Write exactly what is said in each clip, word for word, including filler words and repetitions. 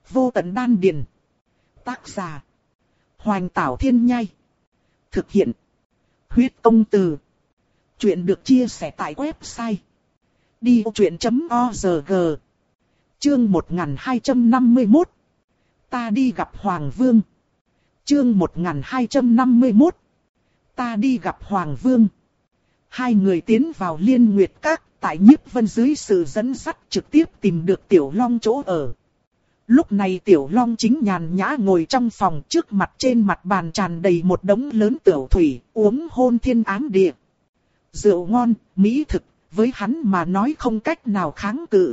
Vô tận đan điền. Tác giả. Hoành Tảo Thiên Nhai. Thực hiện. Huyết Công Từ. Chuyện được chia sẻ tại website đi vô chuyện chấm org. Chương một nghìn hai trăm năm mươi mốt. Ta đi gặp Hoàng Vương. Chương một nghìn hai trăm năm mươi mốt. Ta đi gặp Hoàng Vương. Hai người tiến vào Liên Nguyệt Các, tại Nhiếp Vân dưới sự dẫn dắt trực tiếp tìm được Tiểu Long chỗ ở. Lúc này Tiểu Long chính nhàn nhã ngồi trong phòng, trước mặt trên mặt bàn tràn đầy một đống lớn tiểu thủy, uống hôn thiên ám địa. Rượu ngon, mỹ thực, với hắn mà nói không cách nào kháng cự.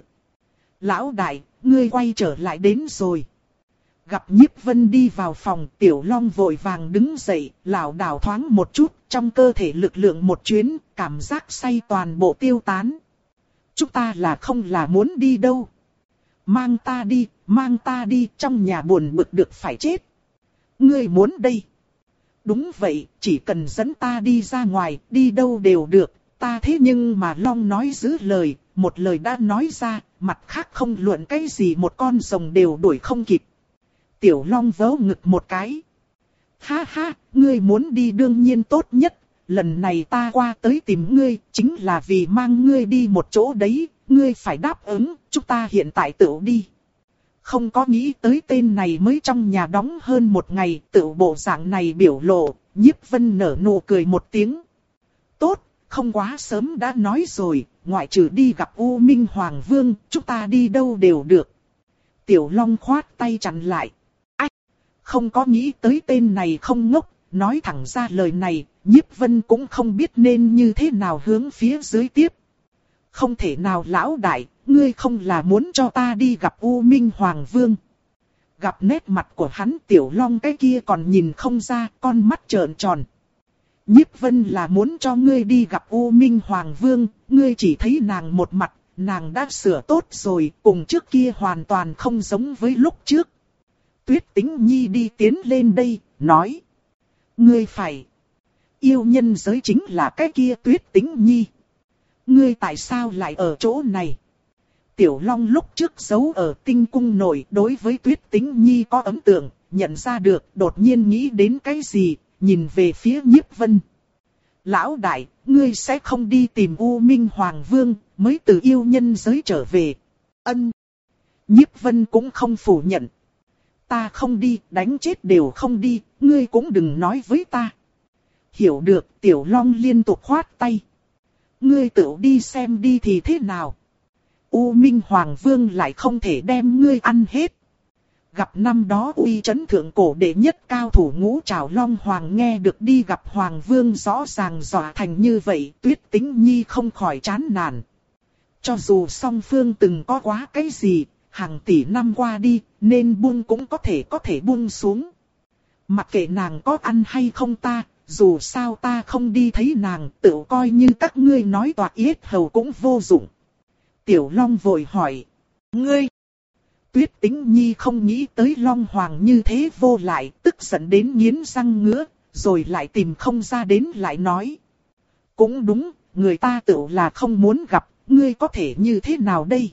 Lão đại, ngươi quay trở lại đến rồi. Gặp Nhiếp Vân đi vào phòng, Tiểu Long vội vàng đứng dậy, lảo đảo thoáng một chút, trong cơ thể lực lượng một chuyến, cảm giác say toàn bộ tiêu tán. Chúng ta là không là muốn đi đâu. Mang ta đi, mang ta đi, trong nhà buồn bực được phải chết. Ngươi muốn đây. Đúng vậy, chỉ cần dẫn ta đi ra ngoài, đi đâu đều được, ta thế nhưng mà Long nói giữ lời, một lời đã nói ra, mặt khác không luận cái gì một con rồng đều đuổi không kịp. Tiểu Long vớ ngực một cái. Ha ha, ngươi muốn đi đương nhiên tốt nhất, lần này ta qua tới tìm ngươi, chính là vì mang ngươi đi một chỗ đấy, ngươi phải đáp ứng, chúng ta hiện tại tự đi. Không có nghĩ tới tên này mới trong nhà đóng hơn một ngày, tự bộ dạng này biểu lộ, Nhiếp Vân nở nụ cười một tiếng. Tốt, không quá sớm đã nói rồi, ngoại trừ đi gặp U Minh Hoàng Vương, chúng ta đi đâu đều được. Tiểu Long khoát tay chặn lại. Ách, không có nghĩ tới tên này không ngốc, nói thẳng ra lời này, Nhiếp Vân cũng không biết nên như thế nào hướng phía dưới tiếp. Không thể nào lão đại, ngươi không là muốn cho ta đi gặp U Minh Hoàng Vương. Gặp nét mặt của hắn Tiểu Long cái kia còn nhìn không ra, con mắt trợn tròn. Nhiếp Vân là muốn cho ngươi đi gặp U Minh Hoàng Vương, ngươi chỉ thấy nàng một mặt, nàng đã sửa tốt rồi, cùng trước kia hoàn toàn không giống với lúc trước. Tuyết Tĩnh Nhi đi tiến lên đây, nói. Ngươi phải. Yêu nhân giới chính là cái kia Tuyết Tĩnh Nhi. Ngươi tại sao lại ở chỗ này? Tiểu Long lúc trước giấu ở tinh cung nội đối với Tuyết Tĩnh Nhi có ấn tượng, nhận ra được, đột nhiên nghĩ đến cái gì, nhìn về phía Nhiếp Vân. Lão đại, ngươi sẽ không đi tìm U Minh Hoàng Vương, mới từ yêu nhân giới trở về. Ân. Nhiếp Vân cũng không phủ nhận. Ta không đi, đánh chết đều không đi, ngươi cũng đừng nói với ta. Hiểu được, Tiểu Long liên tục khoát tay. Ngươi tự đi xem đi thì thế nào? U Minh Hoàng Vương lại không thể đem ngươi ăn hết. Gặp năm đó uy chấn thượng cổ đệ nhất cao thủ Ngũ Trảo Long Hoàng nghe được đi gặp Hoàng Vương rõ ràng dọa thành như vậy, Tuyết Tĩnh Nhi không khỏi chán nản. Cho dù song phương từng có quá cái gì, hàng tỷ năm qua đi, nên buông cũng có thể có thể buông xuống. Mặc kệ nàng có ăn hay không ta, dù sao ta không đi thấy nàng, tự coi như các ngươi nói toạc yết hầu cũng vô dụng. Tiểu Long vội hỏi. Ngươi! Tuyết Tĩnh Nhi không nghĩ tới Long Hoàng như thế vô lại, tức giận đến nghiến răng ngứa, rồi lại tìm không ra đến lại nói. Cũng đúng, người ta tự là không muốn gặp, ngươi có thể như thế nào đây?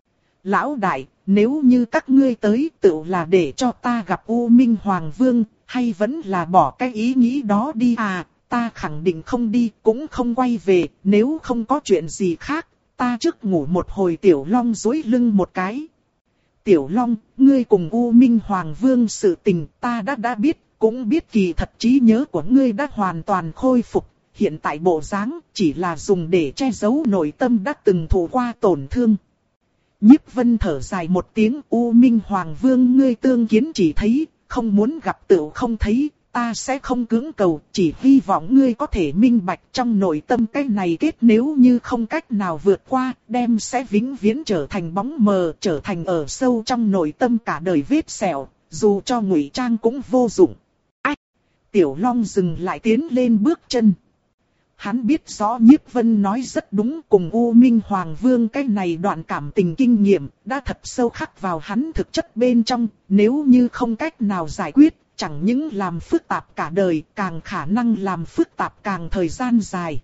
Lão đại, nếu như các ngươi tới tự là để cho ta gặp U Minh Hoàng Vương, hay vẫn là bỏ cái ý nghĩ đó đi à, ta khẳng định không đi, cũng không quay về, nếu không có chuyện gì khác, ta trước ngủ một hồi. Tiểu Long duỗi lưng một cái. Tiểu Long, ngươi cùng U Minh Hoàng Vương sự tình ta đã đã biết, cũng biết kỳ thật trí nhớ của ngươi đã hoàn toàn khôi phục, hiện tại bộ dáng chỉ là dùng để che giấu nội tâm đã từng thụ qua tổn thương. Nhiếp Vân thở dài một tiếng. U Minh Hoàng Vương ngươi tương kiến chỉ thấy, không muốn gặp tựu không thấy, ta sẽ không cưỡng cầu, chỉ hy vọng ngươi có thể minh bạch trong nội tâm cái này kết, nếu như không cách nào vượt qua, đem sẽ vĩnh viễn trở thành bóng mờ, trở thành ở sâu trong nội tâm cả đời vết sẹo, dù cho ngụy trang cũng vô dụng. Ách! Tiểu Long dừng lại tiến lên bước chân. Hắn biết rõ Nhiếp Vân nói rất đúng, cùng U Minh Hoàng Vương cái này đoạn cảm tình kinh nghiệm đã thật sâu khắc vào hắn thực chất bên trong, nếu như không cách nào giải quyết, chẳng những làm phức tạp cả đời, càng khả năng làm phức tạp càng thời gian dài.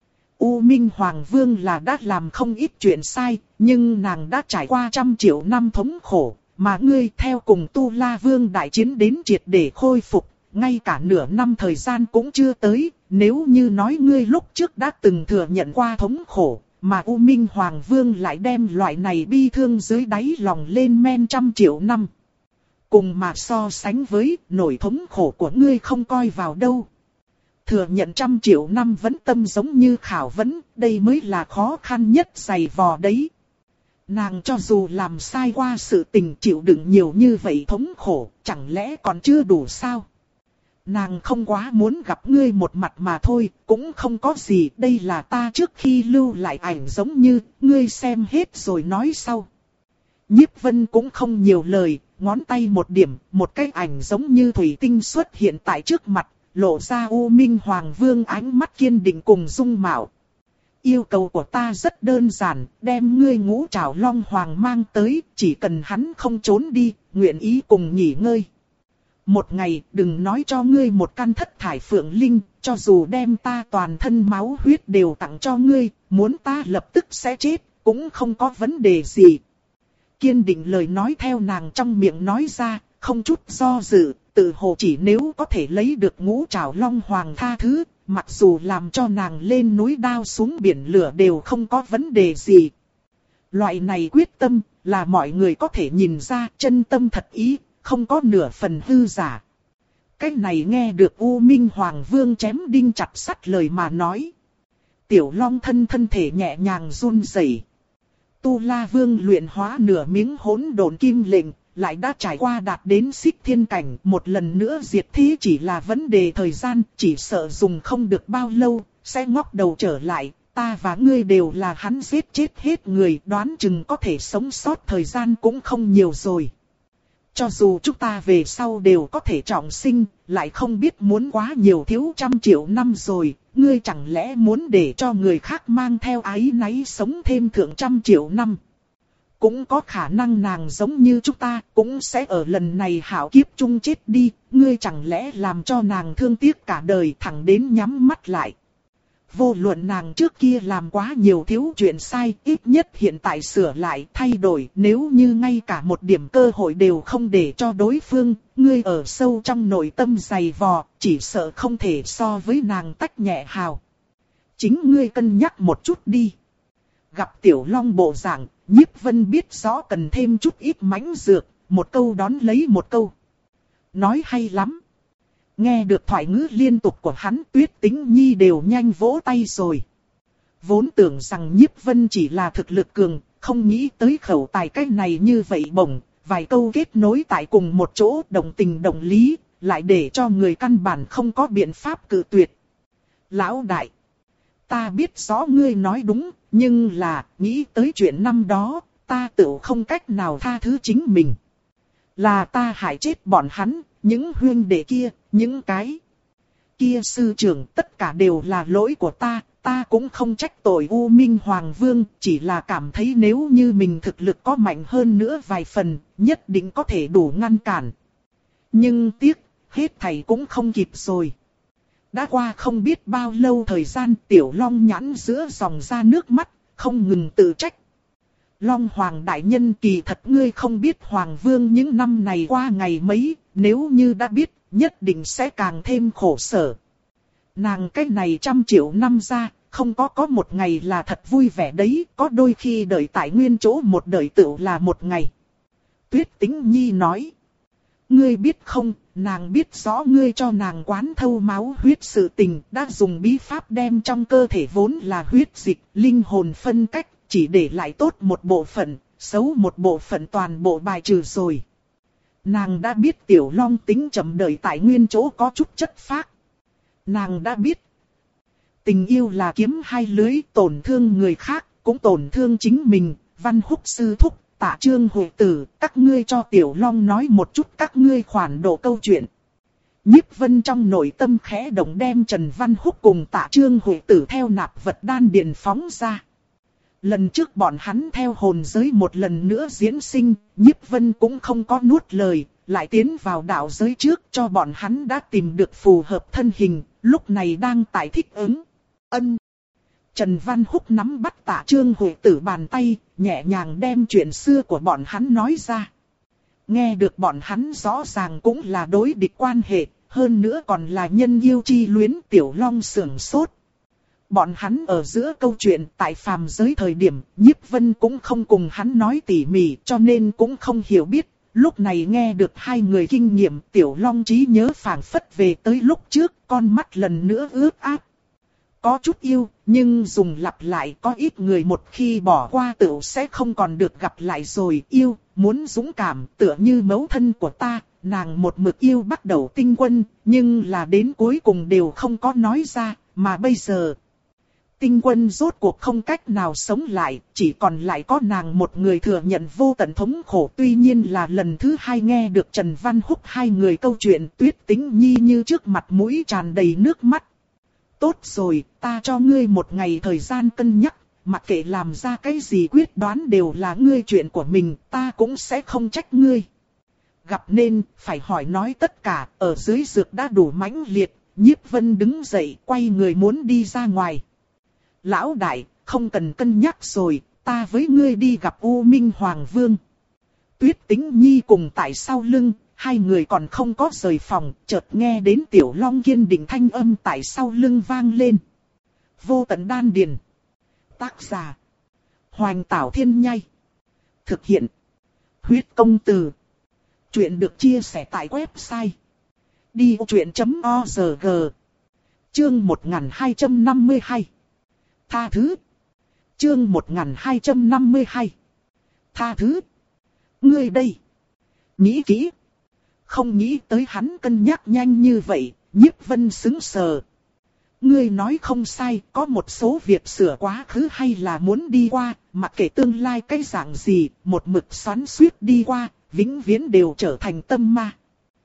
U Minh Hoàng Vương là đã làm không ít chuyện sai, nhưng nàng đã trải qua trăm triệu năm thống khổ, mà ngươi theo cùng Tu La Vương đại chiến đến triệt để khôi phục, ngay cả nửa năm thời gian cũng chưa tới, nếu như nói ngươi lúc trước đã từng thừa nhận qua thống khổ, mà U Minh Hoàng Vương lại đem loại này bi thương dưới đáy lòng lên men trăm triệu năm. Cùng mà so sánh với nỗi thống khổ của ngươi không coi vào đâu. Thừa nhận trăm triệu năm vẫn tâm giống như khảo vấn, đây mới là khó khăn nhất dày vò đấy. Nàng cho dù làm sai qua sự tình chịu đựng nhiều như vậy thống khổ, chẳng lẽ còn chưa đủ sao? Nàng không quá muốn gặp ngươi một mặt mà thôi, cũng không có gì, đây là ta trước khi lưu lại ảnh giống như, ngươi xem hết rồi nói sau. Nhiếp Vân cũng không nhiều lời, ngón tay một điểm, một cái ảnh giống như thủy tinh xuất hiện tại trước mặt, lộ ra U Minh Hoàng Vương ánh mắt kiên định cùng dung mạo. Yêu cầu của ta rất đơn giản, đem ngươi Ngũ Trảo Long Hoàng mang tới, chỉ cần hắn không trốn đi, nguyện ý cùng nghỉ ngơi. Một ngày, đừng nói cho ngươi một căn thất thải phượng linh, cho dù đem ta toàn thân máu huyết đều tặng cho ngươi, muốn ta lập tức sẽ chết, cũng không có vấn đề gì. Kiên định lời nói theo nàng trong miệng nói ra, không chút do dự, tự hồ chỉ nếu có thể lấy được Ngũ Trảo Long Hoàng tha thứ, mặc dù làm cho nàng lên núi đao xuống biển lửa đều không có vấn đề gì. Loại này quyết tâm, là mọi người có thể nhìn ra chân tâm thật ý, không có nửa phần hư giả. Cái này nghe được U Minh Hoàng Vương chém đinh chặt sắt lời mà nói. Tiểu Long thân thân thể nhẹ nhàng run rẩy. Tu La Vương luyện hóa nửa miếng hỗn độn kim lệnh, lại đã trải qua đạt đến xích thiên cảnh, một lần nữa diệt thế chỉ là vấn đề thời gian, chỉ sợ dùng không được bao lâu, sẽ ngóc đầu trở lại, ta và ngươi đều là hắn giết chết hết người, đoán chừng có thể sống sót thời gian cũng không nhiều rồi. Cho dù chúng ta về sau đều có thể trọng sinh, lại không biết muốn quá nhiều thiếu trăm triệu năm rồi, ngươi chẳng lẽ muốn để cho người khác mang theo áy náy sống thêm thượng trăm triệu năm. Cũng có khả năng nàng giống như chúng ta, cũng sẽ ở lần này hảo kiếp chung chết đi, ngươi chẳng lẽ làm cho nàng thương tiếc cả đời thẳng đến nhắm mắt lại. Vô luận nàng trước kia làm quá nhiều thiếu chuyện sai, ít nhất hiện tại sửa lại thay đổi, nếu như ngay cả một điểm cơ hội đều không để cho đối phương, ngươi ở sâu trong nội tâm dày vò, chỉ sợ không thể so với nàng tách nhẹ hào. Chính ngươi cân nhắc một chút đi. Gặp Tiểu Long bộ dạng, Nhiếp Vân biết rõ cần thêm chút ít mãnh dược, một câu đón lấy một câu. Nói hay lắm. Nghe được thoại ngữ liên tục của hắn, Tuyết Tĩnh Nhi đều nhanh vỗ tay rồi. Vốn tưởng rằng Nhiếp Vân chỉ là thực lực cường, không nghĩ tới khẩu tài cách này như vậy bổng, vài câu kết nối tại cùng một chỗ đồng tình đồng lý, lại để cho người căn bản không có biện pháp cự tuyệt. Lão đại, ta biết rõ ngươi nói đúng, nhưng là, nghĩ tới chuyện năm đó, ta tự không cách nào tha thứ chính mình. Là ta hại chết bọn hắn, những huynh đệ kia, những cái kia sư trưởng, tất cả đều là lỗi của ta, ta cũng không trách tội U Minh Hoàng Vương, chỉ là cảm thấy nếu như mình thực lực có mạnh hơn nữa vài phần, nhất định có thể đủ ngăn cản. Nhưng tiếc, hết thảy cũng không kịp rồi. Đã qua không biết bao lâu thời gian, Tiểu Long nhãn giữa dòng ra nước mắt, không ngừng tự trách. Long Hoàng đại nhân, kỳ thật ngươi không biết Hoàng Vương những năm này qua ngày mấy, nếu như đã biết, nhất định sẽ càng thêm khổ sở. Nàng cách này trăm triệu năm ra, không có có một ngày là thật vui vẻ đấy, có đôi khi đợi tại nguyên chỗ một đời tựu là một ngày. Tuyết Tĩnh Nhi nói. Ngươi biết không, nàng biết rõ ngươi cho nàng quán thâu máu huyết sự tình, đã dùng bí pháp đem trong cơ thể vốn là huyết dịch, linh hồn phân cách, chỉ để lại tốt một bộ phận, xấu một bộ phận toàn bộ bài trừ rồi. Nàng đã biết Tiểu Long tính chậm đợi tại nguyên chỗ có chút chất phác. Nàng đã biết, tình yêu là kiếm hai lưới, tổn thương người khác, cũng tổn thương chính mình. Văn Húc sư thúc, Tạ Trương Huệ Tử, các ngươi cho Tiểu Long nói một chút các ngươi khoản độ câu chuyện. Nhiếp Vân trong nội tâm khẽ động, đem Trần Văn Húc cùng Tạ Trương Huệ Tử theo nạp vật đan điền phóng ra. Lần trước bọn hắn theo hồn giới một lần nữa diễn sinh, Nhiếp Vân cũng không có nuốt lời, lại tiến vào đạo giới trước cho bọn hắn đã tìm được phù hợp thân hình, lúc này đang tại thích ứng. Ân. Trần Văn Húc nắm bắt Tạ Trương Huệ Tử bàn tay, nhẹ nhàng đem chuyện xưa của bọn hắn nói ra. Nghe được bọn hắn rõ ràng cũng là đối địch quan hệ, hơn nữa còn là nhân yêu chi luyến, Tiểu Long sưởng sốt. Bọn hắn ở giữa câu chuyện tại phàm giới thời điểm, Nhiếp Vân cũng không cùng hắn nói tỉ mỉ cho nên cũng không hiểu biết. Lúc này nghe được hai người kinh nghiệm, Tiểu Long trí nhớ phảng phất về tới lúc trước, con mắt lần nữa ướt át. Có chút yêu, nhưng dùng lặp lại có ít người một khi bỏ qua tựu sẽ không còn được gặp lại rồi. Yêu, muốn dũng cảm, tựa như mẫu thân của ta, nàng một mực yêu bắt đầu Tinh Quân, nhưng là đến cuối cùng đều không có nói ra, mà bây giờ Tinh Quân rốt cuộc không cách nào sống lại, chỉ còn lại có nàng một người thừa nhận vô tận thống khổ. Tuy nhiên là lần thứ hai nghe được Trần Văn Húc hai người câu chuyện, Tuyết Tĩnh Nhi như trước mặt mũi tràn đầy nước mắt. Tốt rồi, ta cho ngươi một ngày thời gian cân nhắc, mặc kệ làm ra cái gì quyết đoán đều là ngươi chuyện của mình, ta cũng sẽ không trách ngươi. Gặp nên, phải hỏi nói tất cả, ở dưới dược đã đủ mãnh liệt, Nhiếp Vân đứng dậy, quay người muốn đi ra ngoài. Lão đại, không cần cân nhắc rồi, ta với ngươi đi gặp U Minh Hoàng Vương. Tuyết Tĩnh Nhi cùng tại sau lưng, hai người còn không có rời phòng, chợt nghe đến Tiểu Long kiên định thanh âm tại sau lưng vang lên. Vô tận đan điền. Tác giả: Hoành Tảo Thiên Nhai. Thực hiện: Huyết Công Từ. Chuyện được chia sẻ tại website đi ô chuyện chấm org. Chương một nghìn hai trăm năm mươi hai. Tha thứ. Chương một nghìn hai trăm năm mươi hai. Tha thứ. Ngươi đây. Nghĩ kỹ. Không nghĩ tới hắn cân nhắc nhanh như vậy, Nhiếp Vân sững sờ. Ngươi nói không sai, có một số việc sửa quá khứ hay là muốn đi qua, mặc kệ tương lai cái dạng gì, một mực xoắn xuýt đi qua, vĩnh viễn đều trở thành tâm ma.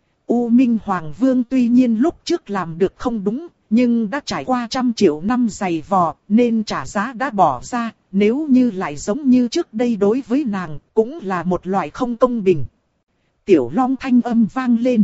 U Minh Hoàng Vương tuy nhiên lúc trước làm được không đúng, nhưng đã trải qua trăm triệu năm dày vò, nên trả giá đã bỏ ra, nếu như lại giống như trước đây đối với nàng, cũng là một loại không công bình. Tiểu Long thanh âm vang lên.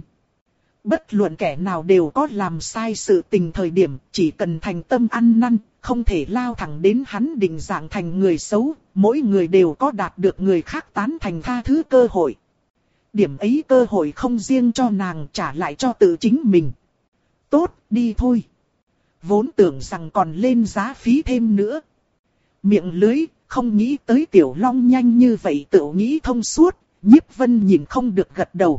Bất luận kẻ nào đều có làm sai sự tình thời điểm, chỉ cần thành tâm ăn năn, không thể lao thẳng đến hắn định dạng thành người xấu, mỗi người đều có đạt được người khác tán thành tha thứ cơ hội. Điểm ấy cơ hội không riêng cho nàng, trả lại cho tự chính mình. Tốt, đi thôi. Vốn tưởng rằng còn lên giá phí thêm nữa. Miệng lưới, không nghĩ tới Tiểu Long nhanh như vậy tự nghĩ thông suốt, Nhiếp Vân nhìn không được gật đầu.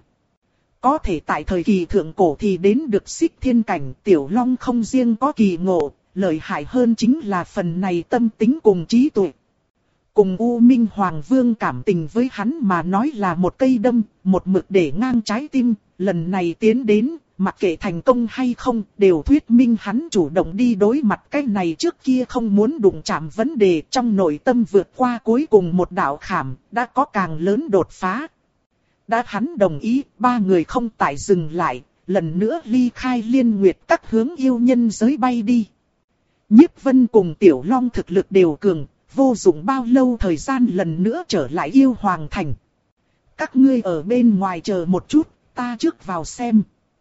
Có thể tại thời kỳ thượng cổ thì đến được Xích Thiên cảnh, Tiểu Long không riêng có kỳ ngộ, lợi hại hơn chính là phần này tâm tính cùng trí tuệ. Cùng U Minh Hoàng Vương cảm tình với hắn mà nói là một cây đâm, một mực để ngang trái tim, lần này tiến đến, mặc kệ thành công hay không, đều thuyết minh hắn chủ động đi đối mặt cái này trước kia không muốn đụng chạm vấn đề, trong nội tâm vượt qua cuối cùng một đạo khảm, đã có càng lớn đột phá. Đã hắn đồng ý, ba người không tại dừng lại, lần nữa ly khai Liên Nguyệt các hướng yêu nhân giới bay đi. Nhiếp Vân cùng Tiểu Long thực lực đều cường, vô dụng bao lâu thời gian lần nữa trở lại yêu hoàng thành. Các ngươi ở bên ngoài chờ một chút, ta trước vào xem.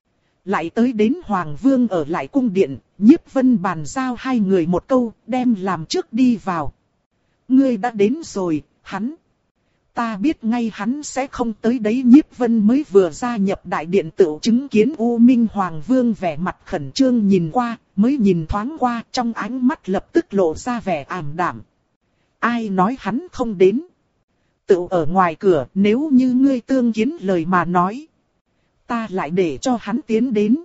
Lại tới đến Hoàng Vương ở lại cung điện, Nhiếp Vân bàn giao hai người một câu, đem làm trước đi vào. Ngươi đã đến rồi, hắn. Ta biết ngay hắn sẽ không tới đấy. Nhiếp Vân mới vừa gia nhập đại điện tự chứng kiến U Minh Hoàng Vương vẻ mặt khẩn trương nhìn qua, mới nhìn thoáng qua trong ánh mắt lập tức lộ ra vẻ ảm đạm. Ai nói hắn không đến? Tự ở ngoài cửa, nếu như ngươi tương kiến lời mà nói, ta lại để cho hắn tiến đến.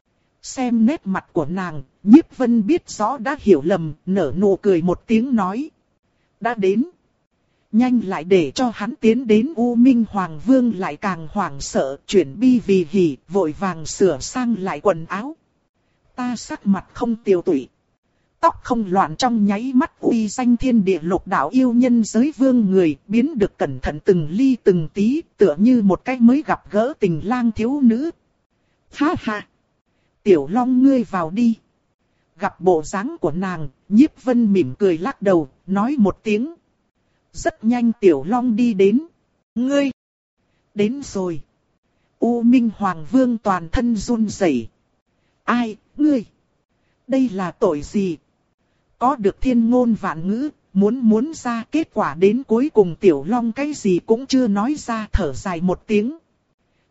Xem nét mặt của nàng, Nhiếp Vân biết rõ đã hiểu lầm, nở nụ cười một tiếng nói. Đã đến. Nhanh lại để cho hắn tiến đến. U Minh Hoàng Vương lại càng hoảng sợ, chuyển bi vì hỉ, vội vàng sửa sang lại quần áo. Ta sắc mặt không tiêu tụy, tóc không loạn, trong nháy mắt uy danh thiên địa lục đạo yêu nhân giới vương người, biến được cẩn thận từng ly từng tí, tựa như một cái mới gặp gỡ tình lang thiếu nữ. Ha ha! Tiểu Long ngươi vào đi. Gặp bộ dáng của nàng, Nhiếp Vân mỉm cười lắc đầu, nói một tiếng. Rất nhanh Tiểu Long đi đến. Ngươi! Đến rồi. U Minh Hoàng Vương toàn thân run rẩy. Ai, ngươi? Đây là tội gì? Có được thiên ngôn vạn ngữ, muốn muốn ra kết quả đến cuối cùng Tiểu Long cái gì cũng chưa nói ra, thở dài một tiếng.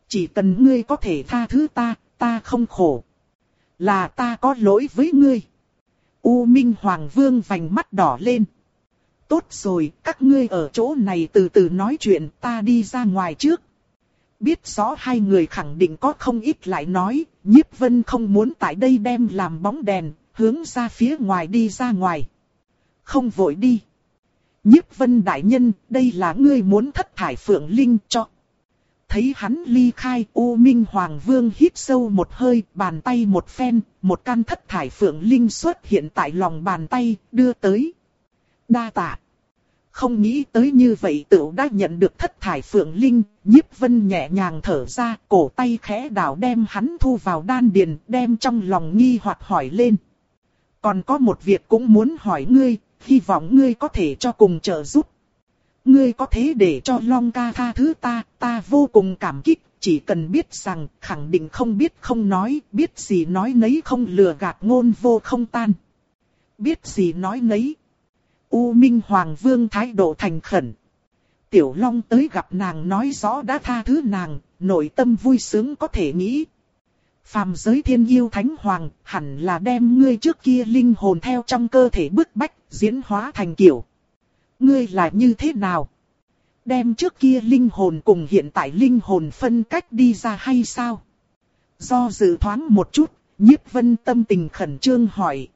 Chỉ cần ngươi có thể tha thứ ta, ta không khổ. Là ta có lỗi với ngươi. U Minh Hoàng Vương vành mắt đỏ lên. Tốt rồi, các ngươi ở chỗ này từ từ nói chuyện, ta đi ra ngoài trước. Biết rõ hai người khẳng định có không ít lại nói, Nhiếp Vân không muốn tại đây đem làm bóng đèn, hướng ra phía ngoài đi ra ngoài. Không vội đi. Nhiếp Vân đại nhân, đây là ngươi muốn thất thải phượng linh cho. Thấy hắn ly khai, U Minh Hoàng Vương hít sâu một hơi, bàn tay một phen, một căn thất thải phượng linh xuất hiện tại lòng bàn tay, đưa tới. Đa tạ. Không nghĩ tới như vậy tựu đã nhận được thất thải phượng linh, Nhiếp Vân nhẹ nhàng thở ra, cổ tay khẽ đảo đem hắn thu vào đan điền, đem trong lòng nghi hoặc hỏi lên. Còn có một việc cũng muốn hỏi ngươi, hy vọng ngươi có thể cho cùng trợ giúp. Ngươi có thế để cho Long ca tha thứ ta, ta vô cùng cảm kích, chỉ cần biết rằng, khẳng định không biết không nói, biết gì nói nấy không lừa gạt ngôn vô không tan. Biết gì nói nấy. U Minh Hoàng Vương thái độ thành khẩn. Tiểu Long tới gặp nàng nói rõ đã tha thứ nàng, nội tâm vui sướng có thể nghĩ. Phàm giới thiên yêu thánh hoàng, hẳn là đem ngươi trước kia linh hồn theo trong cơ thể bức bách, diễn hóa thành kiểu. Ngươi là như thế nào? Đem trước kia linh hồn cùng hiện tại linh hồn phân cách đi ra hay sao? Do dự thoáng một chút, Nhiếp Vân tâm tình khẩn trương hỏi.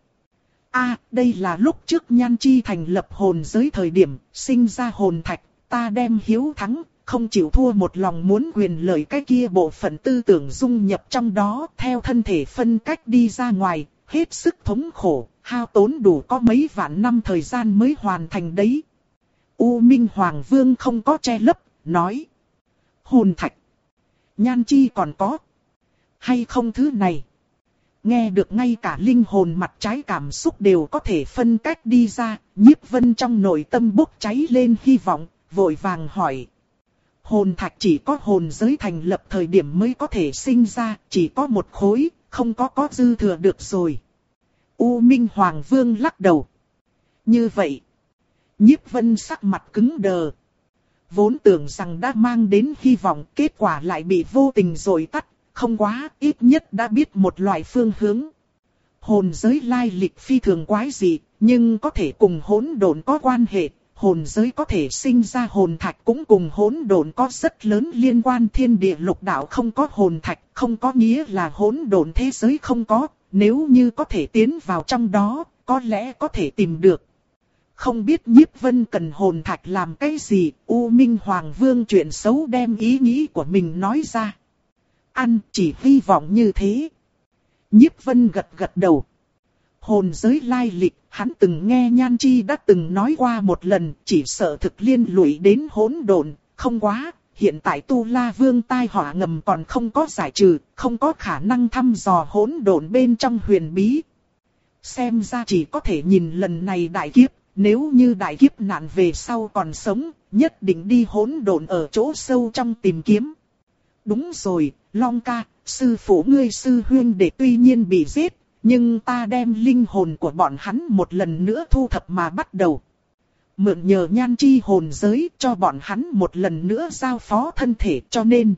A, đây là lúc trước Nhan Chi thành lập hồn giới thời điểm, sinh ra hồn thạch, ta đem hiếu thắng, không chịu thua một lòng muốn quyền lợi cái kia bộ phận tư tưởng dung nhập trong đó, theo thân thể phân cách đi ra ngoài, hết sức thống khổ, hao tốn đủ có mấy vạn năm thời gian mới hoàn thành đấy. U Minh Hoàng Vương không có che lấp, nói. Hồn thạch. Nhan Chi còn có. Hay không thứ này. Nghe được ngay cả linh hồn mặt trái cảm xúc đều có thể phân cách đi ra, Nhiếp Vân trong nội tâm bốc cháy lên hy vọng, vội vàng hỏi. Hồn thạch chỉ có hồn giới thành lập thời điểm mới có thể sinh ra, chỉ có một khối, không có có dư thừa được rồi. U Minh Hoàng Vương lắc đầu. Như vậy, Nhiếp Vân sắc mặt cứng đờ. Vốn tưởng rằng đã mang đến hy vọng, kết quả lại bị vô tình dội tắt. Không quá, ít nhất đã biết một loại phương hướng. Hồn giới lai lịch phi thường quái dị, nhưng có thể cùng hỗn độn có quan hệ. Hồn giới có thể sinh ra hồn thạch cũng cùng hỗn độn có rất lớn liên quan. Thiên địa lục đạo không có hồn thạch, không có nghĩa là hỗn độn thế giới không có. Nếu như có thể tiến vào trong đó, có lẽ có thể tìm được. Không biết Nhiếp Vân cần hồn thạch làm cái gì, U Minh Hoàng Vương chuyện xấu đem ý nghĩ của mình nói ra. Ăn chỉ hy vọng như thế. Nhiếp Vân gật gật đầu. Hồn giới lai lịch, hắn từng nghe Nhan Chi đã từng nói qua một lần, chỉ sợ thực liên lụy đến hỗn độn, không quá. Hiện tại Tu La Vương tai họa ngầm còn không có giải trừ, không có khả năng thăm dò hỗn độn bên trong huyền bí. Xem ra chỉ có thể nhìn lần này đại kiếp, nếu như đại kiếp nạn về sau còn sống, nhất định đi hỗn độn ở chỗ sâu trong tìm kiếm. Đúng rồi, Long ca, sư phụ ngươi sư huynh đệ tuy nhiên bị giết, nhưng ta đem linh hồn của bọn hắn một lần nữa thu thập mà bắt đầu. Mượn nhờ Nhan Chi hồn giới cho bọn hắn một lần nữa giao phó thân thể, cho nên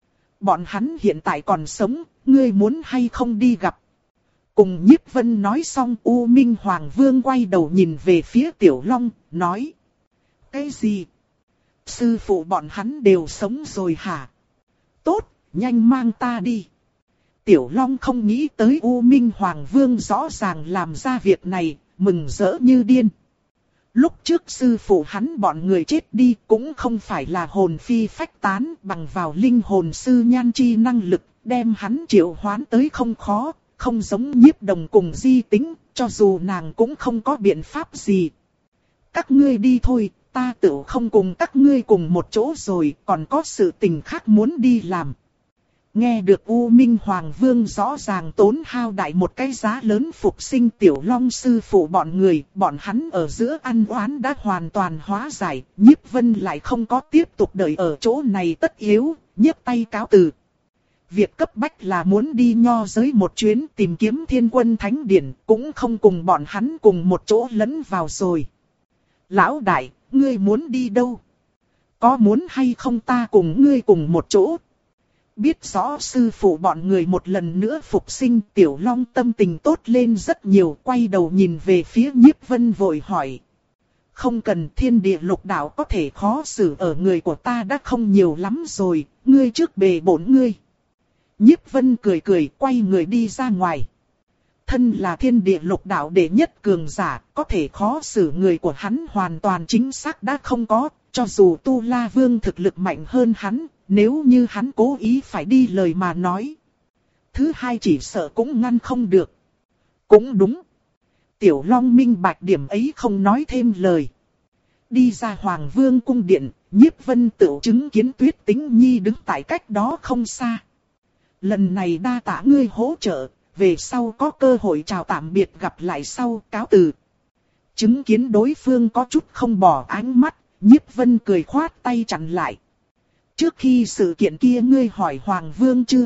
bọn hắn hiện tại còn sống, ngươi muốn hay không đi gặp. Cùng Nhiếp Vân nói xong, U Minh Hoàng Vương quay đầu nhìn về phía Tiểu Long, nói. Cái gì? Sư phụ bọn hắn đều sống rồi hả? Tốt, nhanh mang ta đi. Tiểu Long không nghĩ tới U Minh Hoàng Vương rõ ràng làm ra việc này, mừng rỡ như điên. Lúc trước sư phụ hắn bọn người chết đi cũng không phải là hồn phi phách tán, bằng vào linh hồn sư Nhan Chi năng lực, đem hắn triệu hoán tới không khó, không giống Nhiếp Đồng cùng Di Tính, cho dù nàng cũng không có biện pháp gì. Các ngươi đi thôi, ta tự không cùng các ngươi cùng một chỗ rồi, còn có sự tình khác muốn đi làm. Nghe được U Minh Hoàng Vương rõ ràng tốn hao đại một cái giá lớn phục sinh Tiểu Long sư phụ bọn người, bọn hắn ở giữa ăn oán đã hoàn toàn hóa giải, Nhiếp Vân lại không có tiếp tục đợi ở chỗ này tất yếu, nhấc tay cáo từ. Việc cấp bách là muốn đi nho giới một chuyến tìm kiếm Thiên Quân Thánh Điển, cũng không cùng bọn hắn cùng một chỗ lẫn vào rồi. Lão đại, ngươi muốn đi đâu? Có muốn hay không ta cùng ngươi cùng một chỗ? Biết rõ sư phụ bọn người một lần nữa phục sinh, Tiểu Long tâm tình tốt lên rất nhiều, quay đầu nhìn về phía Nhiếp Vân vội hỏi. Không cần, thiên địa lục đạo có thể khó xử ở người của ta đã không nhiều lắm rồi, ngươi trước bề bổn ngươi. Nhiếp Vân cười cười quay người đi ra ngoài. Thân là thiên địa lục đạo đệ nhất cường giả, có thể khó xử người của hắn hoàn toàn chính xác đã không có, cho dù Tu La Vương thực lực mạnh hơn hắn, nếu như hắn cố ý phải đi lời mà nói. Thứ hai chỉ sợ cũng ngăn không được. Cũng đúng. Tiểu Long minh bạch điểm ấy không nói thêm lời. Đi ra Hoàng Vương cung điện, Nhiếp Vân tự chứng kiến Tuyết Tĩnh Nhi đứng tại cách đó không xa. Lần này đa tạ ngươi hỗ trợ, về sau có cơ hội chào tạm biệt gặp lại sau, cáo từ. Chứng kiến đối phương có chút không bỏ ánh mắt, Nhiếp Vân cười khoát tay chặn lại. Trước khi sự kiện kia ngươi hỏi Hoàng Vương chưa?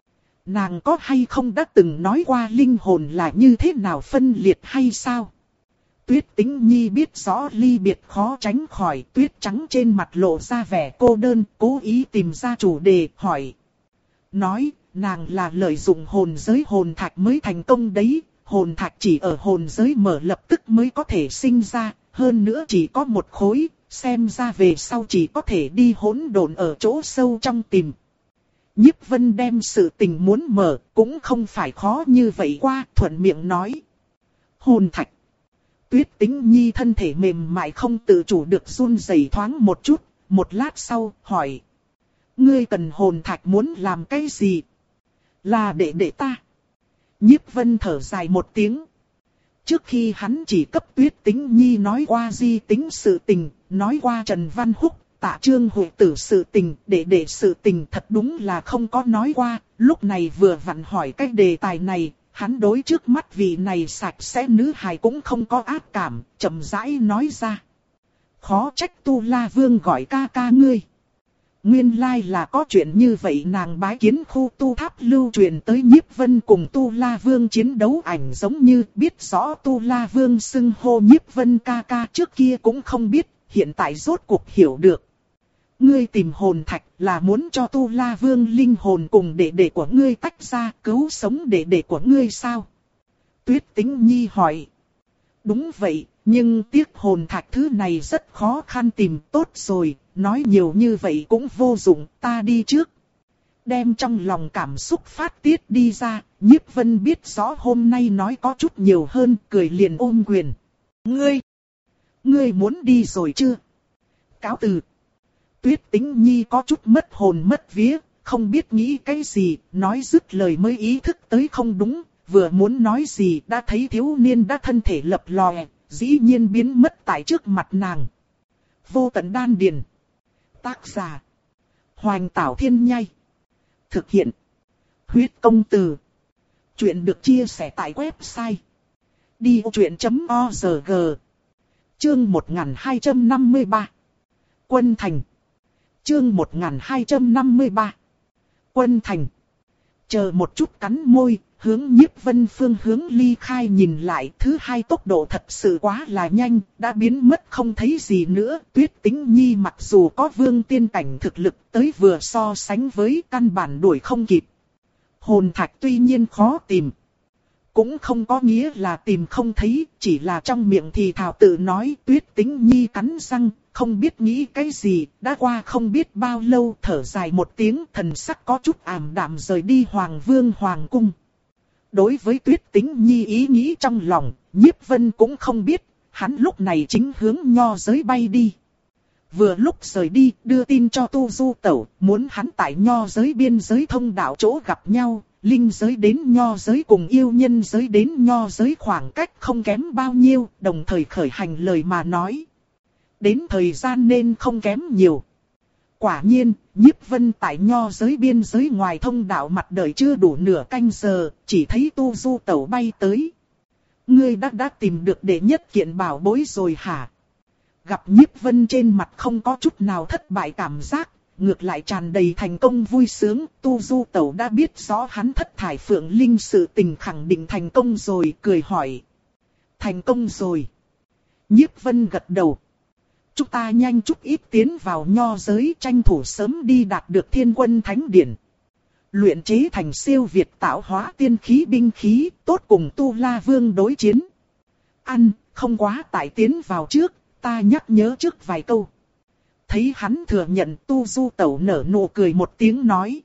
Nàng có hay không đã từng nói qua linh hồn là như thế nào phân liệt hay sao? Tuyết Tĩnh Nhi biết rõ ly biệt khó tránh khỏi, tuyết trắng trên mặt lộ ra vẻ cô đơn, cố ý tìm ra chủ đề, hỏi. Nói, nàng là lợi dụng hồn giới hồn thạch mới thành công đấy, hồn thạch chỉ ở hồn giới mở lập tức mới có thể sinh ra, hơn nữa chỉ có một khối, xem ra về sau chỉ có thể đi hỗn độn ở chỗ sâu trong tìm. Nhiếp Vân đem sự tình muốn mở, cũng không phải khó như vậy qua, thuận miệng nói. Hồn thạch. Tuyết Tĩnh Nhi thân thể mềm mại không tự chủ được run rẩy thoáng một chút, một lát sau, hỏi. Ngươi cần hồn thạch muốn làm cái gì? Là để để ta. Nhiếp Vân thở dài một tiếng. Trước khi hắn chỉ cấp Tuyết Tĩnh Nhi nói qua di tính sự tình, nói qua Trần Văn Húc, Tạ Trương Hội Tử sự tình, để để sự tình thật đúng là không có nói qua, lúc này vừa vặn hỏi cái đề tài này, hắn đối trước mắt vị này sạch sẽ nữ hài cũng không có ác cảm, chậm rãi nói ra. Khó trách Tu La Vương gọi ca ca ngươi. Nguyên lai là có chuyện như vậy, nàng bái kiến khu tu tháp lưu truyền tới Nhiếp Vân cùng Tu La Vương chiến đấu ảnh giống như biết rõ Tu La Vương xưng hô Nhiếp Vân ca ca trước kia cũng không biết, hiện tại rốt cuộc hiểu được. Ngươi tìm hồn thạch là muốn cho Tu La Vương linh hồn cùng đệ đệ của ngươi tách ra cứu sống đệ đệ của ngươi sao? Tuyết Tĩnh Nhi hỏi. Đúng vậy, nhưng tiếc hồn thạch thứ này rất khó khăn tìm, tốt rồi, nói nhiều như vậy cũng vô dụng, ta đi trước. Đem trong lòng cảm xúc phát tiết đi ra, Nhiếp Vân biết rõ hôm nay nói có chút nhiều hơn, cười liền ôm quyền. Ngươi, ngươi muốn đi rồi chưa? Cáo từ. Tuyết Tĩnh Nhi có chút mất hồn mất vía, không biết nghĩ cái gì, nói dứt lời mới ý thức tới không đúng, vừa muốn nói gì đã thấy thiếu niên đã thân thể lập lòe, dĩ nhiên biến mất tại trước mặt nàng. Vô Tận Đan Điền. Tác giả. Hoành Tảo Thiên Nhai. Thực hiện. Huyết Công Từ. Chuyện được chia sẻ tại website đi ô chuyện chấm org. Chương một nghìn hai trăm năm mươi ba. Quân Thành. Chương một nghìn hai trăm năm mươi ba. Quân Thành. Chờ một chút cắn môi, hướng Nhiếp Vân phương hướng ly khai nhìn lại, thứ hai tốc độ thật sự quá là nhanh, đã biến mất không thấy gì nữa. Tuyết Tĩnh Nhi mặc dù có vương tiên cảnh thực lực tới vừa so sánh với căn bản đuổi không kịp. Hồn thạch tuy nhiên khó tìm, cũng không có nghĩa là tìm không thấy, chỉ là trong miệng thì thào tự nói. Tuyết Tĩnh Nhi cắn răng, không biết nghĩ cái gì, đã qua không biết bao lâu, thở dài một tiếng, thần sắc có chút ảm đạm rời đi Hoàng Vương Hoàng Cung. Đối với Tuyết Tĩnh Nhi ý nghĩ trong lòng, Nhiếp Vân cũng không biết, hắn lúc này chính hướng nho giới bay đi. Vừa lúc rời đi, đưa tin cho Tu Du Tẩu, muốn hắn tại nho giới biên giới thông đạo chỗ gặp nhau, linh giới đến nho giới cùng yêu nhân giới đến nho giới khoảng cách không kém bao nhiêu, đồng thời khởi hành lời mà nói. Đến thời gian nên không kém nhiều. Quả nhiên, Nhiếp Vân tại nho giới biên giới ngoài thông đạo mặt đợi chưa đủ nửa canh giờ, chỉ thấy Tu Du Tẩu bay tới. Ngươi đã đã tìm được đệ nhất kiện bảo bối rồi hả? Gặp Nhiếp Vân trên mặt không có chút nào thất bại cảm giác, ngược lại tràn đầy thành công vui sướng. Tu Du Tẩu đã biết rõ hắn thất thải phượng linh sự tình khẳng định thành công rồi, cười hỏi. Thành công rồi. Nhiếp Vân gật đầu. Chúng ta nhanh chút ít tiến vào nho giới, tranh thủ sớm đi đạt được Thiên Quân Thánh Điển. luyện chế thành siêu việt tạo hóa tiên khí binh khí, tốt cùng Tu La Vương đối chiến. Ăn, không quá tại tiến vào trước, ta nhắc nhớ trước vài câu. Thấy hắn thừa nhận, Tu Du Tẩu nở nụ cười một tiếng nói.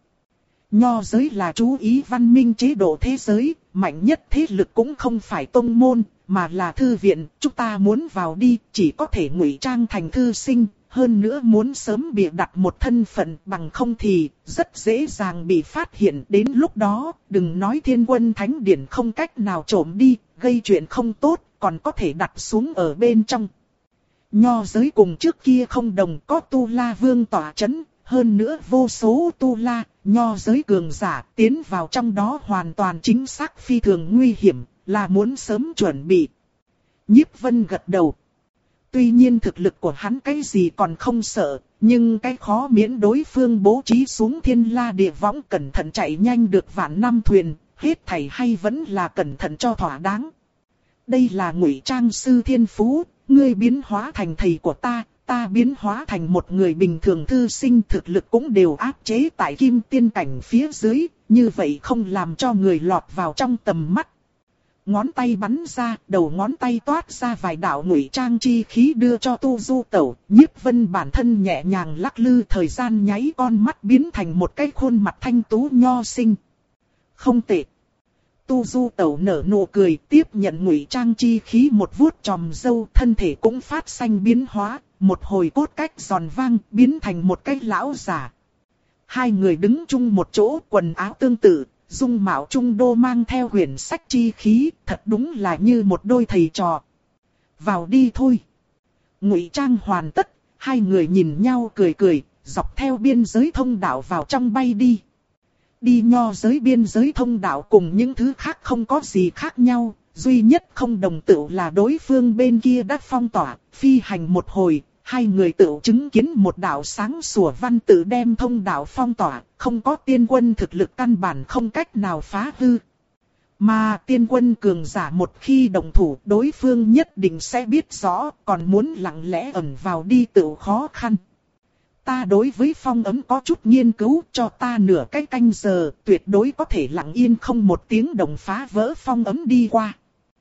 Nho giới là chú ý văn minh chế độ thế giới, mạnh nhất thế lực cũng không phải tông môn, mà là thư viện. Chúng ta muốn vào đi, chỉ có thể ngụy trang thành thư sinh, hơn nữa muốn sớm bịa đặt một thân phận, bằng không thì rất dễ dàng bị phát hiện. Đến lúc đó, đừng nói Thiên Quân Thánh Điển không cách nào trộm đi, gây chuyện không tốt, còn có thể đặt xuống ở bên trong. Nho giới cùng trước kia không đồng, có Tu La Vương tỏa chấn, hơn nữa vô số Tu La, nho giới cường giả tiến vào trong đó hoàn toàn chính xác phi thường nguy hiểm, là muốn sớm chuẩn bị. Nhiếp Vân gật đầu. Tuy nhiên thực lực của hắn cái gì còn không sợ, nhưng cái khó miễn đối phương bố trí xuống Thiên La Địa Võng cẩn thận chạy nhanh được vạn năm thuyền, hết thảy hay vẫn là cẩn thận cho thỏa đáng. Đây là ngụy trang sư thiên phú, ngươi biến hóa thành thầy của ta, ta biến hóa thành một người bình thường thư sinh, thực lực cũng đều áp chế tại kim tiên cảnh phía dưới, như vậy không làm cho người lọt vào trong tầm mắt. Ngón tay bắn ra, đầu ngón tay toát ra vài đạo ngụy trang chi khí đưa cho Tu Du Tẩu. Nhiếp Vân bản thân nhẹ nhàng lắc lư, thời gian nháy con mắt biến thành một cái khuôn mặt thanh tú nho sinh. Không tệ. Tu Du Tẩu nở nụ cười, tiếp nhận ngụy trang chi khí, một vuốt chòm râu, thân thể cũng phát xanh biến hóa, một hồi cốt cách giòn vang, biến thành một cái lão giả. Hai người đứng chung một chỗ, quần áo tương tự, dung mạo trung đô mang theo huyền sách chi khí, thật đúng là như một đôi thầy trò. Vào đi thôi. Ngụy trang hoàn tất, hai người nhìn nhau cười cười, dọc theo biên giới thông đạo vào trong bay đi. Đi nho giới biên giới thông đạo cùng những thứ khác không có gì khác nhau, duy nhất không đồng tựu là đối phương bên kia đã phong tỏa, phi hành một hồi, hai người tựu chứng kiến một đạo sáng sủa văn tự đem thông đạo phong tỏa, không có tiên quân thực lực căn bản không cách nào phá hư. Mà tiên quân cường giả một khi đồng thủ, đối phương nhất định sẽ biết rõ, còn muốn lặng lẽ ẩn vào đi tựu khó khăn. Ta đối với phong ấm có chút nghiên cứu, cho ta nửa cái canh giờ, tuyệt đối có thể lặng yên không một tiếng đồng phá vỡ phong ấm đi qua.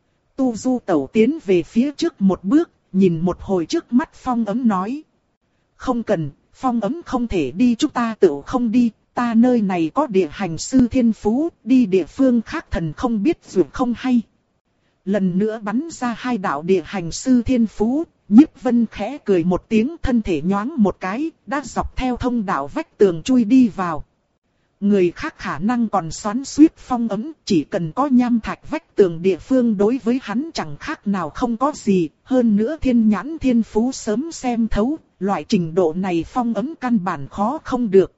Tu Du Tẩu tiến về phía trước một bước, nhìn một hồi trước mắt phong ấm nói. Không cần, phong ấm không thể đi, chúng ta tự không đi, ta nơi này có địa hành sư thiên phú, đi địa phương khác thần không biết dù không hay. Lần nữa bắn ra hai đạo địa hành sư thiên phú. Nhiếp Vân khẽ cười một tiếng, thân thể nhoáng một cái, đã dọc theo thông đạo vách tường chui đi vào. Người khác khả năng còn xoắn xuýt phong ấm, chỉ cần có nham thạch vách tường địa phương đối với hắn chẳng khác nào không có gì, hơn nữa thiên nhãn thiên phú sớm xem thấu, loại trình độ này phong ấm căn bản khó không được.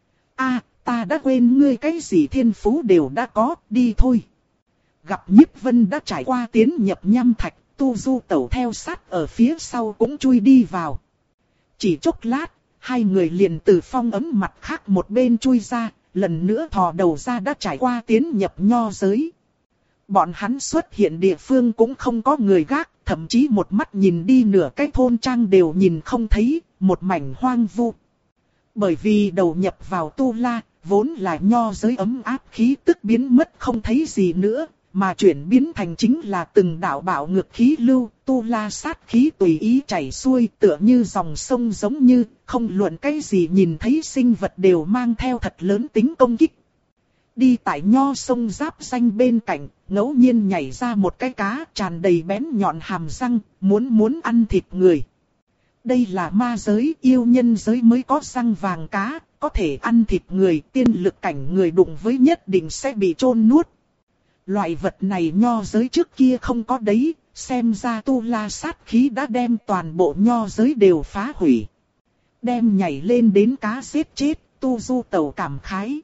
A, ta đã quên ngươi cái gì thiên phú đều đã có, đi thôi. Gặp Nhiếp Vân đã trải qua tiến nhập nham thạch. Tu Du Tẩu theo sát ở phía sau cũng chui đi vào. Chỉ chốc lát, hai người liền từ phong ấm mặt khác một bên chui ra, lần nữa thò đầu ra đã trải qua tiến nhập nho giới. Bọn hắn xuất hiện địa phương cũng không có người gác, thậm chí một mắt nhìn đi nửa cái thôn trang đều nhìn không thấy, một mảnh hoang vu. Bởi vì đầu nhập vào Tu La, vốn là nho giới ấm áp khí tức biến mất không thấy gì nữa. Mà chuyển biến thành chính là từng đạo bạo ngược khí lưu, Tu La sát khí tùy ý chảy xuôi, tựa như dòng sông, giống như không luận cái gì nhìn thấy sinh vật đều mang theo thật lớn tính công kích. Đi tại nho sông giáp xanh bên cạnh, ngẫu nhiên nhảy ra một cái cá tràn đầy bén nhọn hàm răng, muốn muốn ăn thịt người. Đây là ma giới, yêu nhân giới mới có răng vàng cá, có thể ăn thịt người, tiên lực cảnh người đụng với nhất định sẽ bị chôn nuốt. Loại vật này nho giới trước kia không có đấy, xem ra Tu La sát khí đã đem toàn bộ nho giới đều phá hủy. Đem nhảy lên đến cá giết chết, Tu Du Tẩu cảm khái.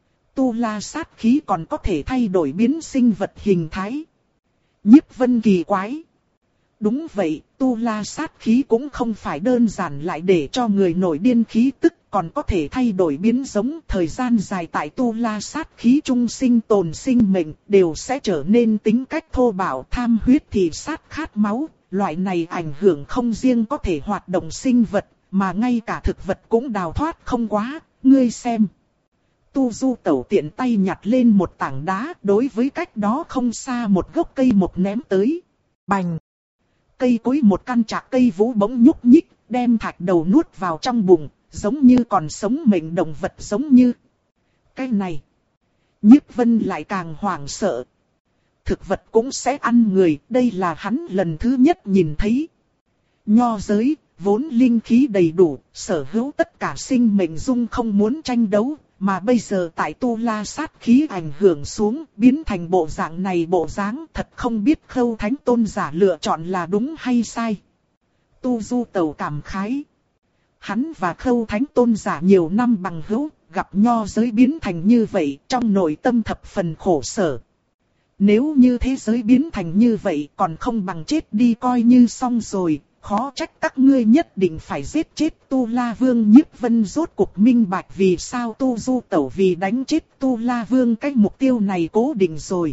Tu La sát khí còn có thể thay đổi biến sinh vật hình thái. Nhiếp Vân kỳ quái. Đúng vậy, Tu La sát khí cũng không phải đơn giản lại để cho người nổi điên khí tức, còn có thể thay đổi biến giống. Thời gian dài tại Tu La sát khí trung sinh tồn sinh mệnh, đều sẽ trở nên tính cách thô bạo, tham huyết thì sát khát máu. Loại này ảnh hưởng không riêng có thể hoạt động sinh vật, mà ngay cả thực vật cũng đào thoát không quá, ngươi xem. Tu Du Tẩu tiện tay nhặt lên một tảng đá, đối với cách đó không xa một gốc cây một ném tới. Bành! Cây cối một căn trạc cây vũ bỗng nhúc nhích, đem thạch đầu nuốt vào trong bụng, giống như còn sống mệnh động vật giống như. Cái này! Nhiếp Vân lại càng hoảng sợ. Thực vật cũng sẽ ăn người, đây là hắn lần thứ nhất nhìn thấy. Nho giới, vốn linh khí đầy đủ, sở hữu tất cả sinh mệnh dung không muốn tranh đấu, mà bây giờ tại Tu La sát khí ảnh hưởng xuống, biến thành bộ dạng này bộ dáng, thật không biết Khâu Thánh Tôn giả lựa chọn là đúng hay sai. Tu Du Tẩu cảm khái. Hắn và Khâu Thánh Tôn giả nhiều năm bằng hữu, gặp nho giới biến thành như vậy, trong nội tâm thập phần khổ sở. Nếu như thế giới biến thành như vậy còn không bằng chết đi coi như xong rồi, khó trách các ngươi nhất định phải giết chết Tu La Vương. Nhiếp Vân rốt cuộc minh bạch vì sao Tu Du Tẩu vì đánh chết Tu La Vương cái mục tiêu này cố định rồi.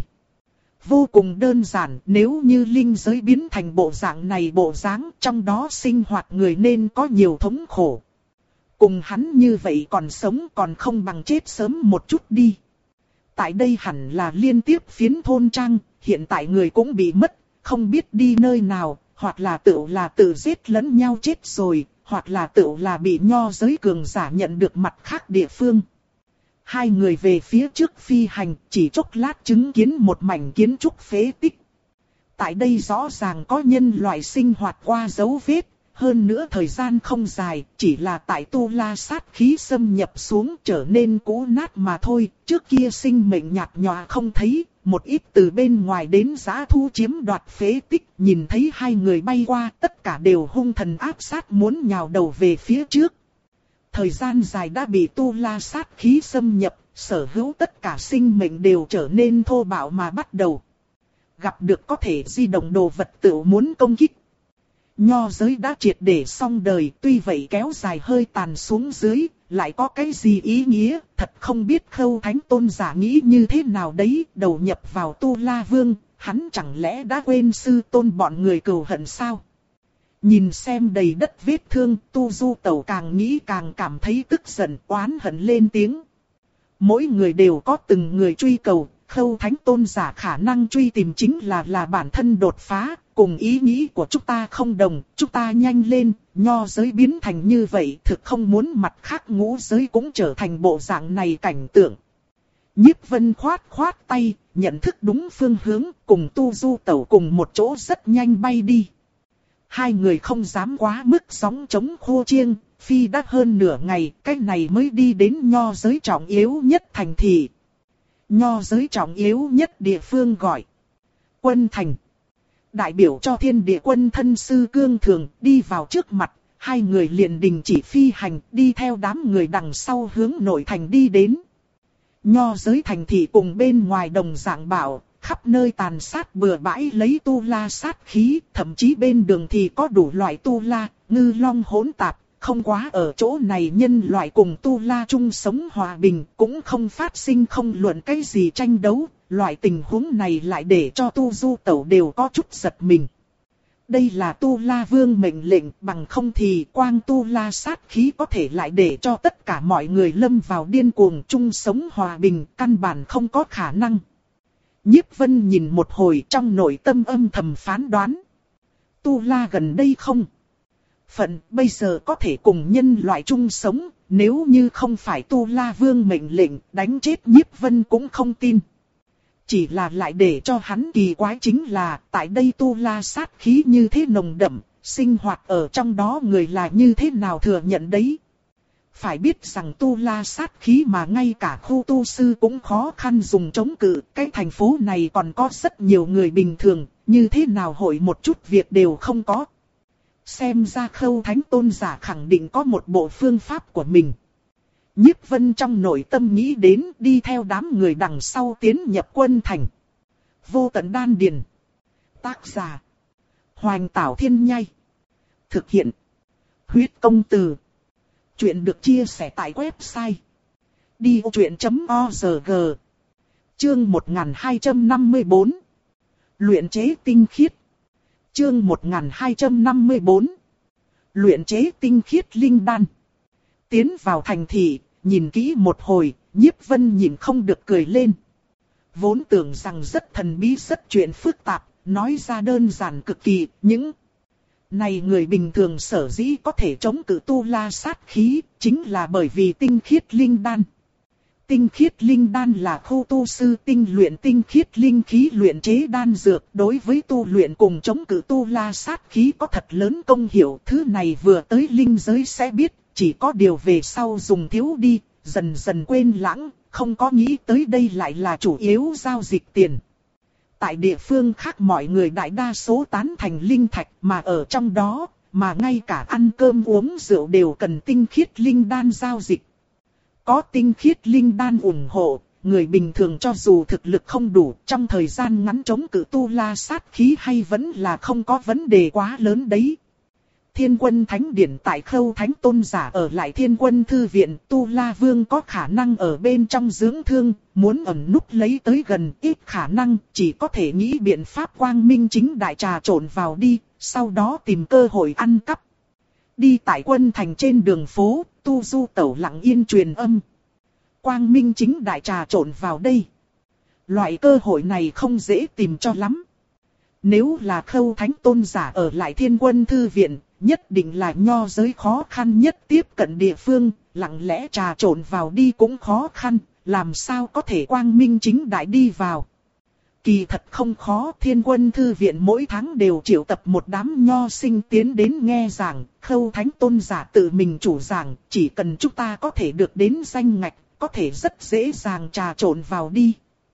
Vô cùng đơn giản, nếu như linh giới biến thành bộ dạng này bộ dáng, trong đó sinh hoạt người nên có nhiều thống khổ. Cùng hắn như vậy còn sống còn không bằng chết sớm một chút đi. Tại đây hẳn là liên tiếp phiến thôn trang, hiện tại người cũng bị mất, không biết đi nơi nào, hoặc là tự là tự giết lẫn nhau chết rồi, hoặc là tự là bị nho giới cường giả nhận được mặt khác địa phương. Hai người về phía trước phi hành, chỉ chốc lát chứng kiến một mảnh kiến trúc phế tích. Tại đây rõ ràng có nhân loại sinh hoạt qua dấu vết. Hơn nữa thời gian không dài, chỉ là tại Tu La sát khí xâm nhập xuống trở nên cũ nát mà thôi. Trước kia sinh mệnh nhạt nhòa không thấy, một ít từ bên ngoài đến dã thu chiếm đoạt phế tích. Nhìn thấy hai người bay qua, tất cả đều hung thần áp sát muốn nhào đầu về phía trước. Thời gian dài đã bị Tu La sát khí xâm nhập, sở hữu tất cả sinh mệnh đều trở nên thô bạo mà bắt đầu. Gặp được có thể di động đồ vật tự muốn công kích. Nho giới đã triệt để xong đời, tuy vậy kéo dài hơi tàn xuống dưới, lại có cái gì ý nghĩa, thật không biết Khâu Thánh Tôn giả nghĩ như thế nào đấy, đầu nhập vào Tu La Vương, hắn chẳng lẽ đã quên sư tôn bọn người cừu hận sao? Nhìn xem đầy đất vết thương, Tu Du Tẩu càng nghĩ càng cảm thấy tức giận, oán hận lên tiếng. Mỗi người đều có từng người truy cầu, Khâu Thánh Tôn giả khả năng truy tìm chính là là bản thân đột phá. Cùng ý nghĩ của chúng ta không đồng, chúng ta nhanh lên, nho giới biến thành như vậy thực không muốn mặt khác ngũ giới cũng trở thành bộ dạng này cảnh tượng. Nhiếp Vân khoát khoát tay, nhận thức đúng phương hướng, cùng Tu Du Tẩu cùng một chỗ rất nhanh bay đi. Hai người không dám quá mức sóng chống khô chiêng, phi đã hơn nửa ngày, cách này mới đi đến nho giới trọng yếu nhất thành thị. Nho giới trọng yếu nhất địa phương gọi Quân Thành. Đại biểu cho thiên địa quân thân sư Cương Thường đi vào trước mặt, hai người liền đình chỉ phi hành, đi theo đám người đằng sau hướng nội thành đi đến. Nho giới thành thị cùng bên ngoài đồng dạng bảo, khắp nơi tàn sát bừa bãi lấy Tu La sát khí, thậm chí bên đường thì có đủ loại Tu La, ngư long hỗn tạp, không quá ở chỗ này nhân loại cùng Tu La chung sống hòa bình, cũng không phát sinh không luận cái gì tranh đấu. Loại tình huống này lại để cho Tu Du Tẩu đều có chút giật mình. Đây là Tu La Vương mệnh lệnh, bằng không thì quang Tu La sát khí có thể lại để cho tất cả mọi người lâm vào điên cuồng chung sống hòa bình, căn bản không có khả năng. Nhiếp Vân nhìn một hồi trong nội tâm âm thầm phán đoán. Tu La gần đây không phận bây giờ có thể cùng nhân loại chung sống, nếu như không phải Tu La Vương mệnh lệnh, đánh chết Nhiếp Vân cũng không tin. Chỉ là lại để cho hắn kỳ quái chính là, tại đây Tu La sát khí như thế nồng đậm, sinh hoạt ở trong đó người là như thế nào thừa nhận đấy. Phải biết rằng Tu La sát khí mà ngay cả khu tu sư cũng khó khăn dùng chống cự, cái thành phố này còn có rất nhiều người bình thường, như thế nào hội một chút việc đều không có. Xem ra Khâu Thánh Tôn giả khẳng định có một bộ phương pháp của mình. Nhiếp Vân trong nội tâm nghĩ đến đi theo đám người đằng sau tiến nhập Quân Thành. Vô Tận Đan Điền. Tác giả Hoành Tảo Thiên Nhai. Thực hiện Huyết Công Từ. Chuyện được chia sẻ tại website đi ô chuyện chấm org. Chương một nghìn hai trăm năm mươi tư. Luyện chế tinh khiết. Chương một nghìn hai trăm năm mươi tư. Luyện chế tinh khiết linh đan. Tiến vào thành thị, nhìn kỹ một hồi, Nhiếp Vân nhìn không được cười lên. Vốn tưởng rằng rất thần bí rất chuyện phức tạp, nói ra đơn giản cực kỳ, những này người bình thường sở dĩ có thể chống cự tu la sát khí, chính là bởi vì tinh khiết linh đan. Tinh khiết linh đan là khu tu sư tinh luyện tinh khiết linh khí luyện chế đan dược, đối với tu luyện cùng chống cự tu la sát khí có thật lớn công hiệu. Thứ này vừa tới linh giới sẽ biết, chỉ có điều về sau dùng thiếu đi, dần dần quên lãng, không có nghĩ tới đây lại là chủ yếu giao dịch tiền. Tại địa phương khác mọi người đại đa số tán thành linh thạch, mà ở trong đó, mà ngay cả ăn cơm uống rượu đều cần tinh khiết linh đan giao dịch. Có tinh khiết linh đan ủng hộ, người bình thường cho dù thực lực không đủ, trong thời gian ngắn chống cự tu la sát khí hay vẫn là không có vấn đề quá lớn đấy. Thiên Quân Thánh Điển tại Khâu Thánh Tôn giả ở lại Thiên Quân Thư Viện, Tu La Vương có khả năng ở bên trong dưỡng thương, muốn ẩn núp lấy tới gần ít khả năng, chỉ có thể nghĩ biện pháp quang minh chính đại trà trộn vào đi, sau đó tìm cơ hội ăn cắp. Đi tại quân thành trên đường phố, Tu Du Tẩu lặng yên truyền âm. Quang minh chính đại trà trộn vào đây. Loại cơ hội này không dễ tìm cho lắm. Nếu là Khâu Thánh Tôn giả ở lại Thiên Quân Thư Viện, nhất định là nho giới khó khăn nhất tiếp cận địa phương, lặng lẽ trà trộn vào đi cũng khó khăn, làm sao có thể quang minh chính đại đi vào. Kỳ thật không khó, Thiên Quân Thư Viện mỗi tháng đều triệu tập một đám nho sinh tiến đến nghe giảng, Khâu Thánh Tôn giả tự mình chủ giảng, chỉ cần chúng ta có thể được đến danh ngạch, có thể rất dễ dàng trà trộn vào đi.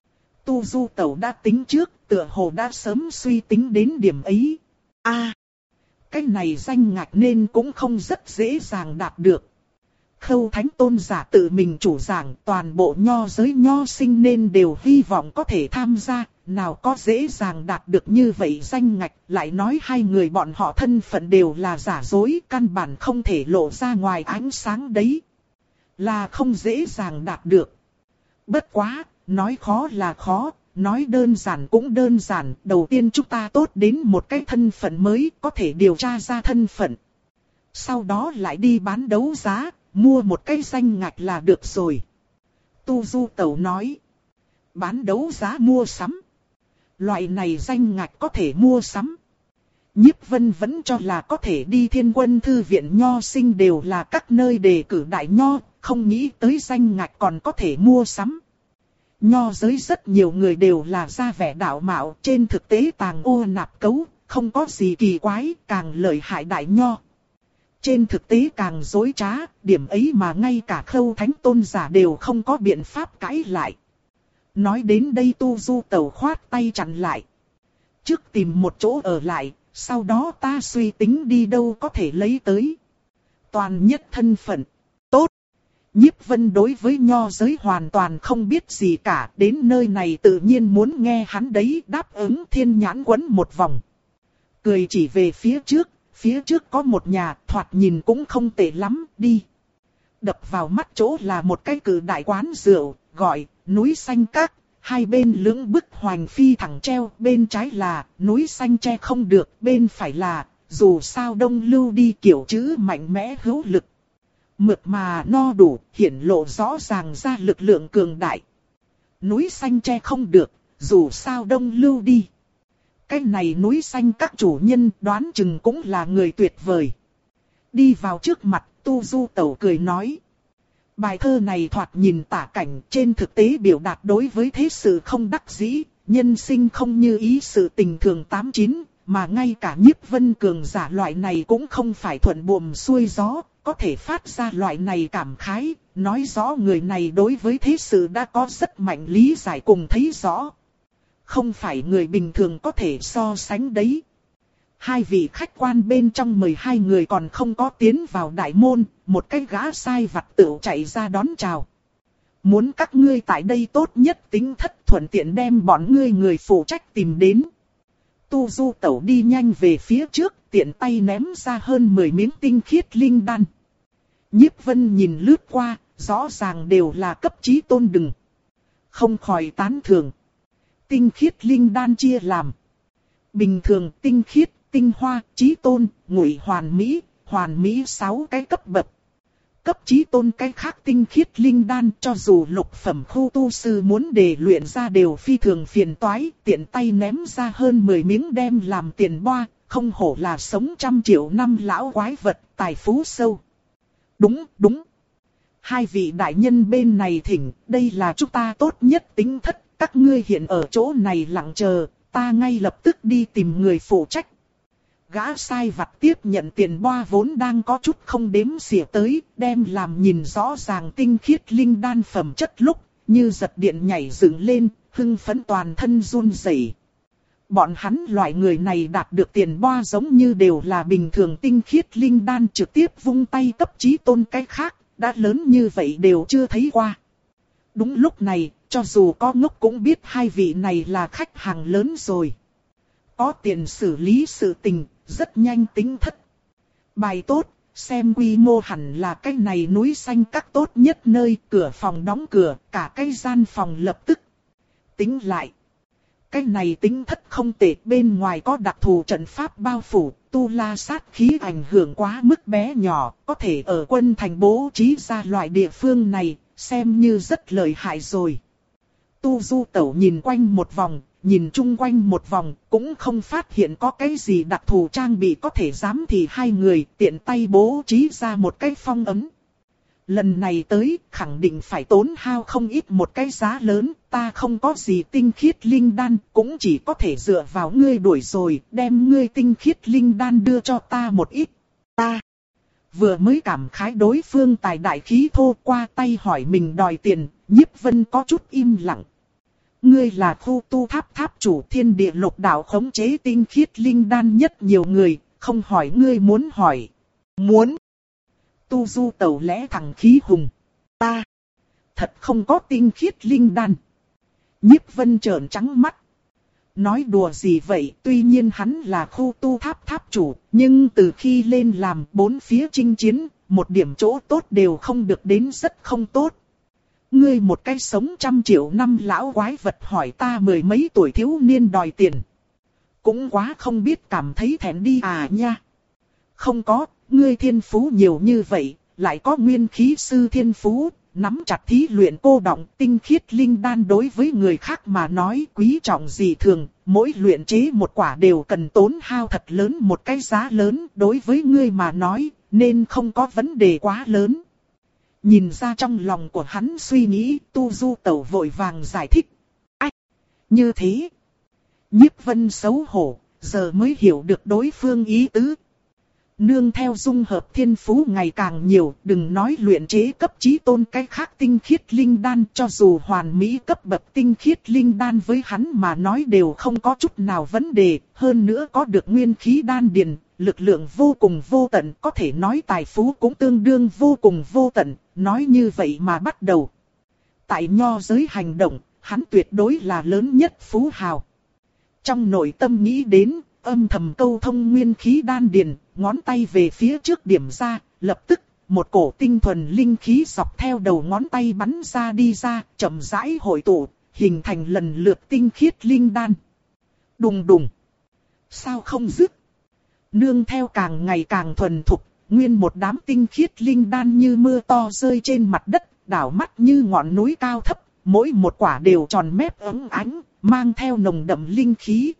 Tu Du Tẩu đã tính trước, tựa hồ đã sớm suy tính đến điểm ấy. A, à, cái này danh ngạch nên cũng không rất dễ dàng đạt được. Khâu Thánh Tôn giả tự mình chủ giảng, toàn bộ nho giới nho sinh nên đều hy vọng có thể tham gia, nào có dễ dàng đạt được như vậy danh ngạch, lại nói hai người bọn họ thân phận đều là giả dối, căn bản không thể lộ ra ngoài ánh sáng đấy. Là không dễ dàng đạt được. Bất quá, nói khó là khó, nói đơn giản cũng đơn giản, đầu tiên chúng ta tốt đến một cái thân phận mới, có thể điều tra ra thân phận. Sau đó lại đi bán đấu giá, mua một cái danh ngạch là được rồi. Tu Du Tẩu nói. Bán đấu giá mua sắm. Loại này danh ngạch có thể mua sắm. Nhiếp Vân vẫn cho là có thể đi Thiên Quân Thư Viện nho sinh đều là các nơi đề cử đại nho, không nghĩ tới danh ngạch còn có thể mua sắm. Nho giới rất nhiều người đều là ra vẻ đạo mạo, trên thực tế tàng ô nạp cấu, không có gì kỳ quái, càng lợi hại đại nho. Trên thực tế càng dối trá, điểm ấy mà ngay cả Khâu Thánh Tôn giả đều không có biện pháp cãi lại. Nói đến đây Tu Du Tẩu khoát tay chặn lại. Trước tìm một chỗ ở lại, sau đó ta suy tính đi đâu có thể lấy tới. Toàn nhất thân phận. Tốt. Nhiếp Vân đối với nho giới hoàn toàn không biết gì cả, đến nơi này tự nhiên muốn nghe hắn đấy, đáp ứng thiên nhãn quấn một vòng. Cười chỉ về phía trước, phía trước có một nhà, thoạt nhìn cũng không tệ lắm, đi. Đập vào mắt chỗ là một cái cử đại quán rượu, gọi núi xanh các, hai bên lưỡng bức hoành phi thẳng treo, bên trái là núi xanh che không được, bên phải là dù sao đông lưu đi kiểu chữ mạnh mẽ hữu lực. Mượt mà no đủ, hiển lộ rõ ràng ra lực lượng cường đại. Núi xanh che không được, dù sao đông lưu đi. Cái này núi xanh các chủ nhân đoán chừng cũng là người tuyệt vời. Đi vào trước mặt, Tu Du Tẩu cười nói. Bài thơ này thoạt nhìn tả cảnh, trên thực tế biểu đạt đối với thế sự không đắc dĩ, nhân sinh không như ý sự tình thường tám chín, mà ngay cả Nhiếp Vân cường giả loại này cũng không phải thuận buồm xuôi gió, có thể phát ra loại này cảm khái, nói rõ người này đối với thế sự đã có rất mạnh lý giải cùng thấy rõ. Không phải người bình thường có thể so sánh đấy. Hai vị khách quan bên trong mười hai người còn không có tiến vào đại môn, một cái gã sai vặt tựu chạy ra đón chào. Muốn các ngươi tại đây tốt nhất tính thất thuận tiện đem bọn ngươi người phụ trách tìm đến. Tu Du Tẩu đi nhanh về phía trước, tiện tay ném ra hơn mười miếng tinh khiết linh đan. Nhiếp Vân nhìn lướt qua, rõ ràng đều là cấp chí tôn đừng. Không khỏi tán thưởng. Tinh khiết linh đan chia làm bình thường, tinh khiết, tinh hoa, chí tôn, ngụy hoàn mỹ, hoàn mỹ sáu cái cấp bậc. cấp chí tôn cái khác tinh khiết linh đan, cho dù lục phẩm khu tu sư muốn để luyện ra đều phi thường phiền toái, tiện tay ném ra hơn mười miếng đem làm tiền boa, không hổ là sống trăm triệu năm lão quái vật, tài phú sâu. Đúng, đúng. Hai vị đại nhân bên này thỉnh, đây là chúng ta tốt nhất tính thất, các ngươi hiện ở chỗ này lặng chờ, ta ngay lập tức đi tìm người phụ trách. Gã sai vặt tiếp nhận tiền boa vốn đang có chút không đếm xỉa tới, đem làm nhìn rõ ràng tinh khiết linh đan phẩm chất lúc, như giật điện nhảy dựng lên, hưng phấn toàn thân run rẩy. Bọn hắn loại người này đạt được tiền boa giống như đều là bình thường tinh khiết linh đan, trực tiếp vung tay cấp chí tôn cái khác, đã lớn như vậy đều chưa thấy qua. Đúng lúc này, cho dù có ngốc cũng biết hai vị này là khách hàng lớn rồi. Có tiền xử lý sự tình, rất nhanh tính thất. Bài tốt, xem quy mô hẳn là cái này núi xanh các tốt nhất nơi, cửa phòng đóng cửa, cả cái gian phòng lập tức. Tính lại. Cái này tính thất không tệ, bên ngoài có đặc thù trận pháp bao phủ, tu la sát khí ảnh hưởng quá mức bé nhỏ, có thể ở quân thành bố trí ra loại địa phương này, xem như rất lợi hại rồi. Tu Du Tẩu nhìn quanh một vòng, nhìn chung quanh một vòng, cũng không phát hiện có cái gì đặc thù trang bị có thể giám thị hai người, tiện tay bố trí ra một cái phong ấn. Lần này tới, khẳng định phải tốn hao không ít một cái giá lớn, ta không có gì tinh khiết linh đan, cũng chỉ có thể dựa vào ngươi đuổi rồi, đem ngươi tinh khiết linh đan đưa cho ta một ít. Ta vừa mới cảm khái đối phương tài đại khí thô, qua tay hỏi mình đòi tiền, Nhiếp Vân có chút im lặng. Ngươi là khu tu tháp tháp chủ, thiên địa lục đạo khống chế tinh khiết linh đan nhất nhiều người, không hỏi ngươi muốn hỏi. Muốn. Tu Du Tẩu lẽ thẳng khí hùng. Ta thật không có tinh khiết linh đan. Nhiếp Vân trợn trắng mắt. Nói đùa gì vậy, tuy nhiên hắn là khu tu tháp tháp chủ, nhưng từ khi lên làm bốn phía chinh chiến, một điểm chỗ tốt đều không được đến rất không tốt. Ngươi một cái sống trăm triệu năm lão quái vật hỏi ta mười mấy tuổi thiếu niên đòi tiền. Cũng quá không biết cảm thấy thẹn đi à nha. Không có, ngươi thiên phú nhiều như vậy, lại có nguyên khí sư thiên phú, nắm chặt thí luyện cô đọng tinh khiết linh đan đối với người khác mà nói quý trọng gì thường, mỗi luyện chế một quả đều cần tốn hao thật lớn một cái giá lớn, đối với ngươi mà nói, nên không có vấn đề quá lớn. Nhìn ra trong lòng của hắn suy nghĩ, Tu Du Tẩu vội vàng giải thích. Ách! Như thế! Nhiếp Vân xấu hổ, giờ mới hiểu được đối phương ý tứ. Nương theo dung hợp thiên phú ngày càng nhiều, đừng nói luyện chế cấp chí tôn cái khác tinh khiết linh đan, cho dù hoàn mỹ cấp bậc tinh khiết linh đan với hắn mà nói đều không có chút nào vấn đề, hơn nữa có được nguyên khí đan điền, lực lượng vô cùng vô tận, có thể nói tài phú cũng tương đương vô cùng vô tận, nói như vậy mà bắt đầu. Tại nho giới hành động, hắn tuyệt đối là lớn nhất phú hào. Trong nội tâm nghĩ đến, âm thầm câu thông nguyên khí đan điền, ngón tay về phía trước điểm ra, lập tức, một cổ tinh thuần linh khí dọc theo đầu ngón tay bắn ra đi ra, chậm rãi hội tụ, hình thành lần lượt tinh khiết linh đan. Đùng đùng. Sao không dứt? Nương theo càng ngày càng thuần thục, nguyên một đám tinh khiết linh đan như mưa to rơi trên mặt đất, đảo mắt như ngọn núi cao thấp, mỗi một quả đều tròn mép óng ánh, mang theo nồng đậm linh khí.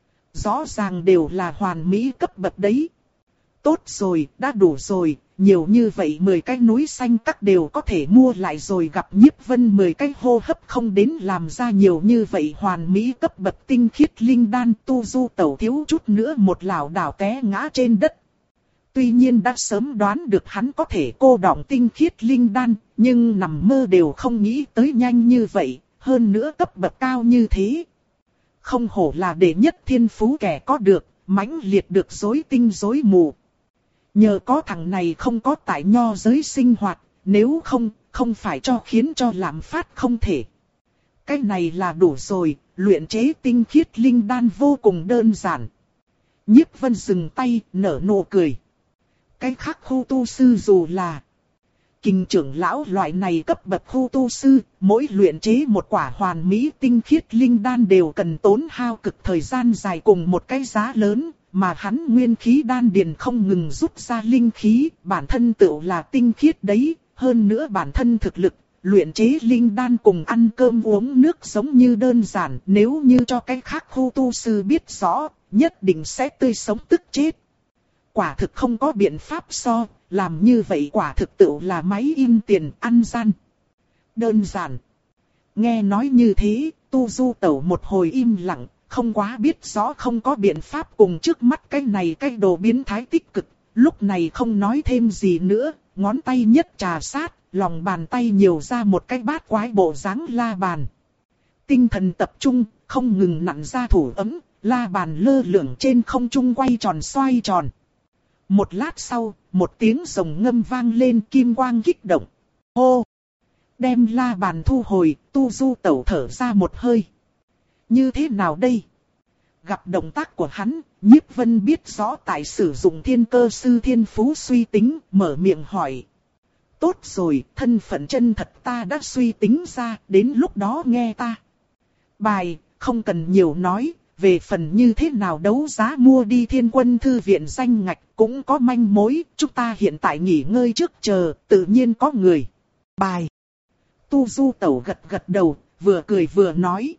Rõ ràng đều là hoàn mỹ cấp bậc đấy. Tốt rồi, đã đủ rồi, nhiều như vậy mười cái núi xanh các đều có thể mua lại rồi, gặp Nhiếp Vân mười cái hô hấp không đến làm ra nhiều như vậy hoàn mỹ cấp bậc tinh khiết linh đan. Tu Du Tẩu thiếu chút nữa một lảo đảo té ngã trên đất. Tuy nhiên đã sớm đoán được hắn có thể cô đọng tinh khiết linh đan, nhưng nằm mơ đều không nghĩ tới nhanh như vậy, hơn nữa cấp bậc cao như thế. Không hổ là đệ nhất thiên phú kẻ có được, mãnh liệt được rối tinh rối mù. Nhờ có thằng này không có tại nho giới sinh hoạt, nếu không, không phải cho khiến cho lạm phát không thể. Cái này là đủ rồi, luyện chế tinh khiết linh đan vô cùng đơn giản. Nhiếp Vân dừng tay, nở nụ cười. Cái khác khu tu sư dù là Kình trưởng lão loại này cấp bậc khu tu sư, mỗi luyện chế một quả hoàn mỹ tinh khiết linh đan đều cần tốn hao cực thời gian dài cùng một cái giá lớn, mà hắn nguyên khí đan điền không ngừng rút ra linh khí, bản thân tựu là tinh khiết đấy, hơn nữa bản thân thực lực, luyện chế linh đan cùng ăn cơm uống nước giống như đơn giản, nếu như cho cái khác khu tu sư biết rõ, nhất định sẽ tươi sống tức chết. Quả thực không có biện pháp so, làm như vậy quả thực tựu là máy in tiền ăn gian. Đơn giản. Nghe nói như thế, Tu Du Tẩu một hồi im lặng, không quá biết rõ không có biện pháp cùng trước mắt cái này cái đồ biến thái tích cực, lúc này không nói thêm gì nữa, ngón tay nhất trà sát, lòng bàn tay nhiều ra một cái bát quái bộ dáng la bàn. Tinh thần tập trung, không ngừng nặn ra thủ ấm, la bàn lơ lửng trên không trung quay tròn xoay tròn. Một lát sau, một tiếng rồng ngâm vang lên, kim quang kích động. Hô! Đem la bàn thu hồi, Tu Du Tẩu thở ra một hơi. Như thế nào đây? Gặp động tác của hắn, Nhiếp Vân biết rõ tại sử dụng thiên cơ sư thiên phú suy tính, mở miệng hỏi. Tốt rồi, thân phận chân thật ta đã suy tính ra, đến lúc đó nghe ta. Bài, không cần nhiều nói, về phần như thế nào đấu giá mua đi Thiên Quân Thư viện danh ngạch cũng có manh mối, chúng ta hiện tại nghỉ ngơi trước chờ, tự nhiên có người. Bài. Tu Du Tẩu gật gật đầu, vừa cười vừa nói.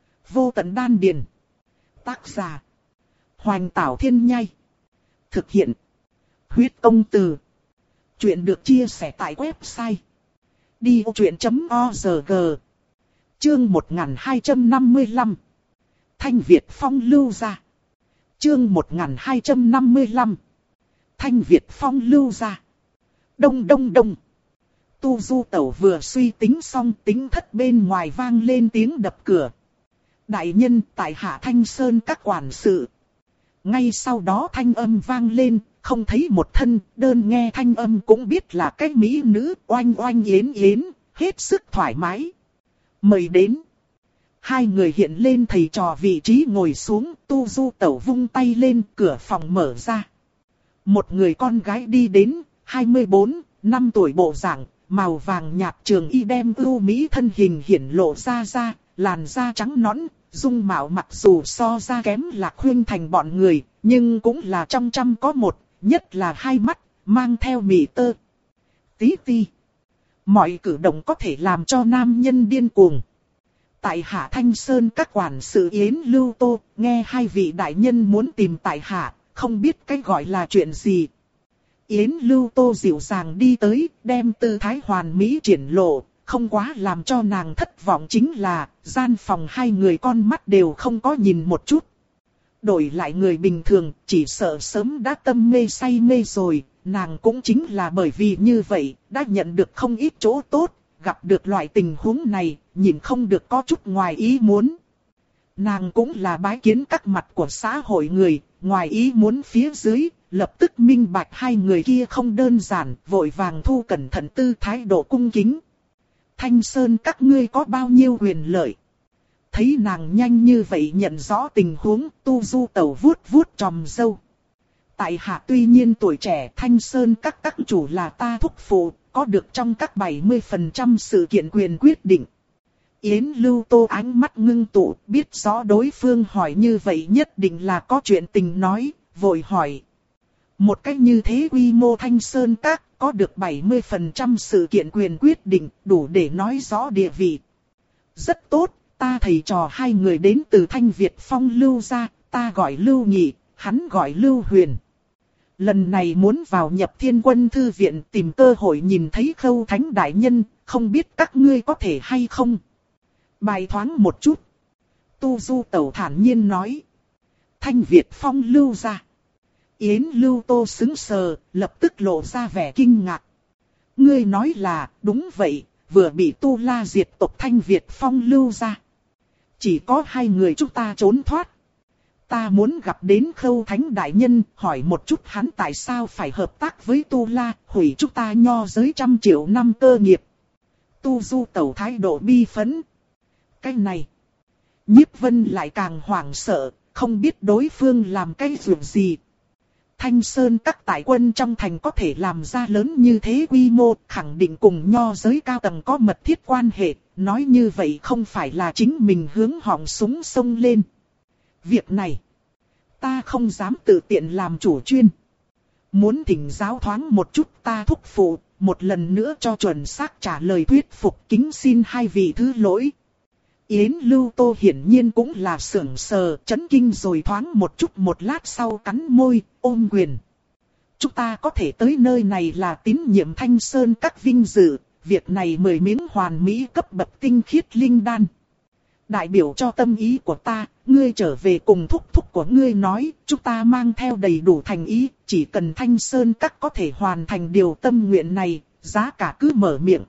Vô tận đan điền. Tác giả. Hoành Tảo Thiên Nhai. Thực hiện. Huyết Công Từ. Chuyện được chia sẻ tại website. đi ô chuyện chấm o rờ giê. Chương một nghìn hai trăm năm mươi lăm. Thanh Việt Phong lưu ra. Chương một nghìn hai trăm năm mươi lăm. Thanh Việt Phong lưu ra. Đông đông đông. Tu Du Tẩu vừa suy tính xong, tính thất bên ngoài vang lên tiếng đập cửa. Đại nhân, tại hạ Thanh Sơn các quản sự. Ngay sau đó thanh âm vang lên, không thấy một thân, đơn nghe thanh âm cũng biết là cái mỹ nữ oanh oanh yến yến, hết sức thoải mái. Mời đến. Hai người hiện lên thầy trò vị trí ngồi xuống, Tu Du Tẩu vung tay lên, cửa phòng mở ra. Một người con gái đi đến, hai mươi bốn, năm tuổi bộ dạng, màu vàng nhạt trường y đem ưu mỹ thân hình hiển lộ ra ra, làn da trắng nõn, dung mạo mặc dù so ra kém Lạc Khuynh Thành bọn người, nhưng cũng là trong trăm có một, nhất là hai mắt, mang theo mị tơ. Tí ti. Mọi cử động có thể làm cho nam nhân điên cuồng. Tại hạ Thanh Sơn các quản sự Yến Lưu Tô, nghe hai vị đại nhân muốn tìm tại hạ, không biết cái gọi là chuyện gì. Yến Lưu Tô dịu dàng đi tới, đem tư thái hoàn mỹ triển lộ, không quá làm cho nàng thất vọng chính là, gian phòng hai người con mắt đều không có nhìn một chút. Đổi lại người bình thường, chỉ sợ sớm đã tâm mê say mê rồi, nàng cũng chính là bởi vì như vậy, đã nhận được không ít chỗ tốt, gặp được loại tình huống này, nhìn không được có chút ngoài ý muốn. Nàng cũng là bái kiến các mặt của xã hội người, ngoài ý muốn phía dưới, lập tức minh bạch hai người kia không đơn giản, vội vàng thu cẩn thận tư thái độ cung kính. Thanh Sơn các ngươi có bao nhiêu quyền lợi? Thấy nàng nhanh như vậy nhận rõ tình huống, Tu Du Tẩu vuốt vuốt tròm râu. Tại hạ tuy nhiên tuổi trẻ, Thanh Sơn các các chủ là ta thúc phụ, có được trong các bảy mươi phần trăm sự kiện quyền quyết định. Yến Lưu Tô ánh mắt ngưng tụ, biết rõ đối phương hỏi như vậy nhất định là có chuyện tình nói, vội hỏi. Một cách như thế quy mô Thanh Sơn các, có được bảy mươi phần trăm sự kiện quyền quyết định, đủ để nói rõ địa vị. Rất tốt, ta thầy trò hai người đến từ Thanh Việt Phong lưu ra, ta gọi Lưu Nhị, hắn gọi Lưu Huyền. Lần này muốn vào nhập Thiên Quân Thư viện tìm cơ hội nhìn thấy Khâu Thánh Đại Nhân, không biết các ngươi có thể hay không? Bài thoáng một chút. Tu Du Tẩu thản nhiên nói. Thanh Việt Phong lưu ra. Yến Lưu Tô sững sờ, lập tức lộ ra vẻ kinh ngạc. Ngươi nói là, đúng vậy, vừa bị Tu La diệt tộc Thanh Việt Phong lưu ra. Chỉ có hai người chúng ta trốn thoát. Ta muốn gặp đến Khâu Thánh Đại Nhân, hỏi một chút hắn tại sao phải hợp tác với Tu La, hủy chúng ta nho giới trăm triệu năm cơ nghiệp. Tu Du Tẩu thái độ bi phấn. Cái này, Nhiếp Vân lại càng hoảng sợ, không biết đối phương làm cái chuyện gì. Thanh Sơn các tại quân trong thành có thể làm ra lớn như thế quy mô, khẳng định cùng nho giới cao tầng có mật thiết quan hệ, nói như vậy không phải là chính mình hướng họng súng xông lên. Việc này, Ta không dám tự tiện làm chủ chuyên. Muốn thỉnh giáo thoáng một chút ta thúc phụ, một lần nữa cho chuẩn xác trả lời thuyết phục, kính xin hai vị thứ lỗi. Yến Lưu Tô hiển nhiên cũng là sưởng sờ, chấn kinh rồi thoáng một chút, một lát sau cắn môi, ôm quyền. Chúng ta có thể tới nơi này là tín nhiệm Thanh Sơn các vinh dự, việc này mười miếng hoàn mỹ cấp bậc tinh khiết linh đan. Đại biểu cho tâm ý của ta, ngươi trở về cùng thúc thúc của ngươi nói, chúng ta mang theo đầy đủ thành ý, chỉ cần Thanh Sơn các có thể hoàn thành điều tâm nguyện này, giá cả cứ mở miệng.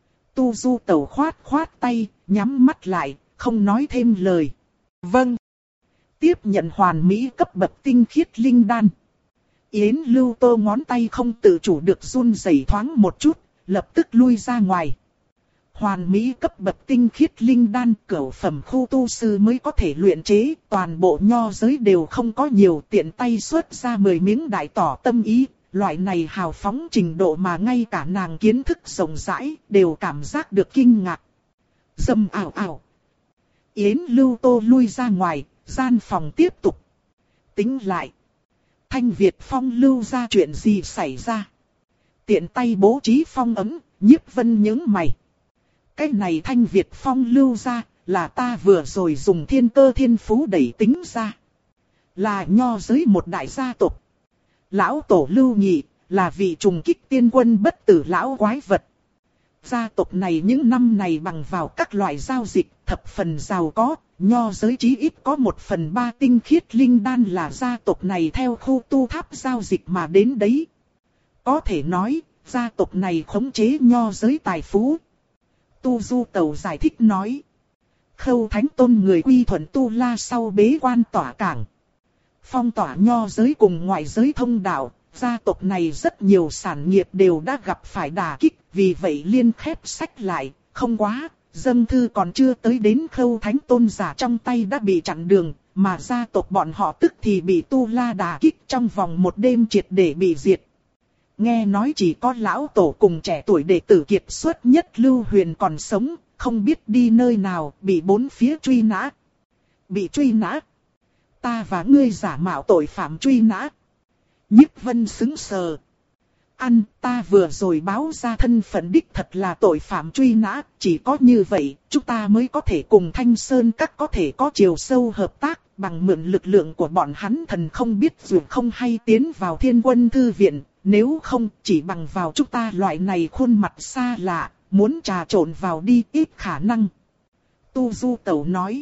Tu Du Tẩu khoát khoát tay, nhắm mắt lại, không nói thêm lời. Vâng. Tiếp nhận hoàn mỹ cấp bậc tinh khiết linh đan. Yến Lưu Tô ngón tay không tự chủ được run rẩy thoáng một chút, lập tức lui ra ngoài. Hoàn mỹ cấp bậc tinh khiết linh đan cửu phẩm khu tu sư mới có thể luyện chế, toàn bộ nho giới đều không có nhiều, tiện tay xuất ra mười miếng đại tỏ tâm ý, loại này hào phóng trình độ mà ngay cả nàng kiến thức rộng rãi đều cảm giác được kinh ngạc. Dâm ảo ảo. Yến Lưu Tô lui ra ngoài, gian phòng tiếp tục. Tính lại. Thanh Việt Phong lưu ra chuyện gì xảy ra? Tiện tay bố trí phong ấm, Nhiếp Vân nhướng mày. Cái này Thanh Việt Phong lưu ra, là ta vừa rồi dùng thiên cơ thiên phú đẩy tính ra. Là nho giới một đại gia tộc. Lão tổ Lưu Nhị, là vị trùng kích tiên quân bất tử lão quái vật. Gia tộc này những năm này bằng vào các loại giao dịch thập phần giàu có, nho giới chí ít có một phần ba tinh khiết linh đan là gia tộc này theo khu tu tháp giao dịch mà đến đấy. Có thể nói, gia tộc này khống chế nho giới tài phú. Tu Du Tẩu giải thích nói. Khâu Thánh Tôn người quy thuận Tu La sau bế quan tỏa cảng. Phong tỏa nho giới cùng ngoại giới thông đạo, gia tộc này rất nhiều sản nghiệp đều đã gặp phải đả kích, vì vậy liên khép sách lại, không quá, dâng thư còn chưa tới đến Khâu Thánh Tôn giả trong tay đã bị chặn đường, mà gia tộc bọn họ tức thì bị Tu La đả kích trong vòng một đêm triệt để bị diệt. Nghe nói chỉ có lão tổ cùng trẻ tuổi đệ tử kiệt xuất nhất Lưu Huyền còn sống, không biết đi nơi nào, bị bốn phía truy nã. Bị truy nã? Ta và ngươi giả mạo tội phạm truy nã. Nhiếp Vân sững sờ. Ăn, ta vừa rồi báo ra thân phận đích thật là tội phạm truy nã, chỉ có như vậy, chúng ta mới có thể cùng Thanh Sơn các có thể có chiều sâu hợp tác, bằng mượn lực lượng của bọn hắn thần không biết dù không hay tiến vào Thiên Quân Thư Viện, nếu không chỉ bằng vào chúng ta loại này khuôn mặt xa lạ, muốn trà trộn vào đi ít khả năng. Tu Du Tẩu nói.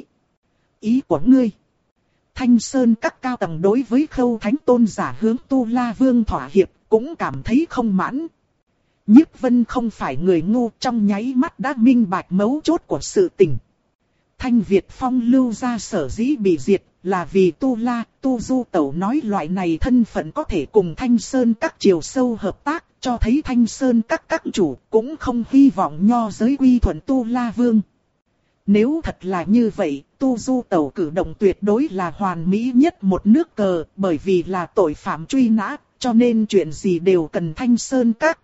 Ý của ngươi. Thanh Sơn các cao tầng đối với Khâu Thánh Tôn giả hướng Tu La Vương thỏa hiệp, cũng cảm thấy không mãn. Nhiếp Vân không phải người ngu, trong nháy mắt đã minh bạch mấu chốt của sự tình. Thanh Việt Phong lưu ra sở dĩ bị diệt, là vì Tu La, Tu Du Tẩu nói loại này thân phận có thể cùng Thanh Sơn các chiều sâu hợp tác, cho thấy Thanh Sơn các các chủ cũng không hy vọng nho giới quy thuận Tu La Vương. Nếu thật là như vậy, Tu Du Tẩu cử động tuyệt đối là hoàn mỹ nhất một nước cờ, bởi vì là tội phạm truy nã, cho nên chuyện gì đều cần Thanh Sơn các.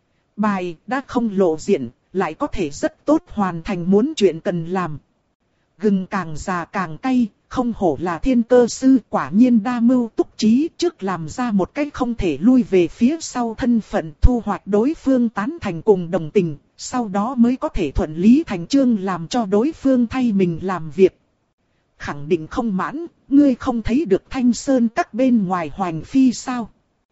Bài đã không lộ diện, lại có thể rất tốt hoàn thành muốn chuyện cần làm. Gừng càng già càng cay, không hổ là thiên cơ sư, quả nhiên đa mưu túc trí, trước làm ra một cách không thể lui về phía sau thân phận, thu hoạch đối phương tán thành cùng đồng tình, sau đó mới có thể thuận lý thành chương làm cho đối phương thay mình làm việc. Khẳng định không mãn, ngươi không thấy được Thanh Sơn các bên ngoài hoành phi sao?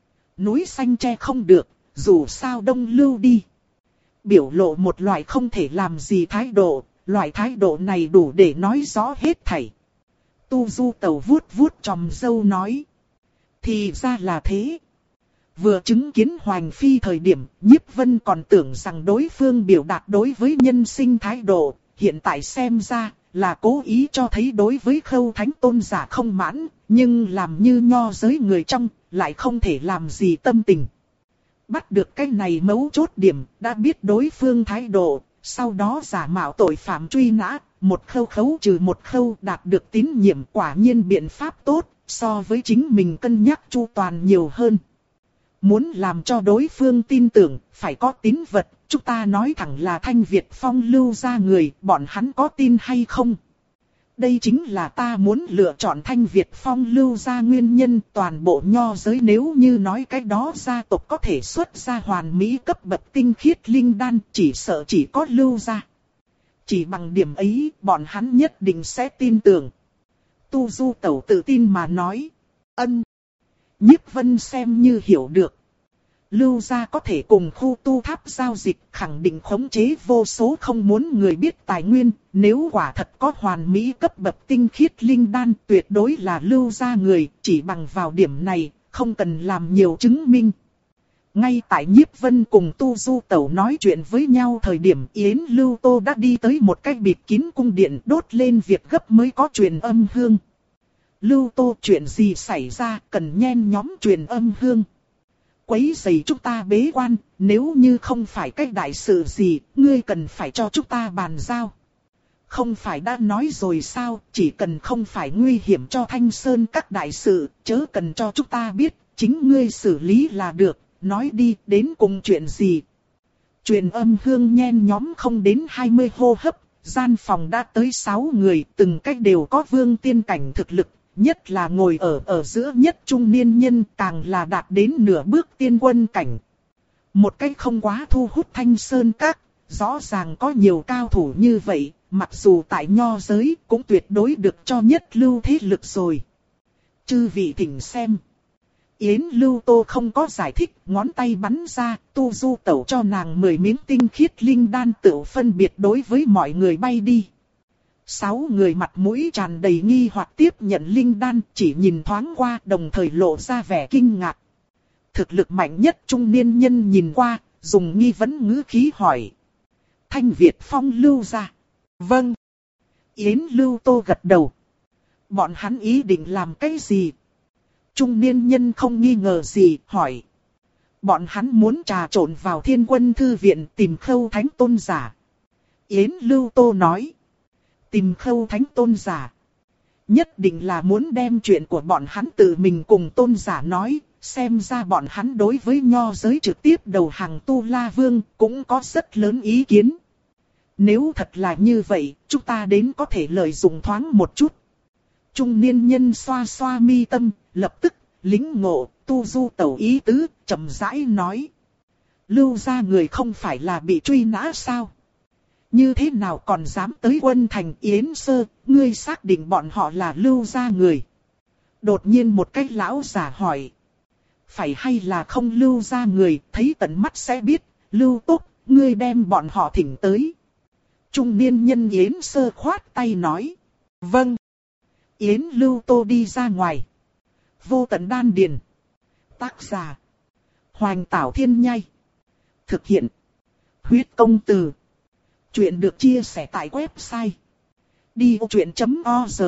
Núi xanh tre không được, dù sao đông lưu đi. Biểu lộ một loại không thể làm gì thái độ, loại thái độ này đủ để nói rõ hết thảy. Tu Du Tẩu vuốt vuốt chòm râu nói. Thì ra là thế. Vừa chứng kiến hoành phi thời điểm, Nhiếp Vân còn tưởng rằng đối phương biểu đạt đối với nhân sinh thái độ, hiện tại xem ra là cố ý cho thấy đối với Khâu Thánh Tôn giả không mãn, nhưng làm như nho giới người trong, lại không thể làm gì tâm tình. Bắt được cái này mấu chốt điểm, đã biết đối phương thái độ, sau đó giả mạo tội phạm truy nã, một khâu khấu trừ một khâu đạt được tín nhiệm, quả nhiên biện pháp tốt, so với chính mình cân nhắc chu toàn nhiều hơn. Muốn làm cho đối phương tin tưởng, phải có tín vật, chúng ta nói thẳng là Thanh Việt Phong lưu ra người, bọn hắn có tin hay không? Đây chính là ta muốn lựa chọn Thanh Việt Phong lưu gia nguyên nhân. Toàn bộ nho giới nếu như nói cái đó gia tộc có thể xuất ra hoàn mỹ cấp bậc tinh khiết linh đan, chỉ sợ chỉ có lưu gia. Chỉ bằng điểm ấy, bọn hắn nhất định sẽ tin tưởng. Tu Du Tẩu tự tin mà nói. Ân. Nhiếp Vân xem như hiểu được. Lưu gia có thể cùng khu tu tháp giao dịch, khẳng định khống chế vô số không muốn người biết tài nguyên. Nếu quả thật có hoàn mỹ cấp bậc tinh khiết linh đan, tuyệt đối là lưu gia người. Chỉ bằng vào điểm này, không cần làm nhiều chứng minh. Ngay tại Nhiếp Vân cùng Tu Du Tẩu nói chuyện với nhau thời điểm, Yến Lưu Tô đã đi tới một cái bịt kín cung điện, đốt lên việc gấp mới có truyền âm hương. Lưu Tô, chuyện gì xảy ra, cần nhen nhóm truyền âm hương. Quấy rầy chúng ta bế quan, nếu như không phải cái đại sự gì, ngươi cần phải cho chúng ta bàn giao. Không phải đã nói rồi sao, chỉ cần không phải nguy hiểm cho Thanh Sơn các đại sự, chớ cần cho chúng ta biết, chính ngươi xử lý là được, nói đi, đến cùng chuyện gì. Truyền âm hương nhen nhóm không đến hai mươi hô hấp, gian phòng đã tới sáu người, từng cách đều có vương tiên cảnh thực lực. Nhất là ngồi ở ở giữa nhất trung niên nhân, càng là đạt đến nửa bước tiên quân cảnh. Một cách không quá thu hút Thanh Sơn các, rõ ràng có nhiều cao thủ như vậy, mặc dù tại nho giới cũng tuyệt đối được cho nhất lưu thế lực rồi. Chư vị thỉnh xem. Yến Lưu Tô không có giải thích, ngón tay bắn ra, Tu Du Tẩu cho nàng mười miếng tinh khiết linh đan tự phân biệt đối với mọi người bay đi. Sáu người mặt mũi tràn đầy nghi hoặc tiếp nhận linh đan, chỉ nhìn thoáng qua đồng thời lộ ra vẻ kinh ngạc. Thực lực mạnh nhất trung niên nhân nhìn qua, dùng nghi vấn ngữ khí hỏi. Thanh Việt Phong lưu gia. Vâng. Yến Lưu Tô gật đầu. Bọn hắn ý định làm cái gì? Trung niên nhân không nghi ngờ gì, hỏi. Bọn hắn muốn trà trộn vào Thiên Quân Thư Viện tìm Khâu Thánh Tôn giả. Yến Lưu Tô nói. Tìm Khâu Thánh Tôn giả. Nhất định là muốn đem chuyện của bọn hắn tự mình cùng tôn giả nói, xem ra bọn hắn đối với nho giới trực tiếp đầu hàng Tu La Vương cũng có rất lớn ý kiến. Nếu thật là như vậy, chúng ta đến có thể lợi dụng thoáng một chút. Trung niên nhân xoa xoa mi tâm, lập tức lính ngộ, Tu Du Tẩu ý tứ, chậm rãi nói. Lưu gia người không phải là bị truy nã sao? Như thế nào còn dám tới Quân Thành Yến Sơ, ngươi xác định bọn họ là lưu gia người. Đột nhiên một cái lão giả hỏi. Phải hay là không lưu gia người, thấy tận mắt sẽ biết, Lưu Túc, ngươi đem bọn họ thỉnh tới. Trung niên nhân Yến Sơ khoát tay nói. Vâng. Yến Lưu Tô đi ra ngoài. Vô Tận Đan Điền. Tác giả. Hoành Tảo Thiên Nhai. Thực hiện. Huyết Công Từ. Chuyện được chia sẻ tại website đi ô chuyện chấm org.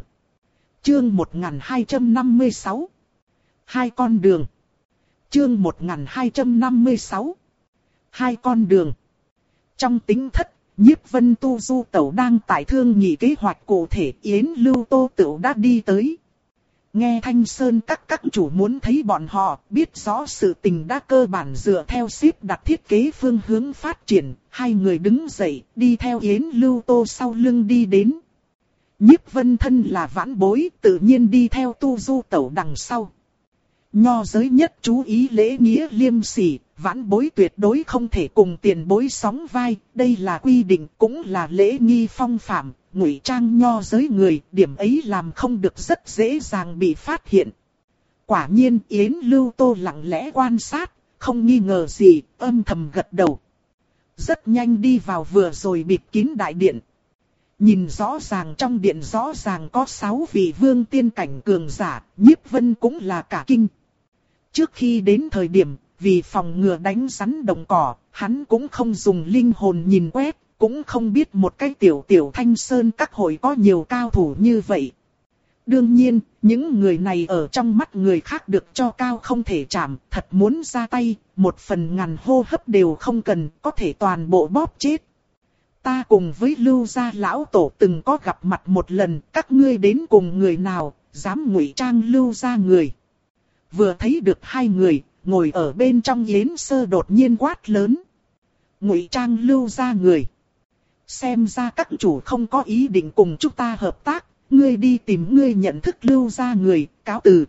Chương một nghìn hai trăm năm mươi sáu. Hai con đường. Chương một nghìn hai trăm năm mươi sáu. Hai con đường. Trong tính thất, Nhiếp Vân Tu Du Tẩu đang tại thương nghị kế hoạch cụ thể, Yến Lưu Tô Tửu đã đi tới. Nghe Thanh Sơn các các chủ muốn thấy bọn họ, biết rõ sự tình đã cơ bản dựa theo xếp đặt thiết kế phương hướng phát triển, hai người đứng dậy, đi theo Yến Lưu Tô sau lưng đi đến. Nhiếp Vân thân là vãn bối, tự nhiên đi theo Tu Du Tẩu đằng sau. Nho giới nhất chú ý lễ nghĩa liêm sỉ, vãn bối tuyệt đối không thể cùng tiền bối sóng vai, đây là quy định cũng là lễ nghi phong phạm. Ngụy trang nho giới người, điểm ấy làm không được rất dễ dàng bị phát hiện. Quả nhiên Yến Lưu Tô lặng lẽ quan sát, không nghi ngờ gì, âm thầm gật đầu. Rất nhanh đi vào vừa rồi bịt kín đại điện. Nhìn rõ ràng trong điện rõ ràng có sáu vị vương tiên cảnh cường giả, Nhiếp Vân cũng là cả kinh. Trước khi đến thời điểm, vì phòng ngừa đánh rắn động cỏ, hắn cũng không dùng linh hồn nhìn quét. Cũng không biết một cái tiểu tiểu Thanh Sơn các hội có nhiều cao thủ như vậy. Đương nhiên, những người này ở trong mắt người khác được cho cao không thể chạm, thật muốn ra tay, một phần ngàn hô hấp đều không cần, có thể toàn bộ bóp chết. Ta cùng với Lưu gia lão tổ từng có gặp mặt một lần, các ngươi đến cùng người nào, dám ngụy trang Lưu gia người. Vừa thấy được hai người, ngồi ở bên trong Yến Sơ đột nhiên quát lớn. Ngụy trang Lưu gia người. Xem ra các chủ không có ý định cùng chúng ta hợp tác, ngươi đi tìm ngươi nhận thức Lưu gia người, cáo từ.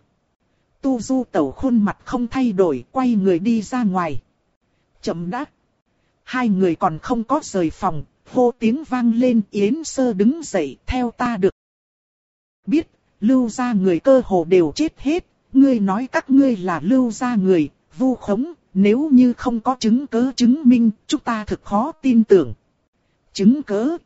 Tu Du Tẩu khuôn mặt không thay đổi, quay người đi ra ngoài. Chậm đã. Hai người còn không có rời phòng, hô tiếng vang lên. Yến Sơ đứng dậy, theo ta được biết, Lưu gia người cơ hồ đều chết hết. Ngươi nói các ngươi là Lưu gia người, vu khống, nếu như không có chứng cớ chứng minh, chúng ta thực khó tin tưởng. Chứng cớ?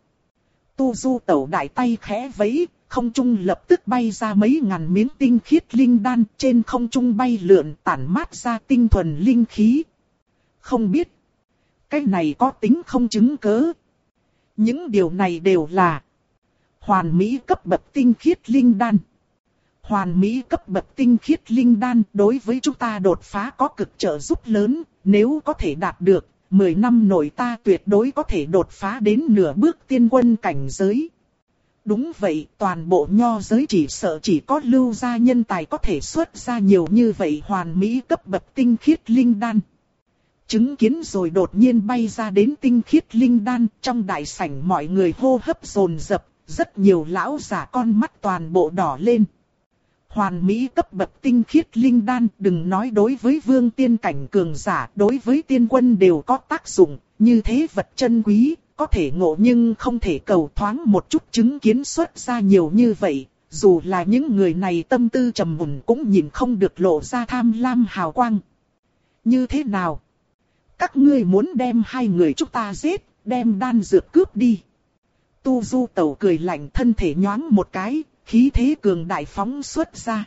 Tu Du Tẩu đại tay khẽ vẫy, không trung lập tức bay ra mấy ngàn miếng tinh khiết linh đan, trên không trung bay lượn tản mát ra tinh thuần linh khí. Không biết, cái này có tính không chứng cớ? Những điều này đều là hoàn mỹ cấp bậc tinh khiết linh đan. Hoàn mỹ cấp bậc tinh khiết linh đan đối với chúng ta đột phá có cực trợ giúp lớn, nếu có thể đạt được, mười năm nội ta tuyệt đối có thể đột phá đến nửa bước tiên quân cảnh giới. Đúng vậy, toàn bộ nho giới chỉ sợ chỉ có Lưu gia nhân tài có thể xuất ra nhiều như vậy hoàn mỹ cấp bậc tinh khiết linh đan. Chứng kiến rồi đột nhiên bay ra đến tinh khiết linh đan, trong đại sảnh mọi người hô hấp dồn dập, rất nhiều lão giả con mắt toàn bộ đỏ lên. Hoàn mỹ cấp bậc tinh khiết linh đan, đừng nói đối với vương tiên cảnh cường giả, đối với tiên quân đều có tác dụng, như thế vật chân quý, có thể ngộ nhưng không thể cầu. Thoáng một chút chứng kiến xuất ra nhiều như vậy, dù là những người này tâm tư trầm mùn cũng nhìn không được lộ ra tham lam hào quang. Như thế nào? Các ngươi muốn đem hai người chúng ta giết, đem đan dược cướp đi. Tu Du Tẩu cười lạnh, thân thể nhoáng một cái, khí thế cường đại phóng xuất ra.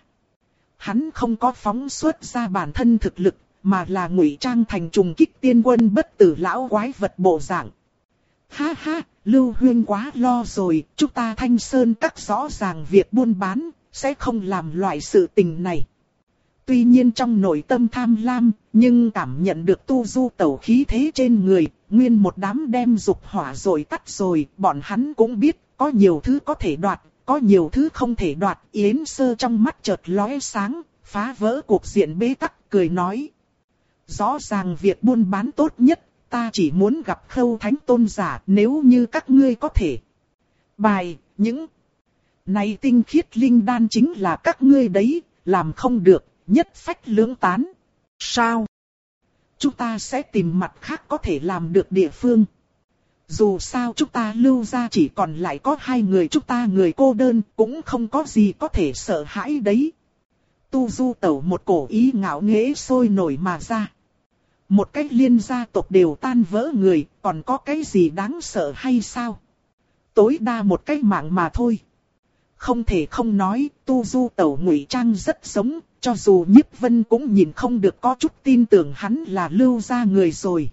Hắn không có phóng xuất ra bản thân thực lực, mà là ngụy trang thành trùng kích tiên quân bất tử lão quái vật bộ dạng. Ha ha, Lưu Huyên quá lo rồi, chúng ta Thanh Sơn các rõ ràng việc buôn bán, sẽ không làm loại sự tình này. Tuy nhiên trong nội tâm tham lam, nhưng cảm nhận được Tu Du Tẩu khí thế trên người, nguyên một đám đem dục hỏa rồi tắt rồi, bọn hắn cũng biết, có nhiều thứ có thể đoạt, có nhiều thứ không thể đoạt. Yến Sơ trong mắt chợt lóe sáng, phá vỡ cuộc diện bế tắc, cười nói. Rõ ràng việc buôn bán tốt nhất, ta chỉ muốn gặp Khâu Thánh Tôn giả, nếu như các ngươi có thể. Bài, những này tinh khiết linh đan chính là các ngươi đấy, làm không được, nhất phách lưỡng tán. Sao? Chúng ta sẽ tìm mặt khác có thể làm được địa phương. Dù sao chúng ta Lưu gia chỉ còn lại có hai người, chúng ta người cô đơn, cũng không có gì có thể sợ hãi đấy. Tu Du Tẩu một cổ ý ngạo nghễ sôi nổi mà ra. Một cách liên gia tộc đều tan vỡ người, còn có cái gì đáng sợ hay sao? Tối đa một cái mạng mà thôi. Không thể không nói, Tu Du Tẩu ngụy trang rất giống, cho dù Nhiếp Vân cũng nhìn không được có chút tin tưởng hắn là Lưu gia người rồi.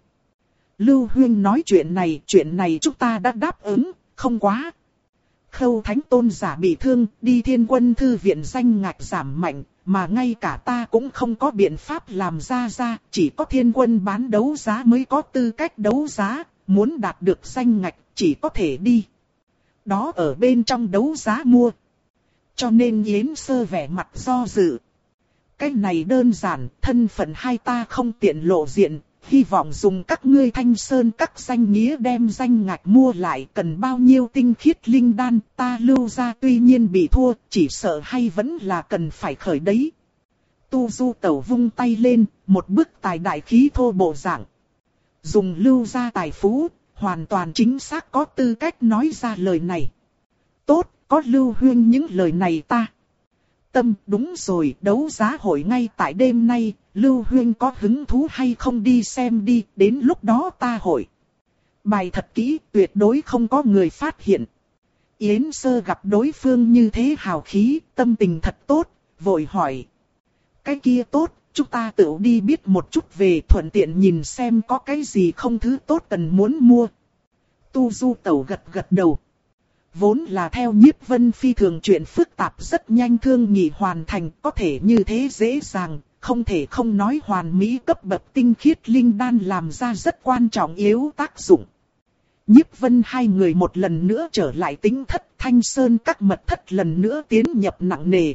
Lưu Huyên nói chuyện này, chuyện này chúng ta đã đáp ứng, không quá. Khâu Thánh Tôn giả bị thương, đi Thiên Quân Thư viện danh ngạch giảm mạnh, mà ngay cả ta cũng không có biện pháp làm ra ra, chỉ có Thiên Quân bán đấu giá mới có tư cách đấu giá, muốn đạt được danh ngạch chỉ có thể đi. Đó ở bên trong đấu giá mua. Cho nên Yến Sơ vẻ mặt do dự. Cái này đơn giản, thân phận hai ta không tiện lộ diện, hy vọng dùng các ngươi Thanh Sơn các danh nghĩa đem danh ngạch mua lại, cần bao nhiêu tinh khiết linh đan, ta Lưu gia tuy nhiên bị thua, chỉ sợ hay vẫn là cần phải khởi đấy. Tu Du Tẩu vung tay lên, một bức tài đại khí thô bộ dạng. Dùng Lưu gia tài phú, hoàn toàn chính xác có tư cách nói ra lời này. Tốt, có Lưu Huyên những lời này ta. Tâm, đúng rồi, đấu giá hội ngay tại đêm nay, Lưu Huyên có hứng thú hay không đi xem đi, đến lúc đó ta hội. Bài thật kỹ, tuyệt đối không có người phát hiện. Yến Sơ gặp đối phương như thế hào khí, tâm tình thật tốt, vội hỏi. Cái kia tốt, chúng ta tự đi biết một chút về, thuận tiện nhìn xem có cái gì không thứ tốt cần muốn mua. Tu Du Tẩu gật gật đầu. Vốn là theo Nhiếp Vân phi thường chuyện phức tạp rất nhanh thương nghị hoàn thành, có thể như thế dễ dàng, không thể không nói hoàn mỹ cấp bậc tinh khiết linh đan làm ra rất quan trọng yếu tác dụng. Nhiếp Vân hai người một lần nữa trở lại tính thất, Thanh Sơn các mật thất lần nữa tiến nhập nặng nề.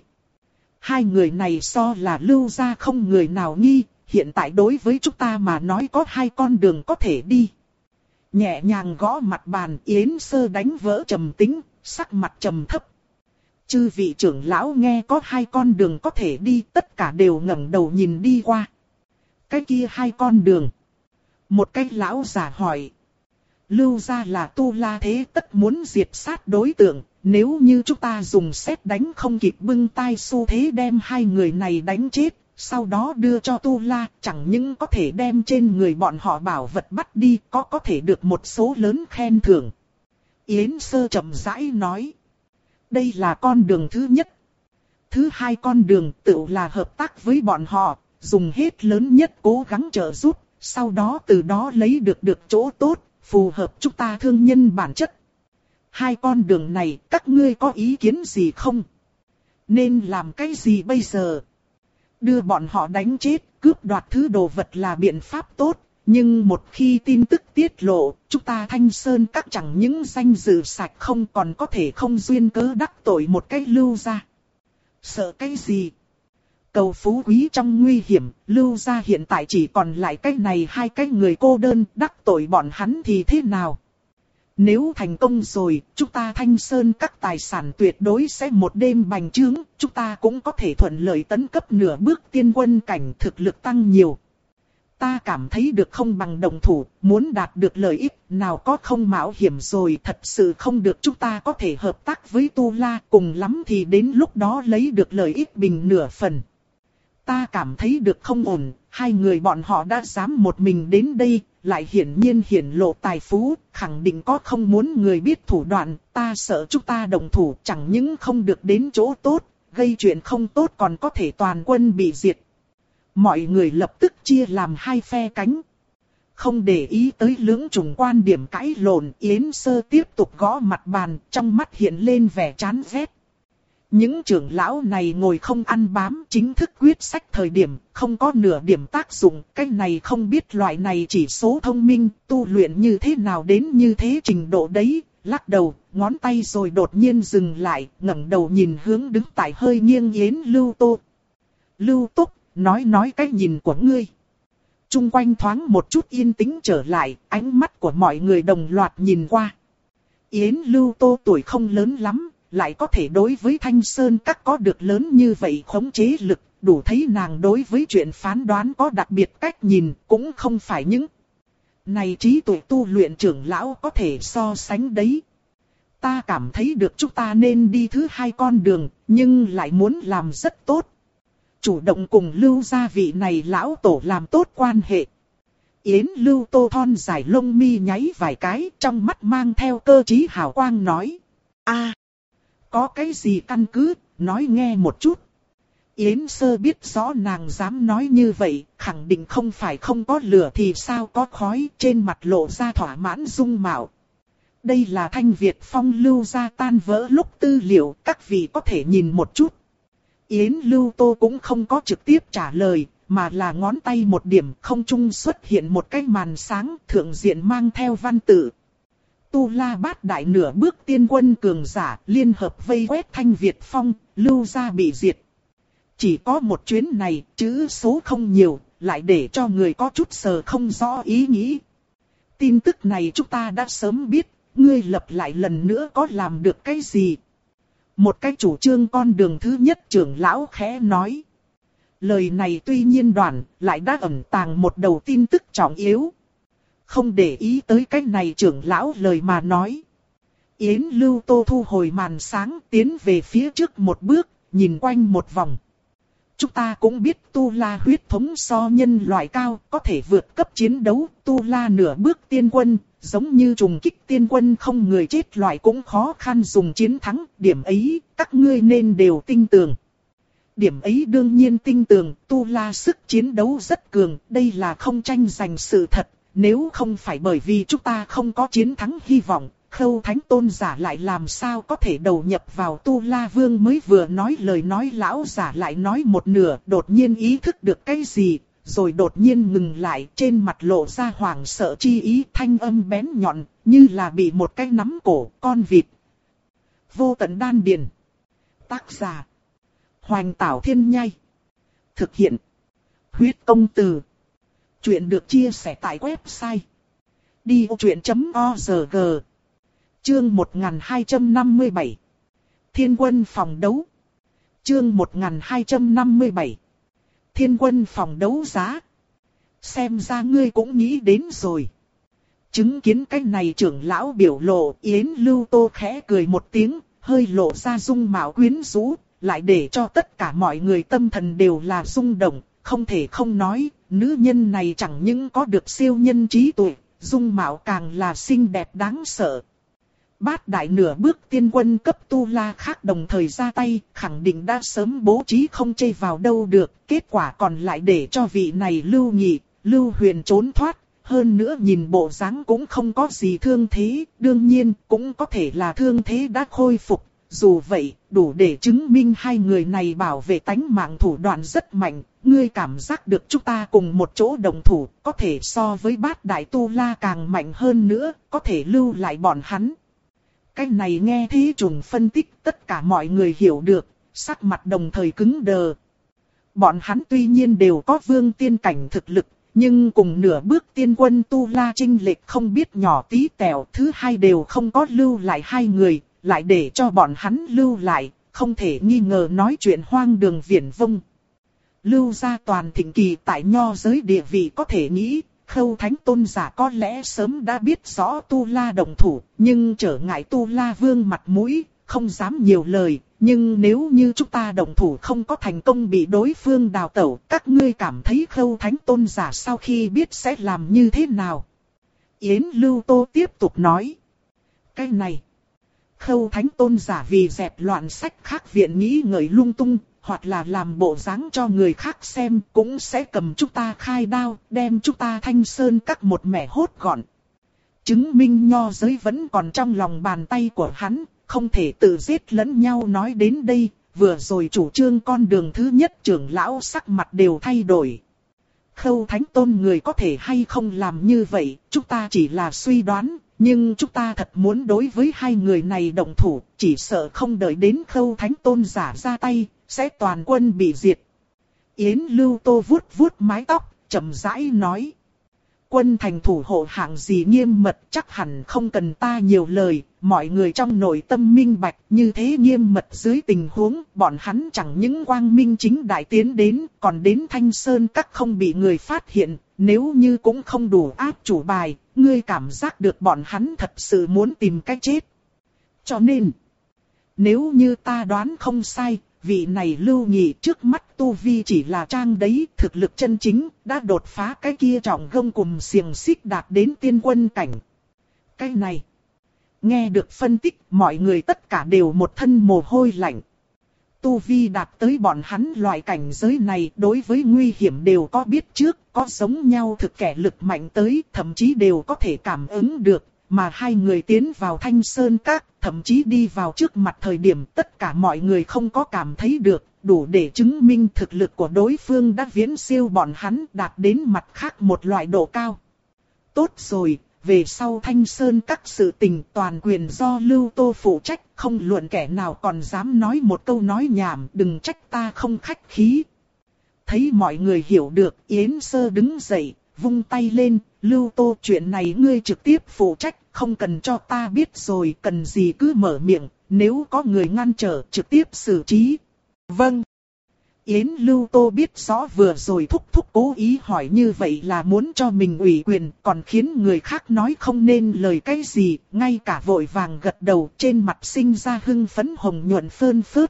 Hai người này so là Lưu gia không người nào nghi, hiện tại đối với chúng ta mà nói có hai con đường có thể đi. Nhẹ nhàng gõ mặt bàn, Yến Sơ đánh vỡ trầm tĩnh, sắc mặt trầm thấp. Chư vị trưởng lão nghe có hai con đường có thể đi, tất cả đều ngẩng đầu nhìn đi qua. Cái kia hai con đường. Một cái lão giả hỏi. Lưu gia là Tu La thế tất muốn diệt sát đối tượng, nếu như chúng ta dùng sét đánh không kịp bưng tay xu thế đem hai người này đánh chết, sau đó đưa cho Tu La, chẳng những có thể đem trên người bọn họ bảo vật bắt đi, có có thể được một số lớn khen thưởng. Yến Sơ chậm rãi nói. Đây là con đường thứ nhất. Thứ hai con đường tự là hợp tác với bọn họ, dùng hết lớn nhất cố gắng trợ giúp, sau đó từ đó lấy được được chỗ tốt, phù hợp chúng ta thương nhân bản chất. Hai con đường này các ngươi có ý kiến gì không? Nên làm cái gì bây giờ? Đưa bọn họ đánh chết, cướp đoạt thứ đồ vật là biện pháp tốt, nhưng một khi tin tức tiết lộ, chúng ta Thanh Sơn các chẳng những danh dự sạch không còn có thể không duyên cớ đắc tội một cái Lưu gia. Sợ cái gì? Cầu phú quý trong nguy hiểm, Lưu gia hiện tại chỉ còn lại cái này hai cái người cô đơn, đắc tội bọn hắn thì thế nào? Nếu thành công rồi, chúng ta Thanh Sơn các tài sản tuyệt đối sẽ một đêm bành trướng, chúng ta cũng có thể thuận lợi tấn cấp nửa bước tiên quân cảnh, thực lực tăng nhiều. Ta cảm thấy được không bằng đồng thủ, muốn đạt được lợi ích, nào có không mạo hiểm rồi, thật sự không được chúng ta có thể hợp tác với Tu La, cùng lắm thì đến lúc đó lấy được lợi ích bình nửa phần. Ta cảm thấy được không ổn, hai người bọn họ đã dám một mình đến đây, lại hiển nhiên hiển lộ tài phú, khẳng định có không muốn người biết thủ đoạn, ta sợ chúng ta đồng thủ chẳng những không được đến chỗ tốt, gây chuyện không tốt còn có thể toàn quân bị diệt. Mọi người lập tức chia làm hai phe cánh. Không để ý tới lưỡng chủng quan điểm cãi lộn, Yến Sơ tiếp tục gõ mặt bàn, trong mắt hiện lên vẻ chán ghét. Những trưởng lão này ngồi không ăn bám, chính thức quyết sách thời điểm, không có nửa điểm tác dụng, cái này không biết loại này chỉ số thông minh, tu luyện như thế nào đến như thế trình độ đấy, lắc đầu, ngón tay rồi đột nhiên dừng lại, ngẩng đầu nhìn hướng đứng tại hơi nghiêng Yến Lưu Tô. Lưu Túc, nói nói cái nhìn của ngươi. Trung quanh thoáng một chút yên tĩnh trở lại, ánh mắt của mọi người đồng loạt nhìn qua. Yến Lưu Tô tuổi không lớn lắm, lại có thể đối với Thanh Sơn các có được lớn như vậy khống chế lực, đủ thấy nàng đối với chuyện phán đoán có đặc biệt cách nhìn, cũng không phải những này trí tuệ tu luyện trưởng lão có thể so sánh đấy. Ta cảm thấy được chúng ta nên đi thứ hai con đường, nhưng lại muốn làm rất tốt. Chủ động cùng Lưu gia vị này lão tổ làm tốt quan hệ. Yến Lưu Tô thon dài lông mi nháy vài cái, trong mắt mang theo cơ trí hào quang nói. A, có cái gì căn cứ, nói nghe một chút. Yến Sơ biết rõ nàng dám nói như vậy, khẳng định không phải không có lửa thì sao có khói, trên mặt lộ ra thỏa mãn dung mạo. Đây là Thanh Việt Phong Lưu gia tan vỡ lúc tư liệu, các vị có thể nhìn một chút. Yến Lưu Tô cũng không có trực tiếp trả lời, mà là ngón tay một điểm, không trung xuất hiện một cái màn sáng, thượng diện mang theo văn tự. Tu La bát đại nửa bước tiên quân cường giả, liên hợp vây quét Thanh Việt Phong, Lưu gia bị diệt. Chỉ có một chuyến này, chữ số không nhiều, lại để cho người có chút sờ không rõ ý nghĩ. Tin tức này chúng ta đã sớm biết, ngươi lập lại lần nữa có làm được cái gì? Một cái chủ trương con đường thứ nhất trưởng lão khẽ nói. Lời này tuy nhiên đoạn, lại đã ẩn tàng một đầu tin tức trọng yếu. Không để ý tới cái này trưởng lão lời mà nói. Yến Lưu Tô thu hồi màn sáng tiến về phía trước một bước, nhìn quanh một vòng. Chúng ta cũng biết Tu La huyết thống so nhân loại cao, có thể vượt cấp chiến đấu, Tu La nửa bước tiên quân, giống như trùng kích tiên quân không người chết loại cũng khó khăn dùng chiến thắng, điểm ấy, các ngươi nên đều tin tưởng. Điểm ấy đương nhiên tin tưởng, Tu La sức chiến đấu rất cường, đây là không tranh giành sự thật, nếu không phải bởi vì chúng ta không có chiến thắng hy vọng, Khâu Thánh Tôn giả lại làm sao có thể đầu nhập vào Tu La Vương mới vừa nói lời nói lão giả lại nói một nửa, đột nhiên ý thức được cái gì, rồi đột nhiên ngừng lại, trên mặt lộ ra hoảng sợ chi ý, thanh âm bén nhọn, như là bị một cái nắm cổ, con vịt. Vô tận đan điền. Tác giả. Hoành Tảo Thiên Nhai. Thực hiện. Huyết Công Từ. Chuyện được chia sẻ tại website đi vô chuyện chấm org. Chương một nghìn hai trăm năm mươi bảy. Thiên quân phòng đấu. Chương một nghìn hai trăm năm mươi bảy. Thiên quân phòng đấu giá. Xem ra ngươi cũng nghĩ đến rồi. Chứng kiến cái này trưởng lão biểu lộ, Yến Lưu Tô khẽ cười một tiếng, hơi lộ ra dung mạo quyến rũ, lại để cho tất cả mọi người tâm thần đều là rung động, không thể không nói, nữ nhân này chẳng những có được siêu nhân trí tuệ, dung mạo càng là xinh đẹp đáng sợ. Bát đại nửa bước tiên quân cấp tu la khác đồng thời ra tay, khẳng định đã sớm bố trí không chê vào đâu được, kết quả còn lại để cho vị này Lưu Nhị, Lưu Huyền trốn thoát, hơn nữa nhìn bộ dáng cũng không có gì thương thế, đương nhiên cũng có thể là thương thế đã khôi phục, dù vậy đủ để chứng minh hai người này bảo vệ tánh mạng thủ đoạn rất mạnh, ngươi cảm giác được chúng ta cùng một chỗ đồng thủ, có thể so với bát đại tu la càng mạnh hơn nữa, có thể lưu lại bọn hắn. Cái này nghe thế trùng phân tích, tất cả mọi người hiểu được, sắc mặt đồng thời cứng đờ. Bọn hắn tuy nhiên đều có vương tiên cảnh thực lực, nhưng cùng nửa bước tiên quân tu la chênh lệch không biết nhỏ tí tẹo, thứ hai đều không có lưu lại hai người, lại để cho bọn hắn lưu lại, không thể nghi ngờ nói chuyện hoang đường viển vông. Lưu gia toàn thịnh kỳ tại nho giới địa vị có thể nghĩ, Khâu Thánh Tôn giả có lẽ sớm đã biết rõ tu la đồng thủ, nhưng trở ngại tu la vương mặt mũi, không dám nhiều lời. Nhưng nếu như chúng ta đồng thủ không có thành công bị đối phương đào tẩu, các ngươi cảm thấy Khâu Thánh Tôn giả sau khi biết sẽ làm như thế nào? Yến Lưu Tô tiếp tục nói. Cái này, Khâu Thánh Tôn giả vì dẹp loạn sách khác viện nghĩ ngợi lung tung, hoặc là làm bộ dáng cho người khác xem, cũng sẽ cầm chúng ta khai đao, đem chúng ta Thanh Sơn các một mẻ hốt gọn. Chứng minh nho giới vẫn còn trong lòng bàn tay của hắn, không thể tự giết lẫn nhau. Nói đến đây, vừa rồi chủ trương con đường thứ nhất trưởng lão sắc mặt đều thay đổi. Khâu Thánh Tôn người có thể hay không làm như vậy, chúng ta chỉ là suy đoán, nhưng chúng ta thật muốn đối với hai người này động thủ, chỉ sợ không đợi đến Khâu Thánh Tôn giả ra tay, sẽ toàn quân bị diệt. Yến Lưu Tô vuốt vuốt mái tóc, chậm rãi nói. Quân thành thủ hộ hạng gì nghiêm mật, chắc hẳn không cần ta nhiều lời, mọi người trong nội tâm minh bạch, như thế nghiêm mật dưới tình huống, bọn hắn chẳng những quang minh chính đại tiến đến, còn đến Thanh Sơn các không bị người phát hiện, nếu như cũng không đủ áp chủ bài, ngươi cảm giác được bọn hắn thật sự muốn tìm cách chết. Cho nên, nếu như ta đoán không sai, vị này Lưu Nhị trước mắt tu vi chỉ là trang đấy, thực lực chân chính, đã đột phá cái kia trọng gông cùng xiềng xích đạt đến tiên quân cảnh. Cái này, nghe được phân tích, mọi người tất cả đều một thân mồ hôi lạnh. Tu vi đạt tới bọn hắn loại cảnh giới này, đối với nguy hiểm đều có biết trước, có giống nhau thực kẻ lực mạnh tới, thậm chí đều có thể cảm ứng được. Mà hai người tiến vào Thanh Sơn Các, thậm chí đi vào trước mặt thời điểm tất cả mọi người không có cảm thấy được, đủ để chứng minh thực lực của đối phương đã viễn siêu bọn hắn, đạt đến mặt khác một loại độ cao. Tốt rồi, về sau Thanh Sơn Các sự tình toàn quyền do Lưu Tô phụ trách, không luận kẻ nào còn dám nói một câu nói nhảm, đừng trách ta không khách khí. Thấy mọi người hiểu được, Yến Sơ đứng dậy, vung tay lên, Lưu Tô chuyện này ngươi trực tiếp phụ trách, không cần cho ta biết rồi, cần gì cứ mở miệng, nếu có người ngăn trở trực tiếp xử trí. Vâng. Yến Lưu Tô biết rõ vừa rồi thúc thúc cố ý hỏi như vậy là muốn cho mình ủy quyền, còn khiến người khác nói không nên lời cái gì, ngay cả vội vàng gật đầu, trên mặt sinh ra hưng phấn hồng nhuận phơn phớt.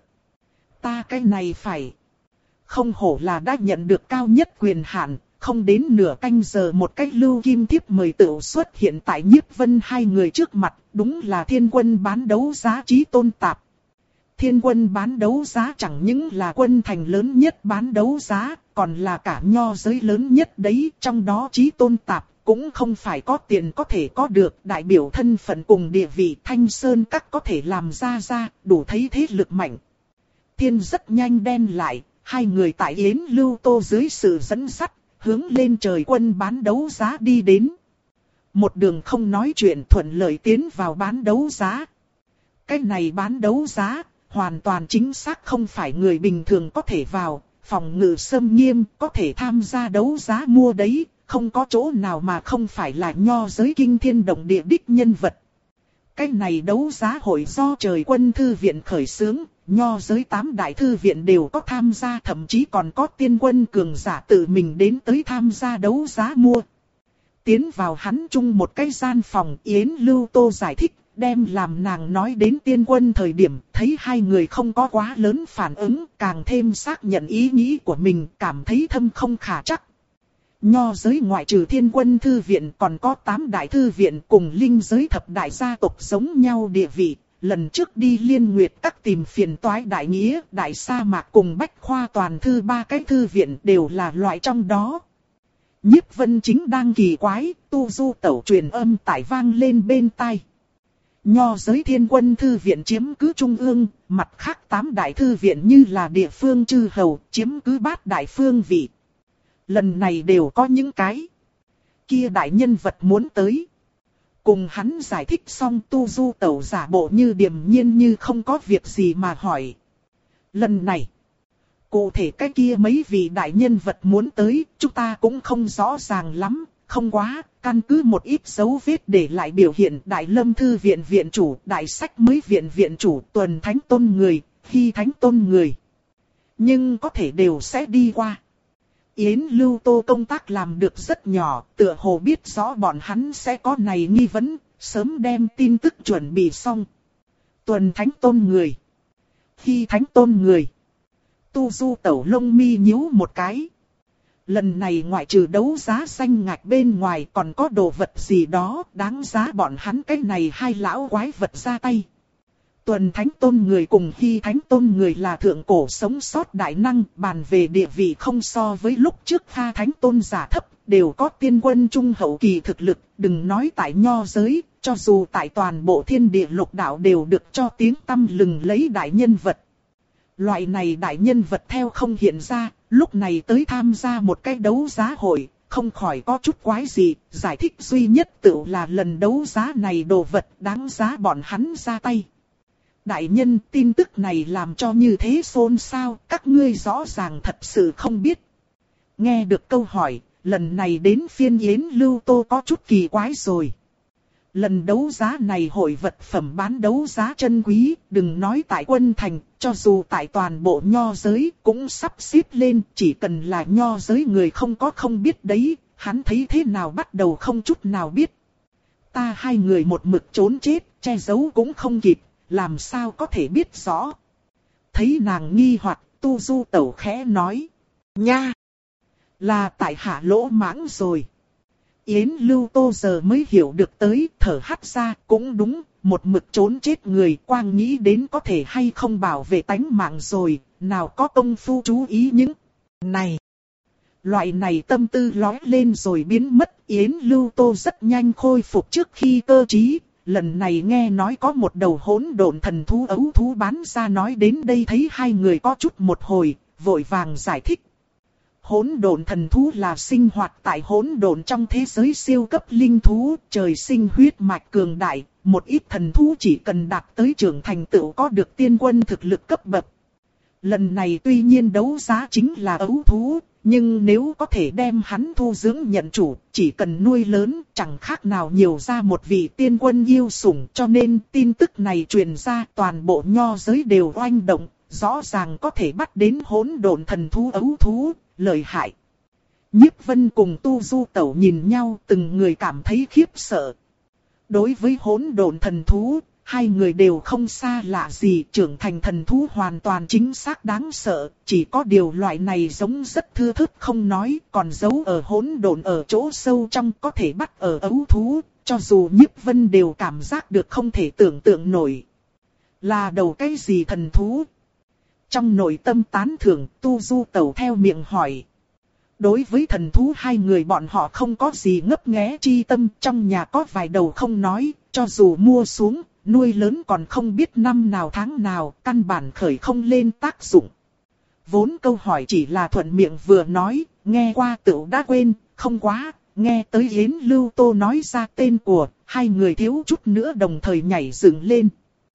Ta cái này phải. Không hổ là đã nhận được cao nhất quyền hạn. Không đến nửa canh giờ một cách lưu kim thiếp mời tựu xuất hiện tại Nhiếp Vân hai người trước mặt, đúng là thiên quân bán đấu giá Chí Tôn Tạp. Thiên quân bán đấu giá chẳng những là quân thành lớn nhất bán đấu giá, còn là cả nho giới lớn nhất đấy, trong đó Chí Tôn Tạp cũng không phải có tiền có thể có được, đại biểu thân phận cùng địa vị Thanh Sơn Các có thể làm ra ra, đủ thấy thế lực mạnh. Thiên rất nhanh đen lại, hai người tại Yến Lưu Tô dưới sự dẫn dắt, hướng lên trời quân bán đấu giá đi đến. Một đường không nói chuyện thuận lợi tiến vào bán đấu giá. Cái này bán đấu giá, hoàn toàn chính xác không phải người bình thường có thể vào, phòng ngự xâm nghiêm, có thể tham gia đấu giá mua đấy, không có chỗ nào mà không phải là nho giới kinh thiên động địa đích nhân vật. Cái này đấu giá hội do Trời Quân Thư Viện khởi xướng, nho giới tám đại thư viện đều có tham gia, thậm chí còn có tiên quân cường giả tự mình đến tới tham gia đấu giá mua. Tiến vào hắn chung một cái gian phòng, Yến Lưu Tô giải thích, đem làm nàng nói đến tiên quân thời điểm, thấy hai người không có quá lớn phản ứng, càng thêm xác nhận ý nghĩ của mình, cảm thấy thâm không khả trắc. Nho giới ngoại trừ Thiên Quân Thư Viện còn có tám đại thư viện cùng linh giới thập đại gia tộc giống nhau địa vị. Lần trước đi Liên Nguyệt Các tìm phiền toái Đại Nghĩa, Đại Sa Mạc cùng Bách Khoa Toàn Thư ba cái thư viện đều là loại trong đó. Nhiếp Vân Chính đang kỳ quái, tu du tẩu truyền âm tải vang lên bên tai. Nho giới Thiên Quân Thư Viện chiếm cứ trung ương, mặt khác tám đại thư viện như là địa phương chư hầu, chiếm cứ bát đại phương vị. Lần này đều có những cái kia đại nhân vật muốn tới. Cùng hắn giải thích xong, tu du tẩu giả bộ như điềm nhiên như không có việc gì mà hỏi. Lần này, cụ thể cái kia mấy vị đại nhân vật muốn tới, chúng ta cũng không rõ ràng lắm, không quá, căn cứ một ít dấu vết để lại biểu hiện Đại Lâm Thư Viện viện chủ, Đại Sách Mới Viện viện chủ, Tuần Thánh Tôn người, Hy Thánh Tôn người. Nhưng có thể đều sẽ đi qua. Yến Lưu Tô công tác làm được rất nhỏ, tựa hồ biết rõ bọn hắn sẽ có này nghi vấn, sớm đem tin tức chuẩn bị xong. Tuần Thánh Tôn người, Hy Thánh Tôn người. Tu du tẩu lông mi nhíu một cái. Lần này ngoại trừ đấu giá xanh ngạch bên ngoài còn có đồ vật gì đó đáng giá bọn hắn cái này hai lão quái vật ra tay. Tuần Thánh Tôn người cùng Hy Thánh Tôn người là thượng cổ sống sót đại năng, bàn về địa vị không so với lúc trước Kha Thánh Tôn giả thấp, đều có tiên quân trung hậu kỳ thực lực, đừng nói tại nho giới, cho dù tại toàn bộ thiên địa lục đạo đều được cho tiếng tăm lừng lấy đại nhân vật. Loại này đại nhân vật theo không hiện ra, lúc này tới tham gia một cái đấu giá hội, không khỏi có chút quái gì, giải thích duy nhất tự là lần đấu giá này đồ vật đáng giá bọn hắn ra tay. Đại nhân, tin tức này làm cho như thế xôn xao, các ngươi rõ ràng thật sự không biết. Nghe được câu hỏi, lần này đến phiên Yến Lưu Tô có chút kỳ quái rồi. Lần đấu giá này hội vật phẩm bán đấu giá chân quý, đừng nói tại Quân Thành, cho dù tại toàn bộ nho giới cũng sắp xếp lên, chỉ cần là nho giới người không có không biết đấy, hắn thấy thế nào bắt đầu không chút nào biết. Ta hai người một mực trốn chết, che giấu cũng không kịp, làm sao có thể biết rõ. Thấy nàng nghi hoặc, tu du tẩu khẽ nói. Nha! Là tại hạ lỗ mãng rồi. Yến Lưu Tô giờ mới hiểu được tới, thở hắt ra, cũng đúng, một mực trốn chết người quang nghĩ đến có thể hay không bảo vệ tánh mạng rồi, nào có công phu chú ý những này. Loại này tâm tư lói lên rồi biến mất, Yến Lưu Tô rất nhanh khôi phục trước khi cơ trí. Lần này nghe nói có một đầu hỗn độn thần thú ấu thú bán ra, nói đến đây thấy hai người có chút một hồi, vội vàng giải thích. Hỗn độn thần thú là sinh hoạt tại hỗn độn trong thế giới siêu cấp linh thú, trời sinh huyết mạch cường đại, một ít thần thú chỉ cần đạt tới trưởng thành tựu có được tiên quân thực lực cấp bậc. Lần này tuy nhiên đấu giá chính là ấu thú, nhưng nếu có thể đem hắn thu dưỡng nhận chủ, chỉ cần nuôi lớn, chẳng khác nào nhiều ra một vị tiên quân yêu sủng, cho nên tin tức này truyền ra toàn bộ nho giới đều oanh động, rõ ràng có thể bắt đến hỗn độn thần thú ấu thú, lợi hại. Nhiếp Vân cùng Tu Du Tẩu nhìn nhau, từng người cảm thấy khiếp sợ. Đối với hỗn độn thần thú, hai người đều không xa lạ gì, trưởng thành thần thú hoàn toàn chính xác đáng sợ, chỉ có điều loại này giống rất thưa thớt không nói, còn giấu ở hỗn độn ở chỗ sâu trong có thể bắt ở ấu thú, cho dù Nhiếp Vân đều cảm giác được không thể tưởng tượng nổi. Là đầu cái gì thần thú? Trong nội tâm tán thưởng, Tu Du Tẩu theo miệng hỏi. Đối với thần thú hai người bọn họ không có gì ngấp nghé chi tâm, trong nhà có vài đầu không nói, cho dù mua xuống, nuôi lớn còn không biết năm nào tháng nào, căn bản khởi không lên tác dụng. Vốn câu hỏi chỉ là thuận miệng vừa nói, nghe qua tựu đã quên, không quá, nghe tới Yến Lưu Tô nói ra tên của, hai người thiếu chút nữa đồng thời nhảy dựng lên.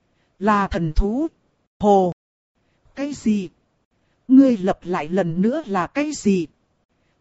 Là thần thú. Hồ. Cái gì? Ngươi lặp lại lần nữa là cái gì?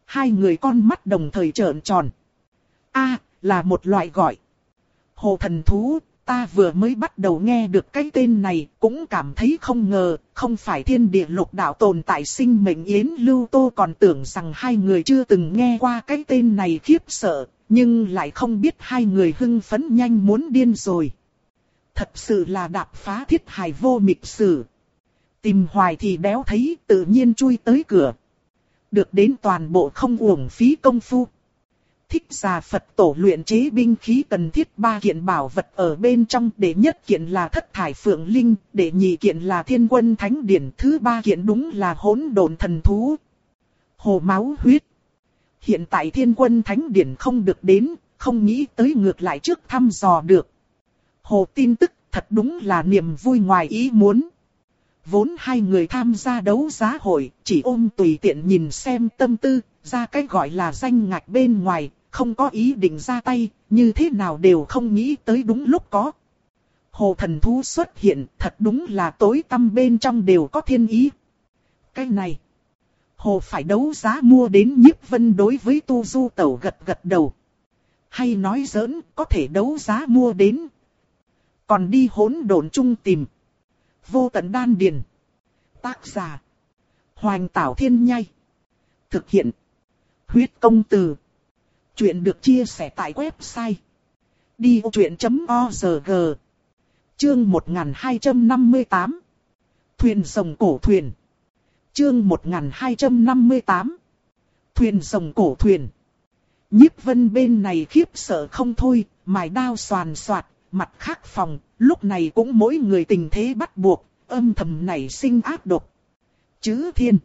Hai người con mắt đồng thời trợn tròn. A, là một loại gọi. Hồ thần thú, ta vừa mới bắt đầu nghe được cái tên này, cũng cảm thấy không ngờ, không phải thiên địa lục đạo tồn tại sinh mệnh Yến Lưu Tô còn tưởng rằng hai người chưa từng nghe qua cái tên này khiếp sợ, nhưng lại không biết hai người hưng phấn nhanh muốn điên rồi. Thật sự là đạp phá thiết hài vô mịch sử. Tìm hoài thì đéo thấy, tự nhiên chui tới cửa. Được đến toàn bộ không uổng phí công phu. Thích Già Phật tổ luyện chế binh khí cần thiết ba kiện bảo vật ở bên trong, đệ nhất kiện là Thất Thải Phượng Linh, đệ nhị kiện là Thiên Quân Thánh Điển, thứ ba kiện đúng là Hỗn Độn Thần Thú. Hồ máu huyết. Hiện tại Thiên Quân Thánh Điển không được đến, không nghĩ tới ngược lại trước thăm dò được. Hồ tin tức thật đúng là niềm vui ngoài ý muốn. Vốn hai người tham gia đấu giá hội, chỉ ôm tùy tiện nhìn xem tâm tư, ra cái gọi là danh ngạch bên ngoài, không có ý định ra tay, như thế nào đều không nghĩ tới đúng lúc có. Hồ thần thú xuất hiện, thật đúng là tối tăm bên trong đều có thiên ý. Cái này, Hồ phải đấu giá mua đến Nhiếp Vân đối với Tu Du Tẩu gật gật đầu. Hay nói giỡn, có thể đấu giá mua đến. Còn đi hỗn độn chung tìm. Vô tận đan điền. Tác giả. Hoành Tảo Thiên Nhai. Thực hiện. Huyết công từ. Chuyện được chia sẻ tại website. đi ô chuyện chấm org. Chương một nghìn hai trăm năm mươi tám. Thuyền rồng cổ thuyền. Chương một nghìn hai trăm năm mươi tám. Thuyền rồng cổ thuyền. Nhiếp Vân bên này khiếp sợ không thôi, mài đao xoàn xoạt, mặt khác phòng, lúc này cũng mỗi người tình thế bắt buộc, âm thầm nảy sinh ác độc. Chữ thiên.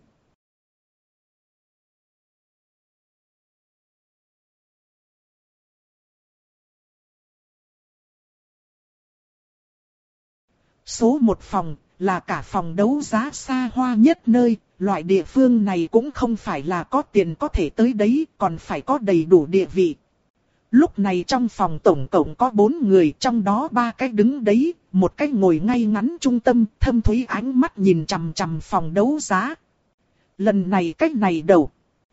Số một phòng, là cả phòng đấu giá xa hoa nhất nơi, loại địa phương này cũng không phải là có tiền có thể tới đấy, còn phải có đầy đủ địa vị. Lúc này trong phòng tổng cộng có bốn người, trong đó ba cái đứng đấy, một cái ngồi ngay ngắn trung tâm, thâm thúy ánh mắt nhìn chằm chằm phòng đấu giá. Lần này cái này đầu.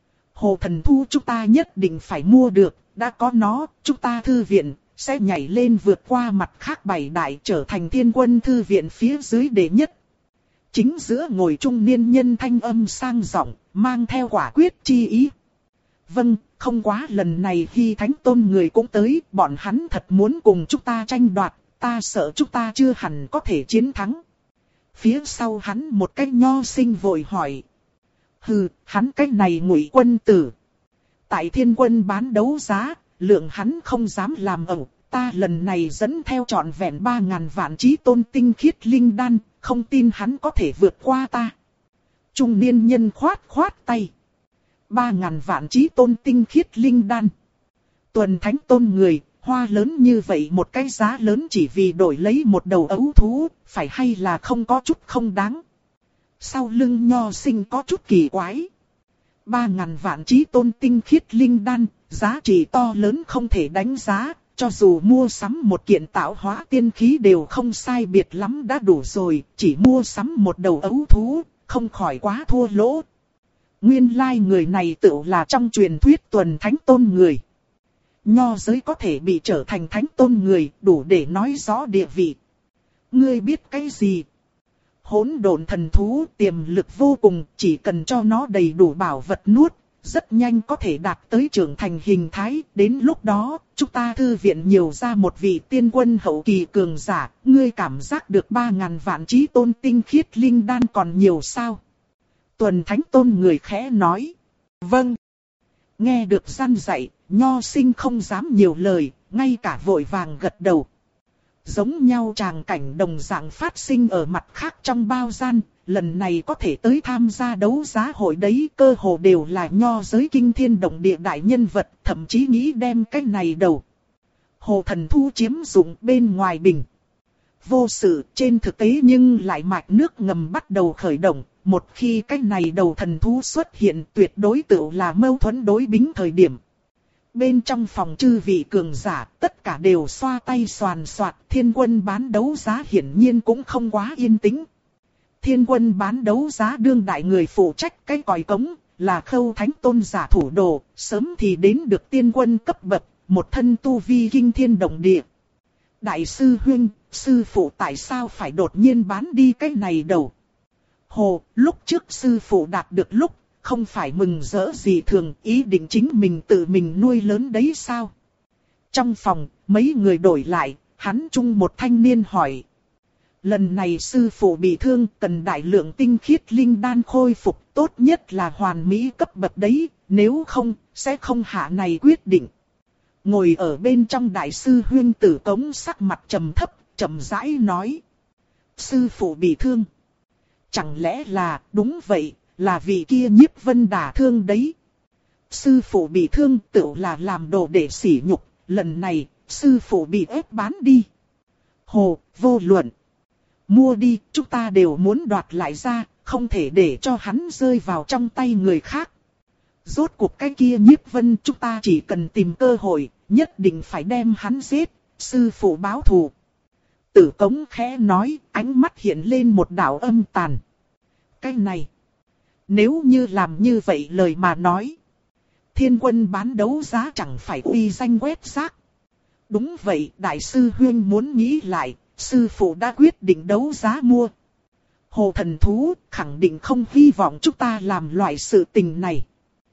Hồ thần thu chúng ta nhất định phải mua được, đã có nó, chúng ta thư viện sẽ nhảy lên vượt qua mặt khác bảy đại, trở thành Thiên Quân thư viện phía dưới đệ nhất. Chính giữa ngồi trung niên nhân thanh âm sang giọng, mang theo quả quyết chi ý. Vâng, không quá lần này khi Thánh Tôn người cũng tới, bọn hắn thật muốn cùng chúng ta tranh đoạt, ta sợ chúng ta chưa hẳn có thể chiến thắng. Phía sau hắn một cái nho sinh vội hỏi. Hừ, hắn cái này ngụy quân tử. Tại Thiên Quân bán đấu giá, lượng hắn không dám làm ẩu, ta lần này dẫn theo trọn vẹn ba ngàn vạn chí tôn tinh khiết linh đan, không tin hắn có thể vượt qua ta. Trung niên nhân khoát khoát tay. Ba ngàn vạn chí tôn tinh khiết linh đan. Tuần Thánh Tôn người, hoa lớn như vậy một cái giá lớn chỉ vì đổi lấy một đầu ấu thú, phải hay là không có chút không đáng. Sau lưng nho sinh có chút kỳ quái. Ba ngàn vạn chí tôn tinh khiết linh đan, giá trị to lớn không thể đánh giá, cho dù mua sắm một kiện tạo hóa tiên khí đều không sai biệt lắm đã đủ rồi, chỉ mua sắm một đầu ấu thú, không khỏi quá thua lỗ. Nguyên lai người này tự là trong truyền thuyết Tuần Thánh Tôn người. Nho giới có thể bị trở thành Thánh Tôn người, đủ để nói rõ địa vị. Ngươi biết cái gì? Hỗn độn thần thú tiềm lực vô cùng, chỉ cần cho nó đầy đủ bảo vật nuốt, rất nhanh có thể đạt tới trưởng thành hình thái. Đến lúc đó, chúng ta thư viện nhiều ra một vị tiên quân hậu kỳ cường giả, ngươi cảm giác được ba ngàn vạn chí tôn tinh khiết linh đan còn nhiều sao? Tuần Thánh Tôn người khẽ nói. Vâng. Nghe được răn dạy, nho sinh không dám nhiều lời, ngay cả vội vàng gật đầu. Giống nhau tràng cảnh đồng dạng phát sinh ở mặt khác trong bao gian, lần này có thể tới tham gia đấu giá hội đấy cơ hồ đều là nho giới kinh thiên động địa đại nhân vật, thậm chí nghĩ đem cái này đầu. Hồ thần thu chiếm dụng bên ngoài bình. Vô sự trên thực tế nhưng lại mạch nước ngầm bắt đầu khởi động, một khi cái này đầu thần thú xuất hiện tuyệt đối tự là mâu thuẫn đối bính thời điểm. Bên trong phòng chư vị cường giả, tất cả đều xoa tay xoàn xoạt, Thiên Quân bán đấu giá hiển nhiên cũng không quá yên tĩnh. Thiên Quân bán đấu giá đương đại người phụ trách cái còi cống, là Khâu Thánh Tôn giả thủ đồ, sớm thì đến được tiên quân cấp bậc, một thân tu vi kinh thiên động địa. Đại sư huynh, sư phụ tại sao phải đột nhiên bán đi cái này đầu? Hồ, lúc trước sư phụ đạt được lúc, không phải mừng rỡ gì thường, ý định chính mình tự mình nuôi lớn đấy sao? Trong phòng, mấy người đổi lại, hắn chung một thanh niên hỏi. Lần này sư phụ bị thương, cần đại lượng tinh khiết linh đan khôi phục, tốt nhất là hoàn mỹ cấp bậc đấy, nếu không, sẽ không hạ này quyết định. Ngồi ở bên trong đại sư huyên Tử Tống sắc mặt trầm thấp, trầm rãi nói. Sư phụ bị thương. Chẳng lẽ là, đúng vậy, là vị kia Nhiếp Vân đả thương đấy. Sư phụ bị thương tự là làm đồ để sỉ nhục, lần này, sư phụ bị ép bán đi. Hồ, vô luận. Mua đi, chúng ta đều muốn đoạt lại ra, không thể để cho hắn rơi vào trong tay người khác. Rốt cuộc cái kia Nhiếp Vân chúng ta chỉ cần tìm cơ hội, nhất định phải đem hắn giết, sư phụ báo thù. Tử Tống khẽ nói, ánh mắt hiện lên một đạo âm tàn. Cái này, nếu như làm như vậy lời mà nói, Thiên Quân bán đấu giá chẳng phải uy danh quét rác. Đúng vậy, đại sư huyên muốn nghĩ lại, sư phụ đã quyết định đấu giá mua. Hồ thần thú khẳng định không hy vọng chúng ta làm loại sự tình này.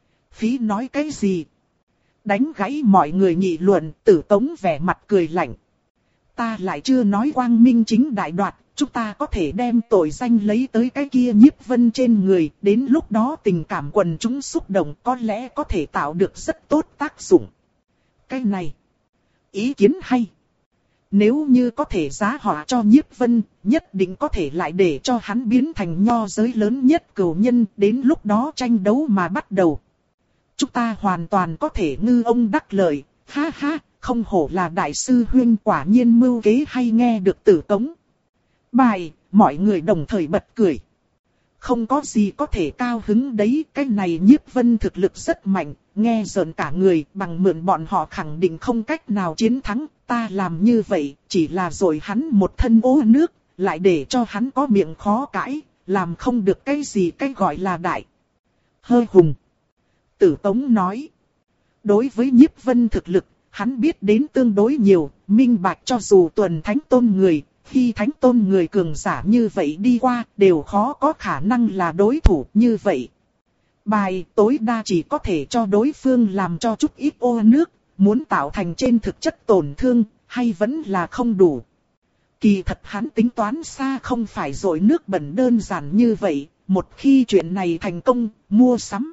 Phí nói cái gì? Đánh gãy mọi người nghị luận, Tử Tống vẻ mặt cười lạnh. Ta lại chưa nói quang minh chính đại đoạt, chúng ta có thể đem tội danh lấy tới cái kia Nhiếp Vân trên người, đến lúc đó tình cảm quần chúng xúc động có lẽ có thể tạo được rất tốt tác dụng. Cái này, ý kiến hay. Nếu như có thể giá họa cho Nhiếp Vân, nhất định có thể lại để cho hắn biến thành nho giới lớn nhất cửu nhân, đến lúc đó tranh đấu mà bắt đầu. Chúng ta hoàn toàn có thể ngư ông đắc lợi, ha ha, không hổ là đại sư huyên, quả nhiên mưu kế hay. Nghe được Tử Tống bài, mọi người đồng thời bật cười. Không có gì có thể cao hứng đấy, cái này Nhiếp Vân thực lực rất mạnh, nghe rợn cả người, bằng mượn bọn họ khẳng định không cách nào chiến thắng, ta làm như vậy, chỉ là rồi hắn một thân ố nước, lại để cho hắn có miệng khó cãi, làm không được cái gì cái gọi là đại hơ hùng. Tử Tống nói, đối với Nhiếp Vân thực lực, hắn biết đến tương đối nhiều, minh bạch cho dù tuần thánh tôn người, khi thánh tôn người cường giả như vậy đi qua, đều khó có khả năng là đối thủ như vậy. Bài tối đa chỉ có thể cho đối phương làm cho chút ít ô nước, muốn tạo thành trên thực chất tổn thương, hay vẫn là không đủ. Kỳ thật hắn tính toán xa không phải dội nước bẩn đơn giản như vậy, một khi chuyện này thành công, mua sắm.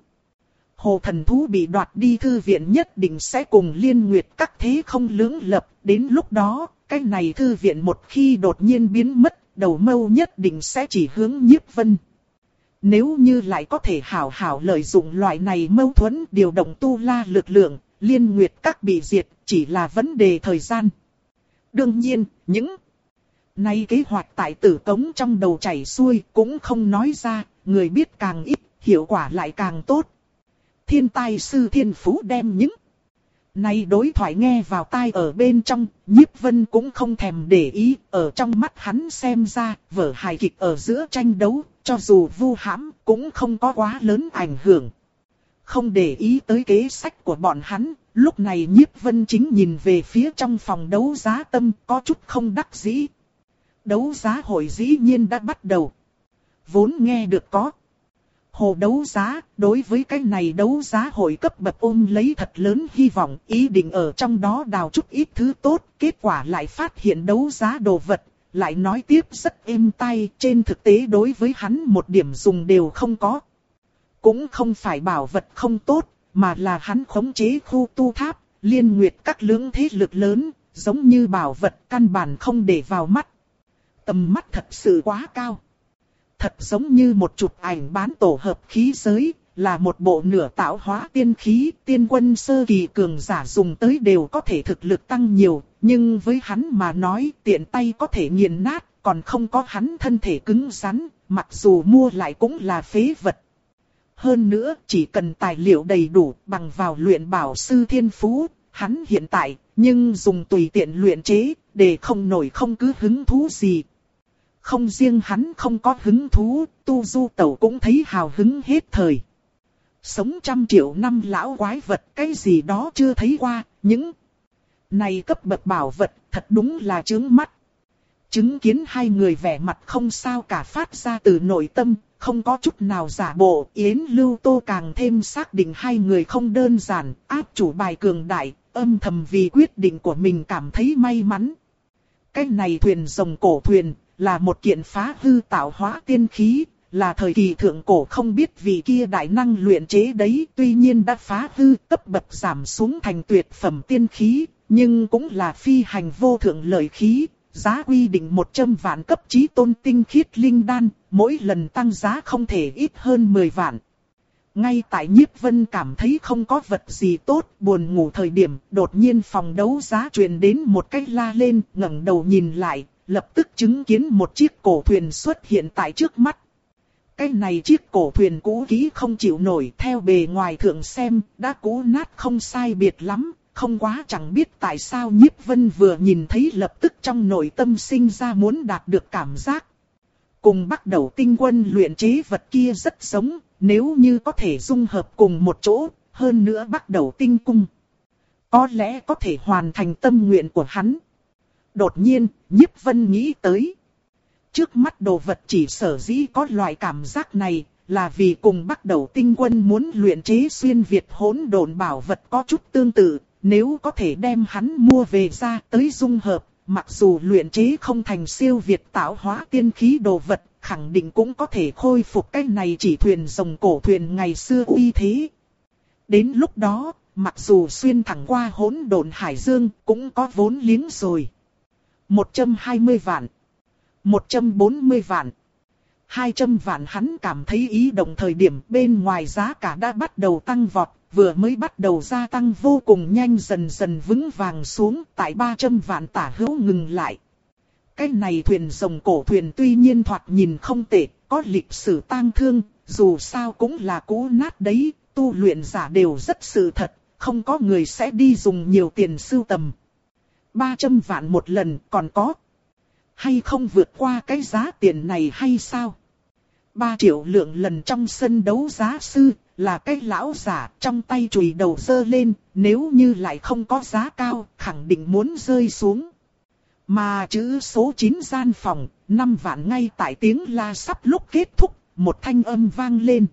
Hồ thần thú bị đoạt đi thư viện nhất định sẽ cùng Liên Nguyệt các thế không lưỡng lập, đến lúc đó, cái này thư viện một khi đột nhiên biến mất, đầu mâu nhất định sẽ chỉ hướng Nhiếp Vân. Nếu như lại có thể hảo hảo lợi dụng loại này mâu thuẫn điều động tu la lực lượng, Liên Nguyệt các bị diệt, chỉ là vấn đề thời gian. Đương nhiên, những nay kế hoạch tại Tử Tống trong đầu chảy xuôi cũng không nói ra, người biết càng ít, hiệu quả lại càng tốt. Thiên tài sư thiên phú đem những nay đối thoại nghe vào tai ở bên trong, Nhiếp Vân cũng không thèm để ý, ở trong mắt hắn xem ra, vở hài kịch ở giữa tranh đấu, cho dù vu hãm, cũng không có quá lớn ảnh hưởng. Không để ý tới kế sách của bọn hắn, lúc này Nhiếp Vân chính nhìn về phía trong phòng đấu giá tâm, có chút không đắc dĩ. Đấu giá hội dĩ nhiên đã bắt đầu. Vốn nghe được có hồ đấu giá, đối với cái này đấu giá hội cấp bậc ôm lấy thật lớn hy vọng, ý định ở trong đó đào chút ít thứ tốt, kết quả lại phát hiện đấu giá đồ vật, lại nói tiếp rất êm tai, trên thực tế đối với hắn một điểm dùng đều không có. Cũng không phải bảo vật không tốt, mà là hắn khống chế khu tu tháp, Liên Nguyệt các lưỡng thế lực lớn, giống như bảo vật căn bản không để vào mắt. Tầm mắt thật sự quá cao. Thật giống như một chụp ảnh bán tổ hợp khí giới, là một bộ nửa tạo hóa tiên khí, tiên quân sơ kỳ cường giả dùng tới đều có thể thực lực tăng nhiều, nhưng với hắn mà nói tiện tay có thể nghiền nát, còn không có hắn thân thể cứng rắn, mặc dù mua lại cũng là phế vật. Hơn nữa, chỉ cần tài liệu đầy đủ, bằng vào luyện bảo sư thiên phú, hắn hiện tại, nhưng dùng tùy tiện luyện chế, để không nổi không cứ hứng thú gì. Không riêng hắn không có hứng thú, Tu Du Tẩu cũng thấy hào hứng hết thời. Sống trăm triệu năm lão quái vật cái gì đó chưa thấy qua, những này cấp bậc bảo vật thật đúng là chướng mắt. Chứng kiến hai người vẻ mặt không sao cả phát ra từ nội tâm, không có chút nào giả bộ. Yến Lưu Tô càng thêm xác định hai người không đơn giản, áp chủ bài cường đại, âm thầm vì quyết định của mình cảm thấy may mắn. Cái này thuyền rồng cổ thuyền, là một kiện phá hư tạo hóa tiên khí, là thời kỳ thượng cổ không biết vì kia đại năng luyện chế đấy. Tuy nhiên đã phá hư, cấp bậc giảm xuống thành tuyệt phẩm tiên khí, nhưng cũng là phi hành vô thượng lợi khí. Giá quy định một trăm vạn cấp chí tôn tinh khiết linh đan, mỗi lần tăng giá không thể ít hơn mười vạn. Ngay tại Nhiếp Vân cảm thấy không có vật gì tốt, buồn ngủ thời điểm, đột nhiên phòng đấu giá truyền đến một cái la lên, ngẩng đầu nhìn lại, lập tức chứng kiến một chiếc cổ thuyền xuất hiện tại trước mắt. Cái này chiếc cổ thuyền cũ kỹ không chịu nổi, theo bề ngoài thượng xem, đã cũ nát không sai biệt lắm. Không quá chẳng biết tại sao Nhiếp Vân vừa nhìn thấy lập tức trong nội tâm sinh ra muốn đạt được cảm giác. Cùng bắt đầu tinh quân luyện chế vật kia rất giống, nếu như có thể dung hợp cùng một chỗ, hơn nữa bắt đầu tinh cung. Có lẽ có thể hoàn thành tâm nguyện của hắn. Đột nhiên, Nhiếp Vân nghĩ tới. Trước mắt đồ vật chỉ sở dĩ có loại cảm giác này, là vì cùng bắt đầu tinh quân muốn luyện chế xuyên Việt hỗn độn bảo vật có chút tương tự. Nếu có thể đem hắn mua về ra tới dung hợp, mặc dù luyện chế không thành siêu việt tạo hóa tiên khí đồ vật, khẳng định cũng có thể khôi phục cái này chỉ thuyền rồng cổ thuyền ngày xưa uy thế. Đến lúc đó, mặc dù xuyên thẳng qua hỗn độn hải dương, cũng có vốn liếng rồi. một trăm hai mươi vạn, một trăm bốn mươi vạn, hai trăm vạn hắn cảm thấy ý động thời điểm bên ngoài giá cả đã bắt đầu tăng vọt. Vừa mới bắt đầu gia tăng vô cùng nhanh dần dần vững vàng xuống tại ba trăm vạn tả hữu ngừng lại. Cái này thuyền rồng cổ thuyền tuy nhiên thoạt nhìn không tệ, có lịch sử tang thương, dù sao cũng là cũ nát đấy, tu luyện giả đều rất sự thật, không có người sẽ đi dùng nhiều tiền sưu tầm. ba trăm vạn một lần còn có. Hay không vượt qua cái giá tiền này hay sao? ba triệu lượng lần trong sân đấu giá sư. Là cái lão giả trong tay chùy đầu giơ lên, nếu như lại không có giá cao, khẳng định muốn rơi xuống. Mà chữ số chín gian phòng, năm vạn ngay tại tiếng la sắp lúc kết thúc, một thanh âm vang lên.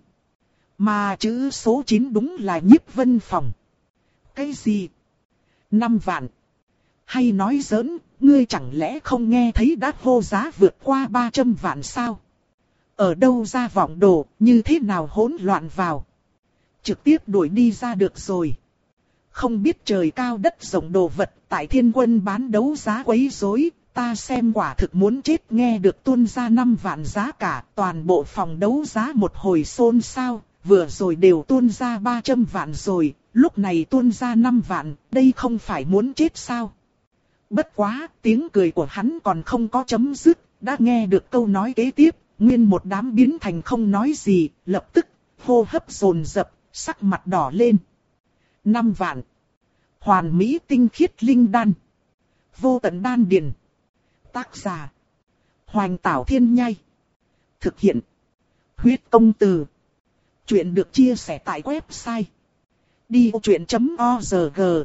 Mà chữ số chín đúng là Nhiếp Vân phòng. Cái gì? năm vạn? Hay nói giỡn, ngươi chẳng lẽ không nghe thấy đã hô giá vượt qua ba trăm vạn sao? Ở đâu ra vọng đồ, như thế nào hỗn loạn vào? Trực tiếp đuổi đi ra được rồi. Không biết trời cao đất rộng đồ vật tại thiên quân bán đấu giá quấy rối, ta xem quả thực muốn chết. Nghe được tuôn ra năm vạn giá cả, toàn bộ phòng đấu giá một hồi xôn xao, vừa rồi đều tuôn ra ba trăm vạn rồi, lúc này tuôn ra năm vạn, đây không phải muốn chết sao? Bất quá, tiếng cười của hắn còn không có chấm dứt, đã nghe được câu nói kế tiếp, nguyên một đám biến thành không nói gì, lập tức hô hấp dồn dập. Sắc mặt đỏ lên. năm vạn. Hoàn mỹ tinh khiết linh đan. Vô tận đan điền. Tác giả. Hoành Tảo Thiên Nhai. Thực hiện. Huyết Công Từ. Chuyện được chia sẻ tại website. đi ô chuyện chấm org.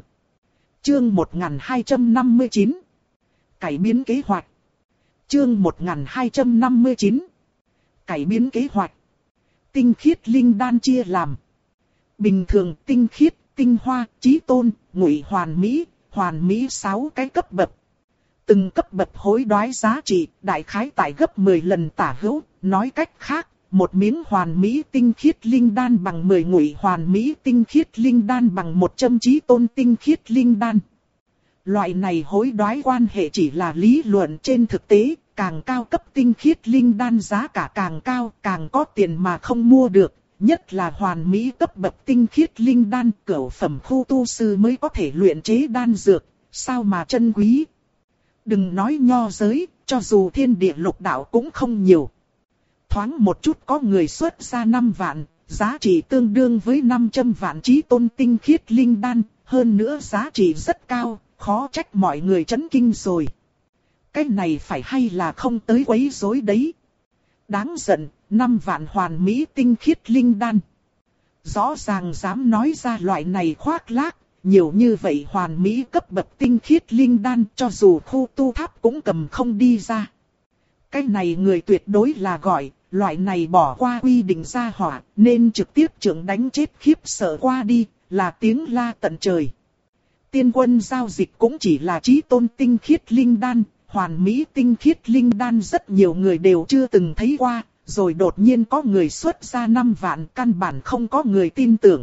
Chương một nghìn hai trăm năm mươi chín. Cải biến kế hoạch. Chương một nghìn hai trăm năm mươi chín. Cải biến kế hoạch. Tinh khiết linh đan chia làm bình thường, tinh khiết, tinh hoa, chí tôn, ngụy hoàn mỹ, hoàn mỹ sáu cái cấp bậc. Từng cấp bậc hối đoái giá trị, đại khái tại gấp mười lần tả hữu, nói cách khác, một miếng hoàn mỹ tinh khiết linh đan bằng mười ngụy hoàn mỹ tinh khiết linh đan bằng một trăm chí tôn tinh khiết linh đan. Loại này hối đoái quan hệ chỉ là lý luận, trên thực tế, càng cao cấp tinh khiết linh đan giá cả càng cao, càng có tiền mà không mua được. Nhất là hoàn mỹ cấp bậc tinh khiết linh đan, cửu phẩm khu tu sư mới có thể luyện chế đan dược, sao mà chân quý. Đừng nói nho giới, cho dù thiên địa lục đạo cũng không nhiều. Thoáng một chút có người xuất ra năm vạn, giá trị tương đương với năm trăm vạn chí tôn tinh khiết linh đan, hơn nữa giá trị rất cao, khó trách mọi người chấn kinh rồi. Cái này phải hay là không tới quấy rối đấy. Đáng giận, năm vạn hoàn mỹ tinh khiết linh đan. rõ ràng dám nói ra loại này khoác lác, nhiều như vậy hoàn mỹ cấp bậc tinh khiết linh đan cho dù khu tu tháp cũng cầm không đi ra. Cái này người tuyệt đối là gọi, loại này bỏ qua quy định ra hỏa, nên trực tiếp trưởng đánh chết khiếp sợ qua đi, là tiếng la tận trời. Tiên quân giao dịch cũng chỉ là chí tôn tinh khiết linh đan, hoàn mỹ tinh khiết linh đan rất nhiều người đều chưa từng thấy qua, rồi đột nhiên có người xuất ra năm vạn, căn bản không có người tin tưởng.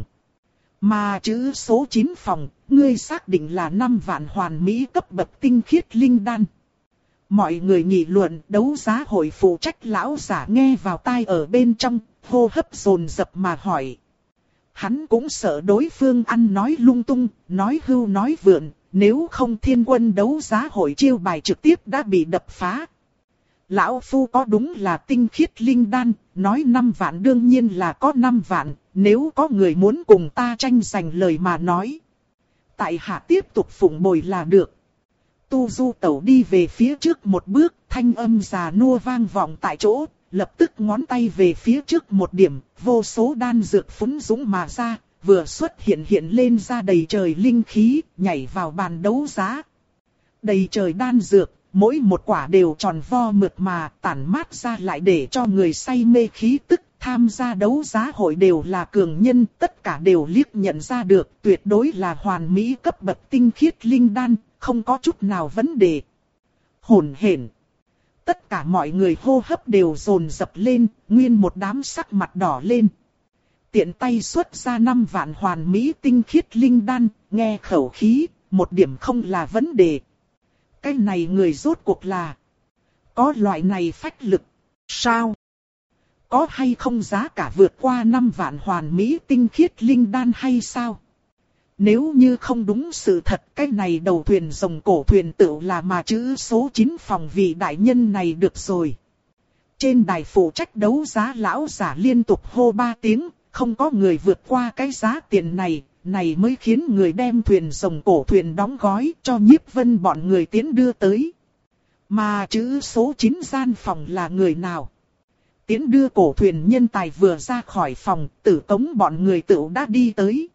Mà chữ số chín phòng, ngươi xác định là năm vạn hoàn mỹ cấp bậc tinh khiết linh đan. Mọi người nghị luận, đấu giá hội phụ trách lão giả nghe vào tai ở bên trong, hô hấp dồn dập mà hỏi. Hắn cũng sợ đối phương ăn nói lung tung, nói hưu nói vượn, nếu không thiên quân đấu giá hội chiêu bài trực tiếp đã bị đập phá. Lão Phu có đúng là tinh khiết linh đan, nói năm vạn đương nhiên là có năm vạn, nếu có người muốn cùng ta tranh giành lời mà nói. Tại hạ tiếp tục phụng bồi là được. Tu Du Tẩu đi về phía trước một bước, thanh âm già nua vang vọng tại chỗ, lập tức ngón tay về phía trước một điểm, vô số đan dược phúng dũng mà ra, vừa xuất hiện hiện lên ra đầy trời linh khí, nhảy vào bàn đấu giá. Đầy trời đan dược, mỗi một quả đều tròn vo mượt mà, tản mát ra lại để cho người say mê khí tức, tham gia đấu giá hội đều là cường nhân, tất cả đều liếc nhận ra được, tuyệt đối là hoàn mỹ cấp bậc tinh khiết linh đan, không có chút nào vấn đề. Hồn hển. Tất cả mọi người hô hấp đều dồn dập lên, nguyên một đám sắc mặt đỏ lên. Tiện tay xuất ra năm vạn hoàn mỹ tinh khiết linh đan, nghe khẩu khí, một điểm không là vấn đề. Cái này người rốt cuộc là có loại này phách lực, sao? Có hay không giá cả vượt qua năm vạn hoàn mỹ tinh khiết linh đan hay sao? Nếu như không đúng sự thật, cái này đầu thuyền rồng cổ thuyền tựu là mà chữ số chín phòng vị đại nhân này được rồi. Trên đài phụ trách đấu giá lão giả liên tục hô ba tiếng, không có người vượt qua cái giá tiền này, này mới khiến người đem thuyền rồng cổ thuyền đóng gói cho Nhiếp Vân bọn người tiến đưa tới. Mà chữ số chín gian phòng là người nào? Tiến đưa cổ thuyền nhân tài vừa ra khỏi phòng, Tử Tống bọn người tựu đã đi tới.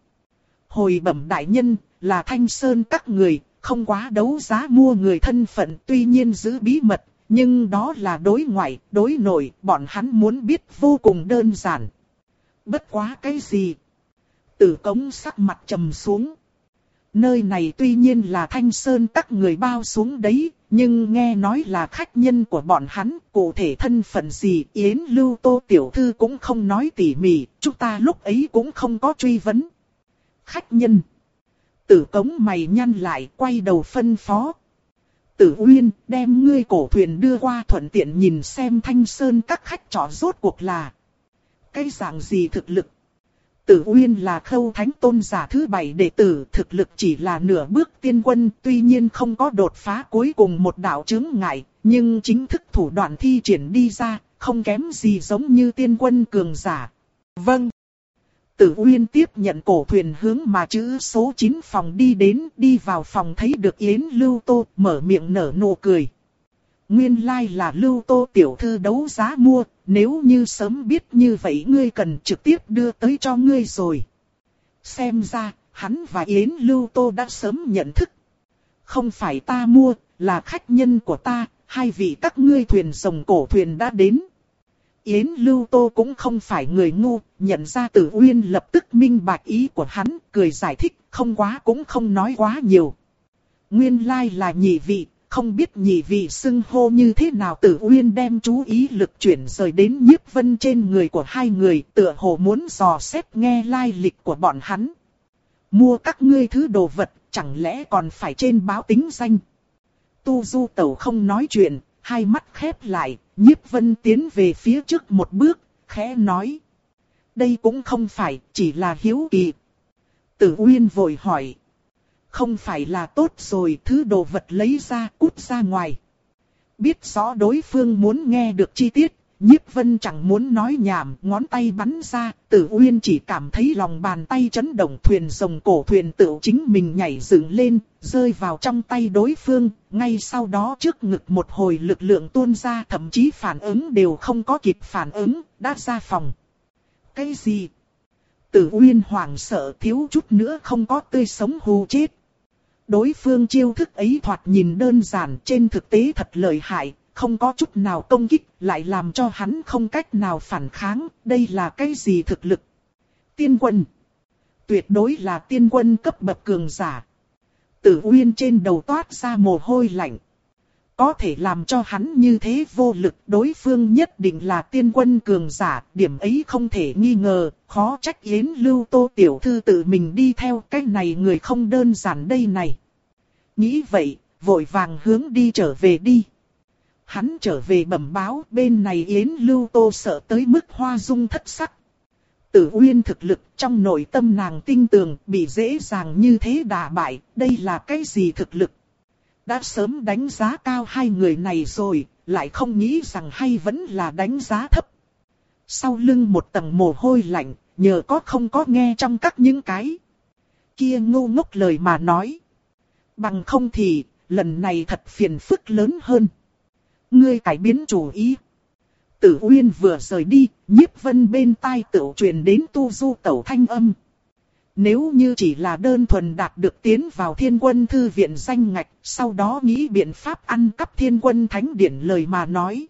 Hồi bẩm đại nhân, là Thanh Sơn các người, không quá đấu giá mua người thân phận, tuy nhiên giữ bí mật, nhưng đó là đối ngoại, đối nội, bọn hắn muốn biết vô cùng đơn giản. Bất quá cái gì? Tử Tống sắc mặt trầm xuống. Nơi này tuy nhiên là Thanh Sơn các người bao xuống đấy, nhưng nghe nói là khách nhân của bọn hắn, cụ thể thân phận gì, Yến Lưu Tô tiểu thư cũng không nói tỉ mỉ, chúng ta lúc ấy cũng không có truy vấn. Khách nhân. Tử Tống mày nhăn lại, quay đầu phân phó. Tử Uyên, đem ngươi cổ thuyền đưa qua, thuận tiện nhìn xem Thanh Sơn các khách trọ rốt cuộc là cái dạng gì thực lực. Tử Uyên là Khâu Thánh Tôn giả thứ bảy đệ tử, thực lực chỉ là nửa bước tiên quân, tuy nhiên không có đột phá cuối cùng một đạo chướng ngại, nhưng chính thức thủ đoạn thi triển đi ra, không kém gì giống như tiên quân cường giả. Vâng. Tử Uyên tiếp nhận cổ thuyền hướng mà chữ số chín phòng đi đến, đi vào phòng thấy được Yến Lưu Tô, mở miệng nở nụ cười. Nguyên lai là Lưu Tô tiểu thư đấu giá mua, nếu như sớm biết như vậy ngươi cần trực tiếp đưa tới cho ngươi rồi. Xem ra, hắn và Yến Lưu Tô đã sớm nhận thức. Không phải ta mua, là khách nhân của ta, hai vị các ngươi thuyền rồng cổ thuyền đã đến. Yến Lưu Tô cũng không phải người ngu, nhận ra Tử Uyên lập tức minh bạch ý của hắn, cười giải thích, không quá cũng không nói quá nhiều. Nguyên lai là nhị vị, không biết nhị vị xưng hô như thế nào. Tử Uyên đem chú ý lực chuyển rời đến Nhiếp Vân trên người của hai người, tựa hồ muốn dò xét nghe lai lịch của bọn hắn. Mua các ngươi thứ đồ vật, chẳng lẽ còn phải trên báo tính danh. Tu Du Tẩu không nói chuyện, hai mắt khép lại, Nhiếp Vân tiến về phía trước một bước, khẽ nói. Đây cũng không phải, chỉ là hiếu kỳ. Tử Uyên vội hỏi. Không phải là tốt rồi, thứ đồ vật lấy ra, cút ra ngoài. Biết rõ đối phương muốn nghe được chi tiết, Nhiếp Vân chẳng muốn nói nhảm, ngón tay bắn ra, Tử Uyên chỉ cảm thấy lòng bàn tay chấn động, thuyền rồng cổ thuyền tự chính mình nhảy dựng lên, rơi vào trong tay đối phương, ngay sau đó trước ngực một hồi lực lượng tuôn ra, thậm chí phản ứng đều không có kịp phản ứng, đã ra phòng. Cái gì? Tử Uyên hoảng sợ thiếu chút nữa không có tươi sống hù chết. Đối phương chiêu thức ấy thoạt nhìn đơn giản, trên thực tế thật lợi hại, không có chút nào công kích, lại làm cho hắn không cách nào phản kháng. Đây là cái gì thực lực? Tiên quân. Tuyệt đối là tiên quân cấp bậc cường giả. Tử Uyên trên đầu toát ra mồ hôi lạnh. Có thể làm cho hắn như thế vô lực, đối phương nhất định là tiên quân cường giả, điểm ấy không thể nghi ngờ, khó trách Yến Lưu Tô tiểu thư tự mình đi theo, cái này người không đơn giản đây này. Nghĩ vậy, vội vàng hướng đi trở về đi. Hắn trở về bẩm báo, bên này Yến Lưu Tô sợ tới mức hoa dung thất sắc. Tử Uyên thực lực trong nội tâm nàng tinh tường, bị dễ dàng như thế đả bại, đây là cái gì thực lực? Đã sớm đánh giá cao hai người này rồi, lại không nghĩ rằng hay vẫn là đánh giá thấp. Sau lưng một tầng mồ hôi lạnh, nhờ có không có nghe trong các những cái kia ngu ngốc lời mà nói. Bằng không thì, lần này thật phiền phức lớn hơn. Ngươi cải biến chủ ý. Tử Uyên vừa rời đi, Nhiếp Vân bên tai tựu truyền đến tu du tẩu thanh âm. Nếu như chỉ là đơn thuần đạt được tiến vào Thiên Quân Thư viện danh ngạch, sau đó nghĩ biện pháp ăn cắp Thiên Quân Thánh Điển lời mà nói.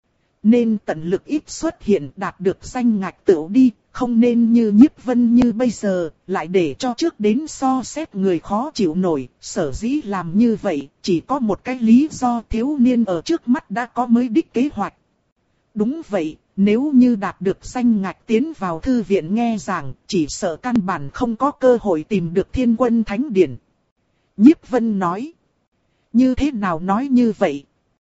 Nên tận lực ít xuất hiện, đạt được danh ngạch tựu đi, không nên như Nhiếp Vân như bây giờ, lại để cho trước đến so xét người khó chịu nổi. Sở dĩ làm như vậy, chỉ có một cái lý do, thiếu niên ở trước mắt đã có mới đích kế hoạch. Đúng vậy, nếu như đạt được danh ngạch tiến vào thư viện nghe giảng, chỉ sợ căn bản không có cơ hội tìm được Thiên Quân Thánh Điển. Nhiếp Vân nói. Như thế nào nói như vậy?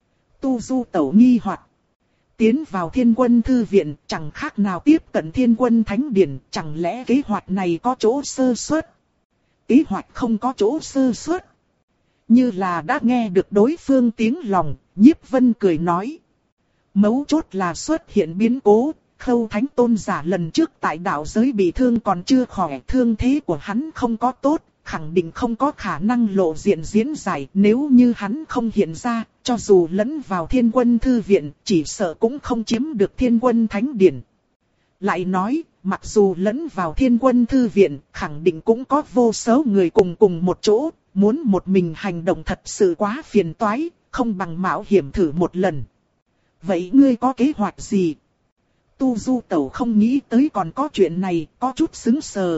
Tu Du Tẩu nghi hoặc. Tiến vào Thiên Quân Thư viện chẳng khác nào tiếp cận Thiên Quân Thánh Điển, chẳng lẽ kế hoạch này có chỗ sơ suất? Kế hoạch không có chỗ sơ suất. Như là đã nghe được đối phương tiếng lòng, Nhiếp Vân cười nói. Mấu chốt là xuất hiện biến cố, Khâu Thánh Tôn giả lần trước tại đạo giới bị thương còn chưa khỏi, thương thế của hắn không có tốt, khẳng định không có khả năng lộ diện diễn giải, nếu như hắn không hiện ra, cho dù lẫn vào Thiên Quân Thư viện, chỉ sợ cũng không chiếm được Thiên Quân Thánh Điển. Lại nói, mặc dù lẫn vào Thiên Quân Thư viện, khẳng định cũng có vô số người cùng cùng một chỗ, muốn một mình hành động thật sự quá phiền toái, không bằng mạo hiểm thử một lần. Vậy ngươi có kế hoạch gì? Tu Du Tẩu không nghĩ tới còn có chuyện này, có chút sững sờ.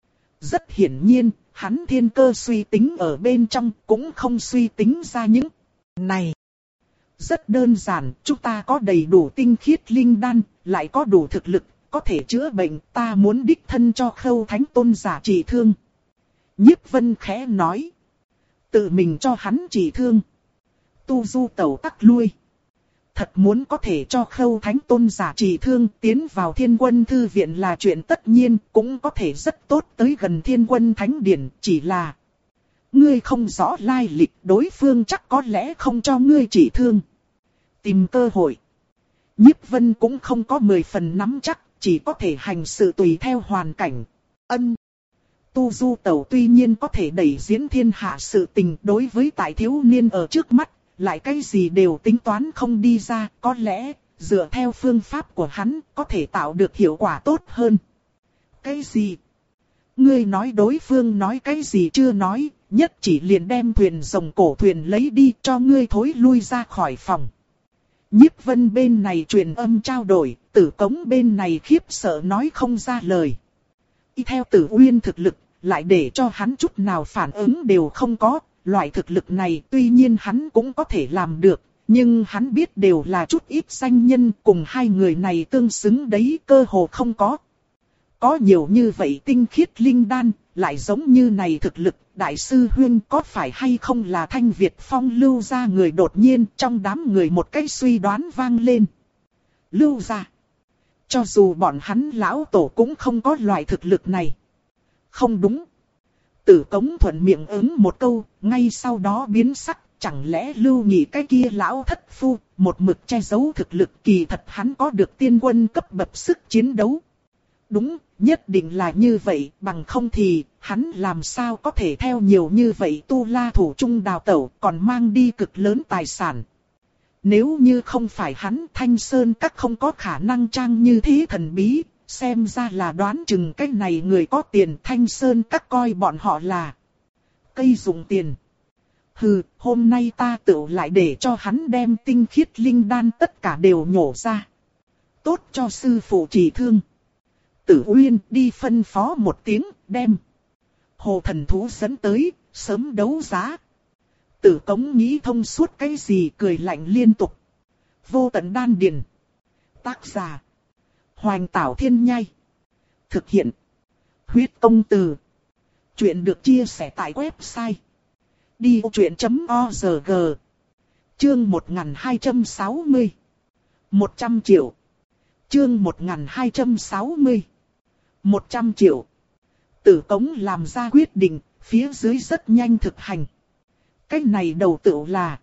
Rất hiển nhiên, hắn thiên cơ suy tính ở bên trong, cũng không suy tính ra những này. Rất đơn giản, chúng ta có đầy đủ tinh khiết linh đan, lại có đủ thực lực, có thể chữa bệnh, ta muốn đích thân cho Khâu Thánh Tôn giả trị thương. Nhiếp Vân khẽ nói. Tự mình cho hắn trị thương. Tu Du Tẩu tắc lui. Thật muốn có thể cho Khâu Thánh Tôn giả trị thương, tiến vào Thiên Quân Thư viện là chuyện tất nhiên, cũng có thể rất tốt tới gần Thiên Quân Thánh Điển, chỉ là ngươi không rõ lai lịch, đối phương chắc có lẽ không cho ngươi trị thương. Tìm cơ hội. Nhiếp Vân cũng không có mười phần nắm chắc, chỉ có thể hành sự tùy theo hoàn cảnh. Ân. Tu Du Tẩu tuy nhiên có thể đẩy diễn thiên hạ sự tình, đối với tại thiếu niên ở trước mắt, lại cái gì đều tính toán không đi ra, có lẽ, dựa theo phương pháp của hắn, có thể tạo được hiệu quả tốt hơn. Cái gì? Ngươi nói đối phương nói cái gì chưa nói, nhất chỉ liền đem thuyền rồng cổ thuyền lấy đi cho ngươi thối lui ra khỏi phòng. Nhiếp Vân bên này truyền âm trao đổi, Tử Cống bên này khiếp sợ nói không ra lời. Y theo Tử Uyên thực lực, lại để cho hắn chút nào phản ứng đều không có. Loại thực lực này tuy nhiên hắn cũng có thể làm được, nhưng hắn biết đều là chút ít danh nhân, cùng hai người này tương xứng đấy cơ hồ không có. Có nhiều như vậy tinh khiết linh đan, lại giống như này thực lực, đại sư huynh có phải hay không là Thanh Việt Phong Lưu gia người? Đột nhiên trong đám người một cái suy đoán vang lên. Lưu gia. Cho dù bọn hắn lão tổ cũng không có loại thực lực này. Không đúng. Tử Cống thuận miệng ứng một câu, ngay sau đó biến sắc, chẳng lẽ Lưu Nhị cái kia lão thất phu, một mực che giấu thực lực, kỳ thật hắn có được tiên quân cấp bậc sức chiến đấu. Đúng, nhất định là như vậy, bằng không thì, hắn làm sao có thể theo nhiều như vậy tu la thủ trung đào tẩu, còn mang đi cực lớn tài sản. Nếu như không phải hắn, Thanh Sơn các không có khả năng trang như thế thần bí, xem ra là đoán chừng cái này người có tiền, Thanh Sơn các coi bọn họ là cây dùng tiền. Hừ, hôm nay ta tự lại để cho hắn đem tinh khiết linh đan tất cả đều nhổ ra. Tốt cho sư phụ trị thương. Tử Uyên đi phân phó một tiếng, đem hồ thần thú dẫn tới, sớm đấu giá. Tử Tống nghĩ thông suốt cái gì, cười lạnh liên tục. Vô tận đan điền. Tác giả Hoành Tảo Thiên Nhai. Thực hiện Huyết Công Từ. Chuyện được chia sẻ tại website đi ô chuyện chấm org. Chương một nghìn hai trăm sáu mươi. một trăm triệu. Chương một nghìn hai trăm sáu mươi. một trăm triệu. Tử Tống làm ra quyết định, phía dưới rất nhanh thực hành. Cái này đầu tựu là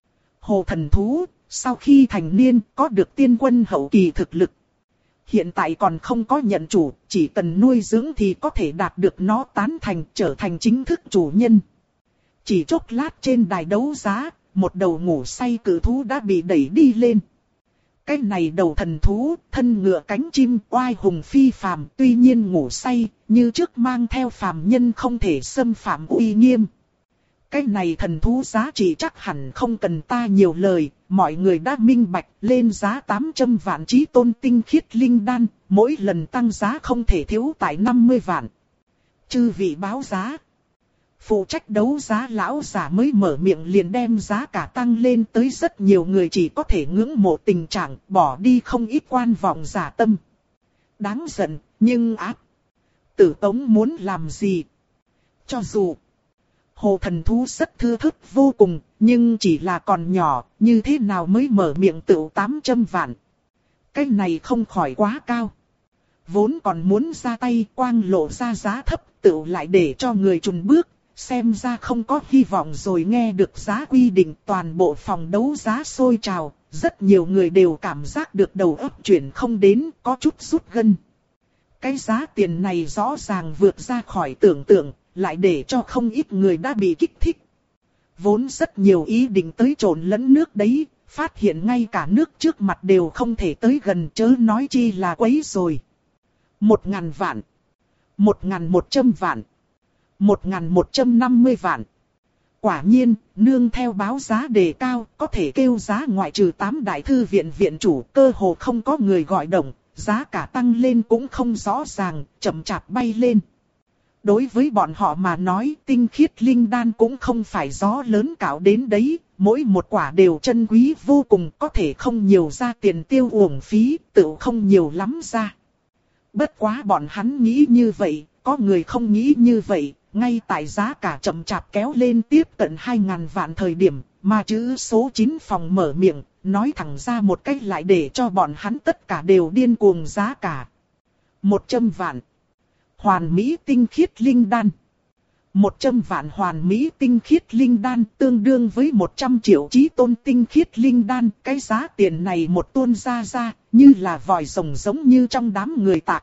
hồ thần thú, sau khi thành niên có được tiên quân hậu kỳ thực lực. Hiện tại còn không có nhận chủ, chỉ cần nuôi dưỡng thì có thể đạt được nó tán thành, trở thành chính thức chủ nhân. Chỉ chốc lát trên đài đấu giá, một đầu ngủ say cự thú đã bị đẩy đi lên. Cái này đầu thần thú, thân ngựa cánh chim, oai hùng phi phàm, tuy nhiên ngủ say, như trước mang theo phàm nhân không thể xâm phạm uy nghiêm. Cái này thần thú giá trị chắc hẳn không cần ta nhiều lời, mọi người đã minh bạch, lên giá tám trăm vạn chí tôn tinh khiết linh đan, mỗi lần tăng giá không thể thiếu tại năm mươi vạn. Chư vị báo giá. Phụ trách đấu giá lão giả mới mở miệng liền đem giá cả tăng lên tới rất nhiều người chỉ có thể ngưỡng mộ tình trạng, bỏ đi không ít quan vọng giả tâm. Đáng giận, nhưng ác. Tử Tống muốn làm gì? Cho dù hồ thần thú rất thưa thớt vô cùng, nhưng chỉ là còn nhỏ, như thế nào mới mở miệng tựu tám trăm vạn. Cái này không khỏi quá cao. Vốn còn muốn ra tay, quang lộ ra giá thấp, tựu lại để cho người chùn bước. Xem ra không có hy vọng rồi. Nghe được giá quy định, toàn bộ phòng đấu giá sôi trào, rất nhiều người đều cảm giác được đầu óc chuyển không đến, có chút rút gân. Cái giá tiền này rõ ràng vượt ra khỏi tưởng tượng, lại để cho không ít người đã bị kích thích. Vốn rất nhiều ý định tới trộn lẫn nước đấy, phát hiện ngay cả nước trước mặt đều không thể tới gần, chớ nói chi là quấy rồi. Một ngàn vạn. Một ngàn một trăm vạn. Một ngàn một trăm năm mươi vạn. Quả nhiên, nương theo báo giá đề cao, có thể kêu giá ngoại trừ tám đại thư viện viện chủ, cơ hồ không có người gọi động, giá cả tăng lên cũng không rõ ràng, chậm chạp bay lên. Đối với bọn họ mà nói, tinh khiết linh đan cũng không phải gió lớn cạo đến đấy, mỗi một quả đều chân quý vô cùng, có thể không nhiều ra tiền tiêu uổng phí, tự không nhiều lắm ra. Bất quá bọn hắn nghĩ như vậy, có người không nghĩ như vậy, ngay tại giá cả chậm chạp kéo lên tiếp cận hai ngàn vạn thời điểm, mà chữ số chín phòng mở miệng, nói thẳng ra một cách lại để cho bọn hắn tất cả đều điên cuồng giá cả. Một trăm vạn. Hoàn mỹ tinh khiết linh đan. Một trăm vạn hoàn mỹ tinh khiết linh đan tương đương với một trăm triệu chí tôn tinh khiết linh đan. Cái giá tiền này một tuôn ra ra, như là vòi rồng giống như trong đám người tạc.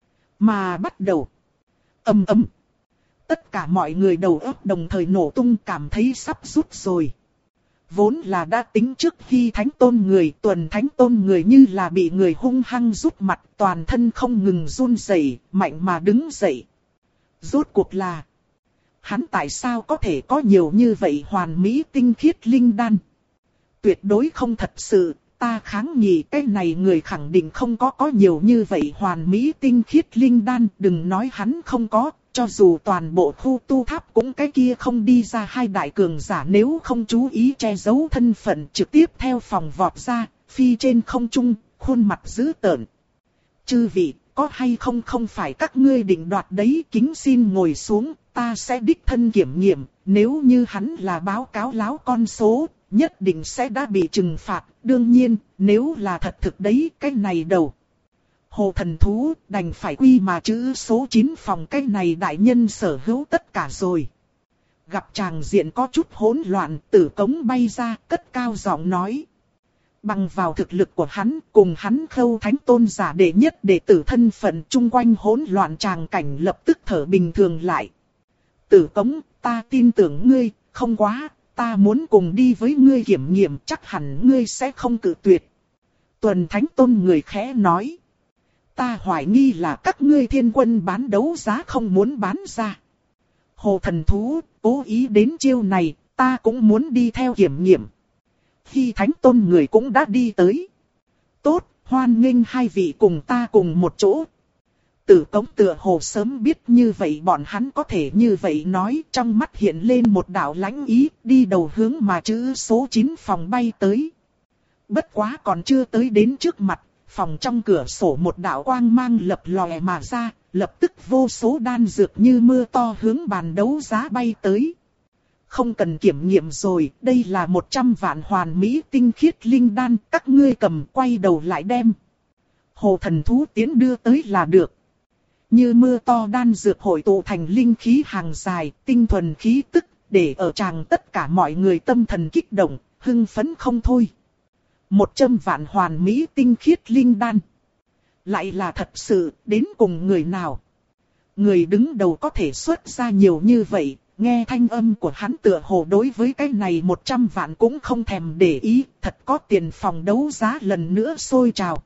Mà bắt đầu. Ầm ầm. Tất cả mọi người đầu óc đồng thời nổ tung, cảm thấy sắp rút rồi. Vốn là đã tính trước khi thánh tôn người, tuần thánh tôn người như là bị người hung hăng rút mặt, toàn thân không ngừng run rẩy, mạnh mà đứng dậy. Rốt cuộc là, hắn tại sao có thể có nhiều như vậy hoàn mỹ tinh khiết linh đan? Tuyệt đối không thật sự, ta kháng nghị cái này người khẳng định không có có nhiều như vậy hoàn mỹ tinh khiết linh đan, đừng nói hắn không có. Cho dù toàn bộ khu tu tháp cũng cái kia không đi ra hai đại cường giả, nếu không chú ý che giấu thân phận, trực tiếp theo phòng vọt ra, phi trên không trung, khuôn mặt dữ tợn. Chư vị, có hay không không phải các ngươi định đoạt đấy, kính xin ngồi xuống, ta sẽ đích thân kiểm nghiệm, nếu như hắn là báo cáo láo con số, nhất định sẽ đã bị trừng phạt, đương nhiên, nếu là thật thực đấy, cái này đầu. Hồ thần thú đành phải quy mà chữ số chín phòng, cái này đại nhân sở hữu tất cả rồi. Gặp tràng diện có chút hỗn loạn, Tử Tống bay ra, cất cao giọng nói. Bằng vào thực lực của hắn, cùng hắn Khâu thánh tôn giả đệ nhất đệ tử thân phận, chung quanh hỗn loạn tràng cảnh lập tức thở bình thường lại. Tử Tống, ta tin tưởng ngươi, không quá, ta muốn cùng đi với ngươi kiểm nghiệm, chắc hẳn ngươi sẽ không cự tuyệt. Tuần thánh tôn người khẽ nói. ta hoài nghi là các ngươi thiên quân bán đấu giá không muốn bán ra. Hồ thần thú, cố ý đến chiêu này, ta cũng muốn đi theo kiểm nghiệm. Khi thánh tôn người cũng đã đi tới. Tốt, hoan nghênh hai vị cùng ta cùng một chỗ. Tử Cống tựa hồ sớm biết như vậy bọn hắn có thể như vậy nói, trong mắt hiện lên một đạo lãnh ý, đi đầu hướng mà chữ số chín phòng bay tới. Bất quá còn chưa tới đến trước mặt, phòng trong cửa sổ một đạo quang mang lập lòe mà ra, lập tức vô số đan dược như mưa to hướng bàn đấu giá bay tới. Không cần kiểm nghiệm rồi, đây là một trăm vạn hoàn mỹ tinh khiết linh đan, các ngươi cầm quay đầu lại đem. Hồ thần thú tiến đưa tới là được. Như mưa to đan dược hội tụ thành linh khí hàng dài, tinh thuần khí tức, để ở tràng tất cả mọi người tâm thần kích động, hưng phấn không thôi. Một trăm vạn hoàn mỹ tinh khiết linh đan. Lại là thật sự, đến cùng người nào? Người đứng đầu có thể xuất ra nhiều như vậy, nghe thanh âm của hắn tựa hồ đối với cái này một trăm vạn cũng không thèm để ý, thật có tiền phòng đấu giá lần nữa sôi trào.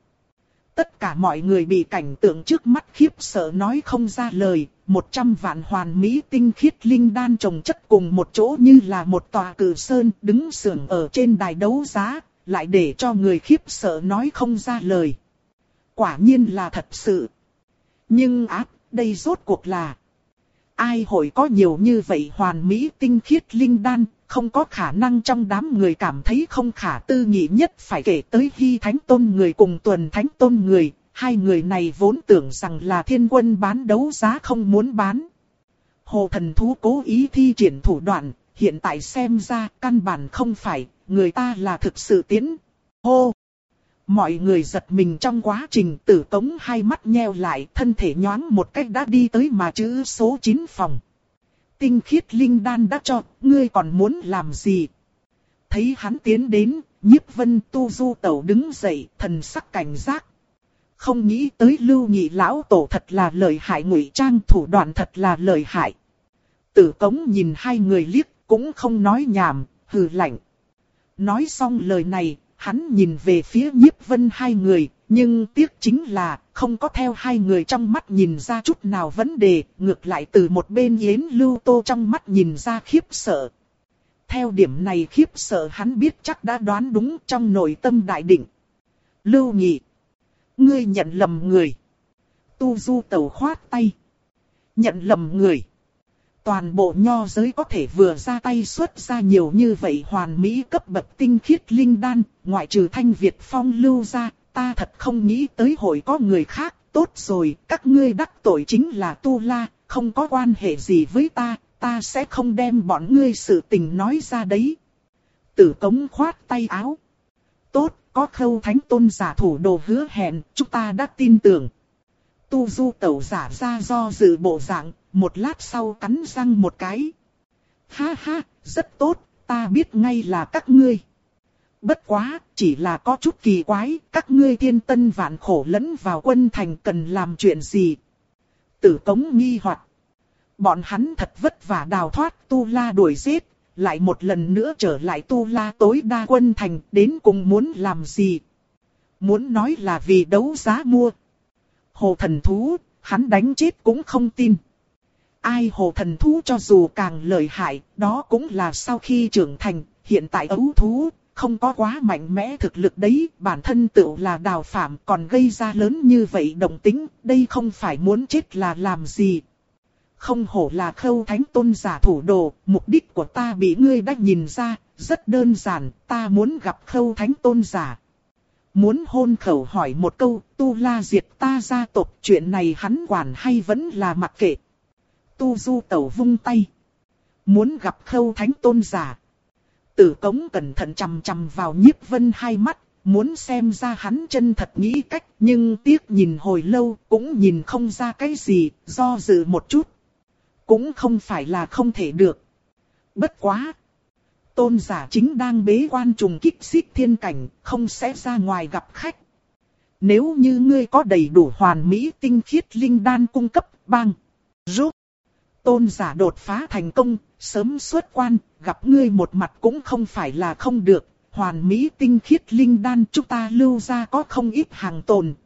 Tất cả mọi người bị cảnh tượng trước mắt khiếp sợ nói không ra lời, một trăm vạn hoàn mỹ tinh khiết linh đan chồng chất cùng một chỗ như là một tòa cử sơn đứng sưởng ở trên đài đấu giá, lại để cho người khiếp sợ nói không ra lời. Quả nhiên là thật sự. Nhưng ác, đây rốt cuộc là... Ai hội có nhiều như vậy hoàn mỹ tinh khiết linh đan, không có khả năng trong đám người cảm thấy không khả tư nghị nhất phải kể tới Hy Thánh Tôn người cùng Tuần Thánh Tôn người, hai người này vốn tưởng rằng là thiên quân bán đấu giá không muốn bán. Hồ thần thú cố ý thi triển thủ đoạn, hiện tại xem ra căn bản không phải, người ta là thực sự tiến. Hô! Mọi người giật mình trong quá trình Tử Cống hai mắt nheo lại, thân thể nhoáng một cách đã đi tới mà chữ số chín phòng. Tinh khiết linh đan đã cho, ngươi còn muốn làm gì? Thấy hắn tiến đến, Nhiếp Vân Tu Du Tẩu đứng dậy, thần sắc cảnh giác. Không nghĩ tới Lưu Nhị lão tổ thật là lợi hại, ngụy trang thủ đoạn thật là lợi hại. Tử Cống nhìn hai người liếc, cũng không nói nhảm, hừ lạnh. Nói xong lời này, hắn nhìn về phía Nhiếp Vân hai người, nhưng tiếc chính là không có theo hai người trong mắt nhìn ra chút nào vấn đề, ngược lại từ một bên Yến Lưu Tô trong mắt nhìn ra khiếp sợ. Theo điểm này khiếp sợ hắn biết chắc đã đoán đúng trong nội tâm đại định. Lưu Nhị, ngươi nhận lầm người. Tu Du Tẩu khoát tay. Nhận lầm người. Toàn bộ nho giới có thể vừa ra tay xuất ra nhiều như vậy hoàn mỹ cấp bậc tinh khiết linh đan, ngoại trừ Thanh Việt Phong Lưu ra, ta thật không nghĩ tới hội có người khác. Tốt rồi, các ngươi đắc tội chính là Tu La, không có quan hệ gì với ta, ta sẽ không đem bọn ngươi sự tình nói ra đấy. Tử Cống khoát tay áo. Tốt, có Khâu Thánh Tôn giả thủ đồ hứa hẹn, chúng ta đã tin tưởng. Tu Du Tẩu giả ra do dự bộ dạng, một lát sau cắn răng một cái. Ha ha, rất tốt, ta biết ngay là các ngươi. Bất quá, chỉ là có chút kỳ quái, các ngươi thiên tân vạn khổ lẫn vào quân thành cần làm chuyện gì? Tử Cống nghi hoặc. Bọn hắn thật vất vả đào thoát Tu La đuổi giết, lại một lần nữa trở lại Tu La tối đa quân thành, đến cùng muốn làm gì? Muốn nói là vì đấu giá mua. Hồ thần thú, hắn đánh chết cũng không tin. Ai hồ thần thú cho dù càng lợi hại, đó cũng là sau khi trưởng thành, hiện tại ấu thú, không có quá mạnh mẽ thực lực đấy, bản thân tự là đào phạm còn gây ra lớn như vậy động tính, đây không phải muốn chết là làm gì. Không hổ là Khâu Thánh Tôn giả thủ đồ, mục đích của ta bị ngươi đã nhìn ra, rất đơn giản, ta muốn gặp Khâu Thánh Tôn giả. Muốn hôn khẩu hỏi một câu, Tu La diệt ta gia tộc, chuyện này hắn quản hay vẫn là mặc kệ. Tu Du Tẩu vung tay. Muốn gặp Khâu Thánh Tôn giả. Tử Cống cẩn thận chằm chằm vào Nhiếp Vân hai mắt, muốn xem ra hắn chân thật nghĩ cách, nhưng tiếc nhìn hồi lâu, cũng nhìn không ra cái gì, do dự một chút. Cũng không phải là không thể được. Bất quá. Tôn giả chính đang bế quan trùng kích xích thiên cảnh, không sẽ ra ngoài gặp khách. Nếu như ngươi có đầy đủ hoàn mỹ tinh khiết linh đan cung cấp, bang, rút. Tôn giả đột phá thành công, sớm xuất quan, gặp ngươi một mặt cũng không phải là không được. Hoàn mỹ tinh khiết linh đan chúng ta lưu ra có không ít hàng tồn,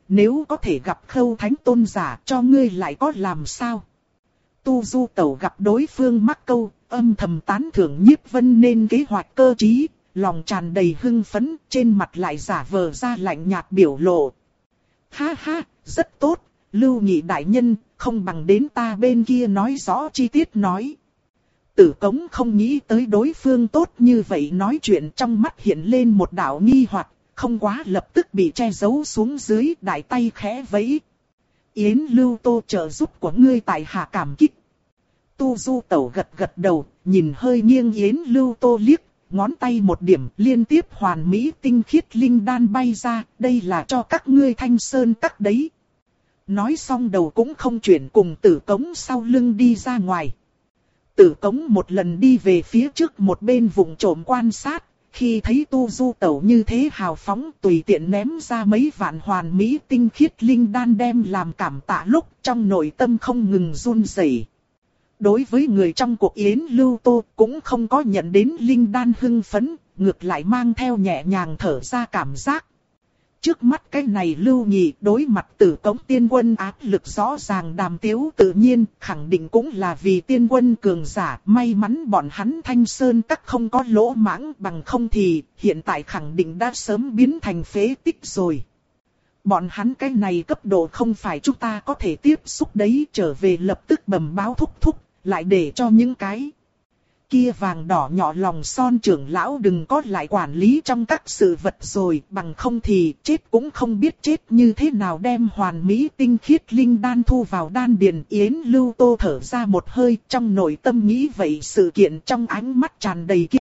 nếu có thể gặp Khâu Thánh Tôn giả cho ngươi lại có làm sao? Tu Du Tẩu gặp đối phương mắc câu, âm thầm tán thưởng Nhiếp Vân nên kế hoạch cơ trí, lòng tràn đầy hưng phấn, trên mặt lại giả vờ ra lạnh nhạt biểu lộ. Ha ha, rất tốt, Lưu Nhị đại nhân, không bằng đến ta bên kia nói rõ chi tiết nói. Tử Cống không nghĩ tới đối phương tốt như vậy, nói chuyện trong mắt hiện lên một đạo nghi hoặc, không quá lập tức bị che giấu xuống dưới, đại tay khẽ vẫy. Yến Lưu Tô trợ giúp của ngươi tại hạ cảm kích. Tu Du Tẩu gật gật đầu, nhìn hơi nghiêng Yến Lưu Tô liếc, ngón tay một điểm liên tiếp hoàn mỹ tinh khiết linh đan bay ra, đây là cho các ngươi Thanh Sơn các đấy. Nói xong đầu cũng không chuyển, cùng Tử Cống sau lưng đi ra ngoài. Tử Cống một lần đi về phía trước, một bên vùng trộm quan sát, khi thấy Tu Du Tẩu như thế hào phóng, tùy tiện ném ra mấy vạn hoàn mỹ tinh khiết linh đan đem làm cảm tạ lúc, trong nội tâm không ngừng run rẩy. Đối với người trong cuộc Yến Lưu Tô cũng không có nhận đến linh đan hưng phấn, ngược lại mang theo nhẹ nhàng thở ra cảm giác. Trước mắt cái này Lưu Nhị đối mặt Tử Cống tiên quân áp lực rõ ràng, đàm tiếu tự nhiên, khẳng định cũng là vì tiên quân cường giả, may mắn bọn hắn Thanh Sơn các không có lỗ mãng, bằng không thì hiện tại khẳng định đã sớm biến thành phế tích rồi. Bọn hắn cái này cấp độ không phải chúng ta có thể tiếp xúc đấy, trở về lập tức bẩm báo thúc thúc, lại để cho những cái kia vàng đỏ nhỏ lòng son trưởng lão đừng có lại quản lý trong các sự vật rồi, bằng không thì chết cũng không biết chết như thế nào, đem hoàn mỹ tinh khiết linh đan thu vào đan điền. Yến Lưu Tô thở ra một hơi, trong nội tâm nghĩ vậy sự kiện, trong ánh mắt tràn đầy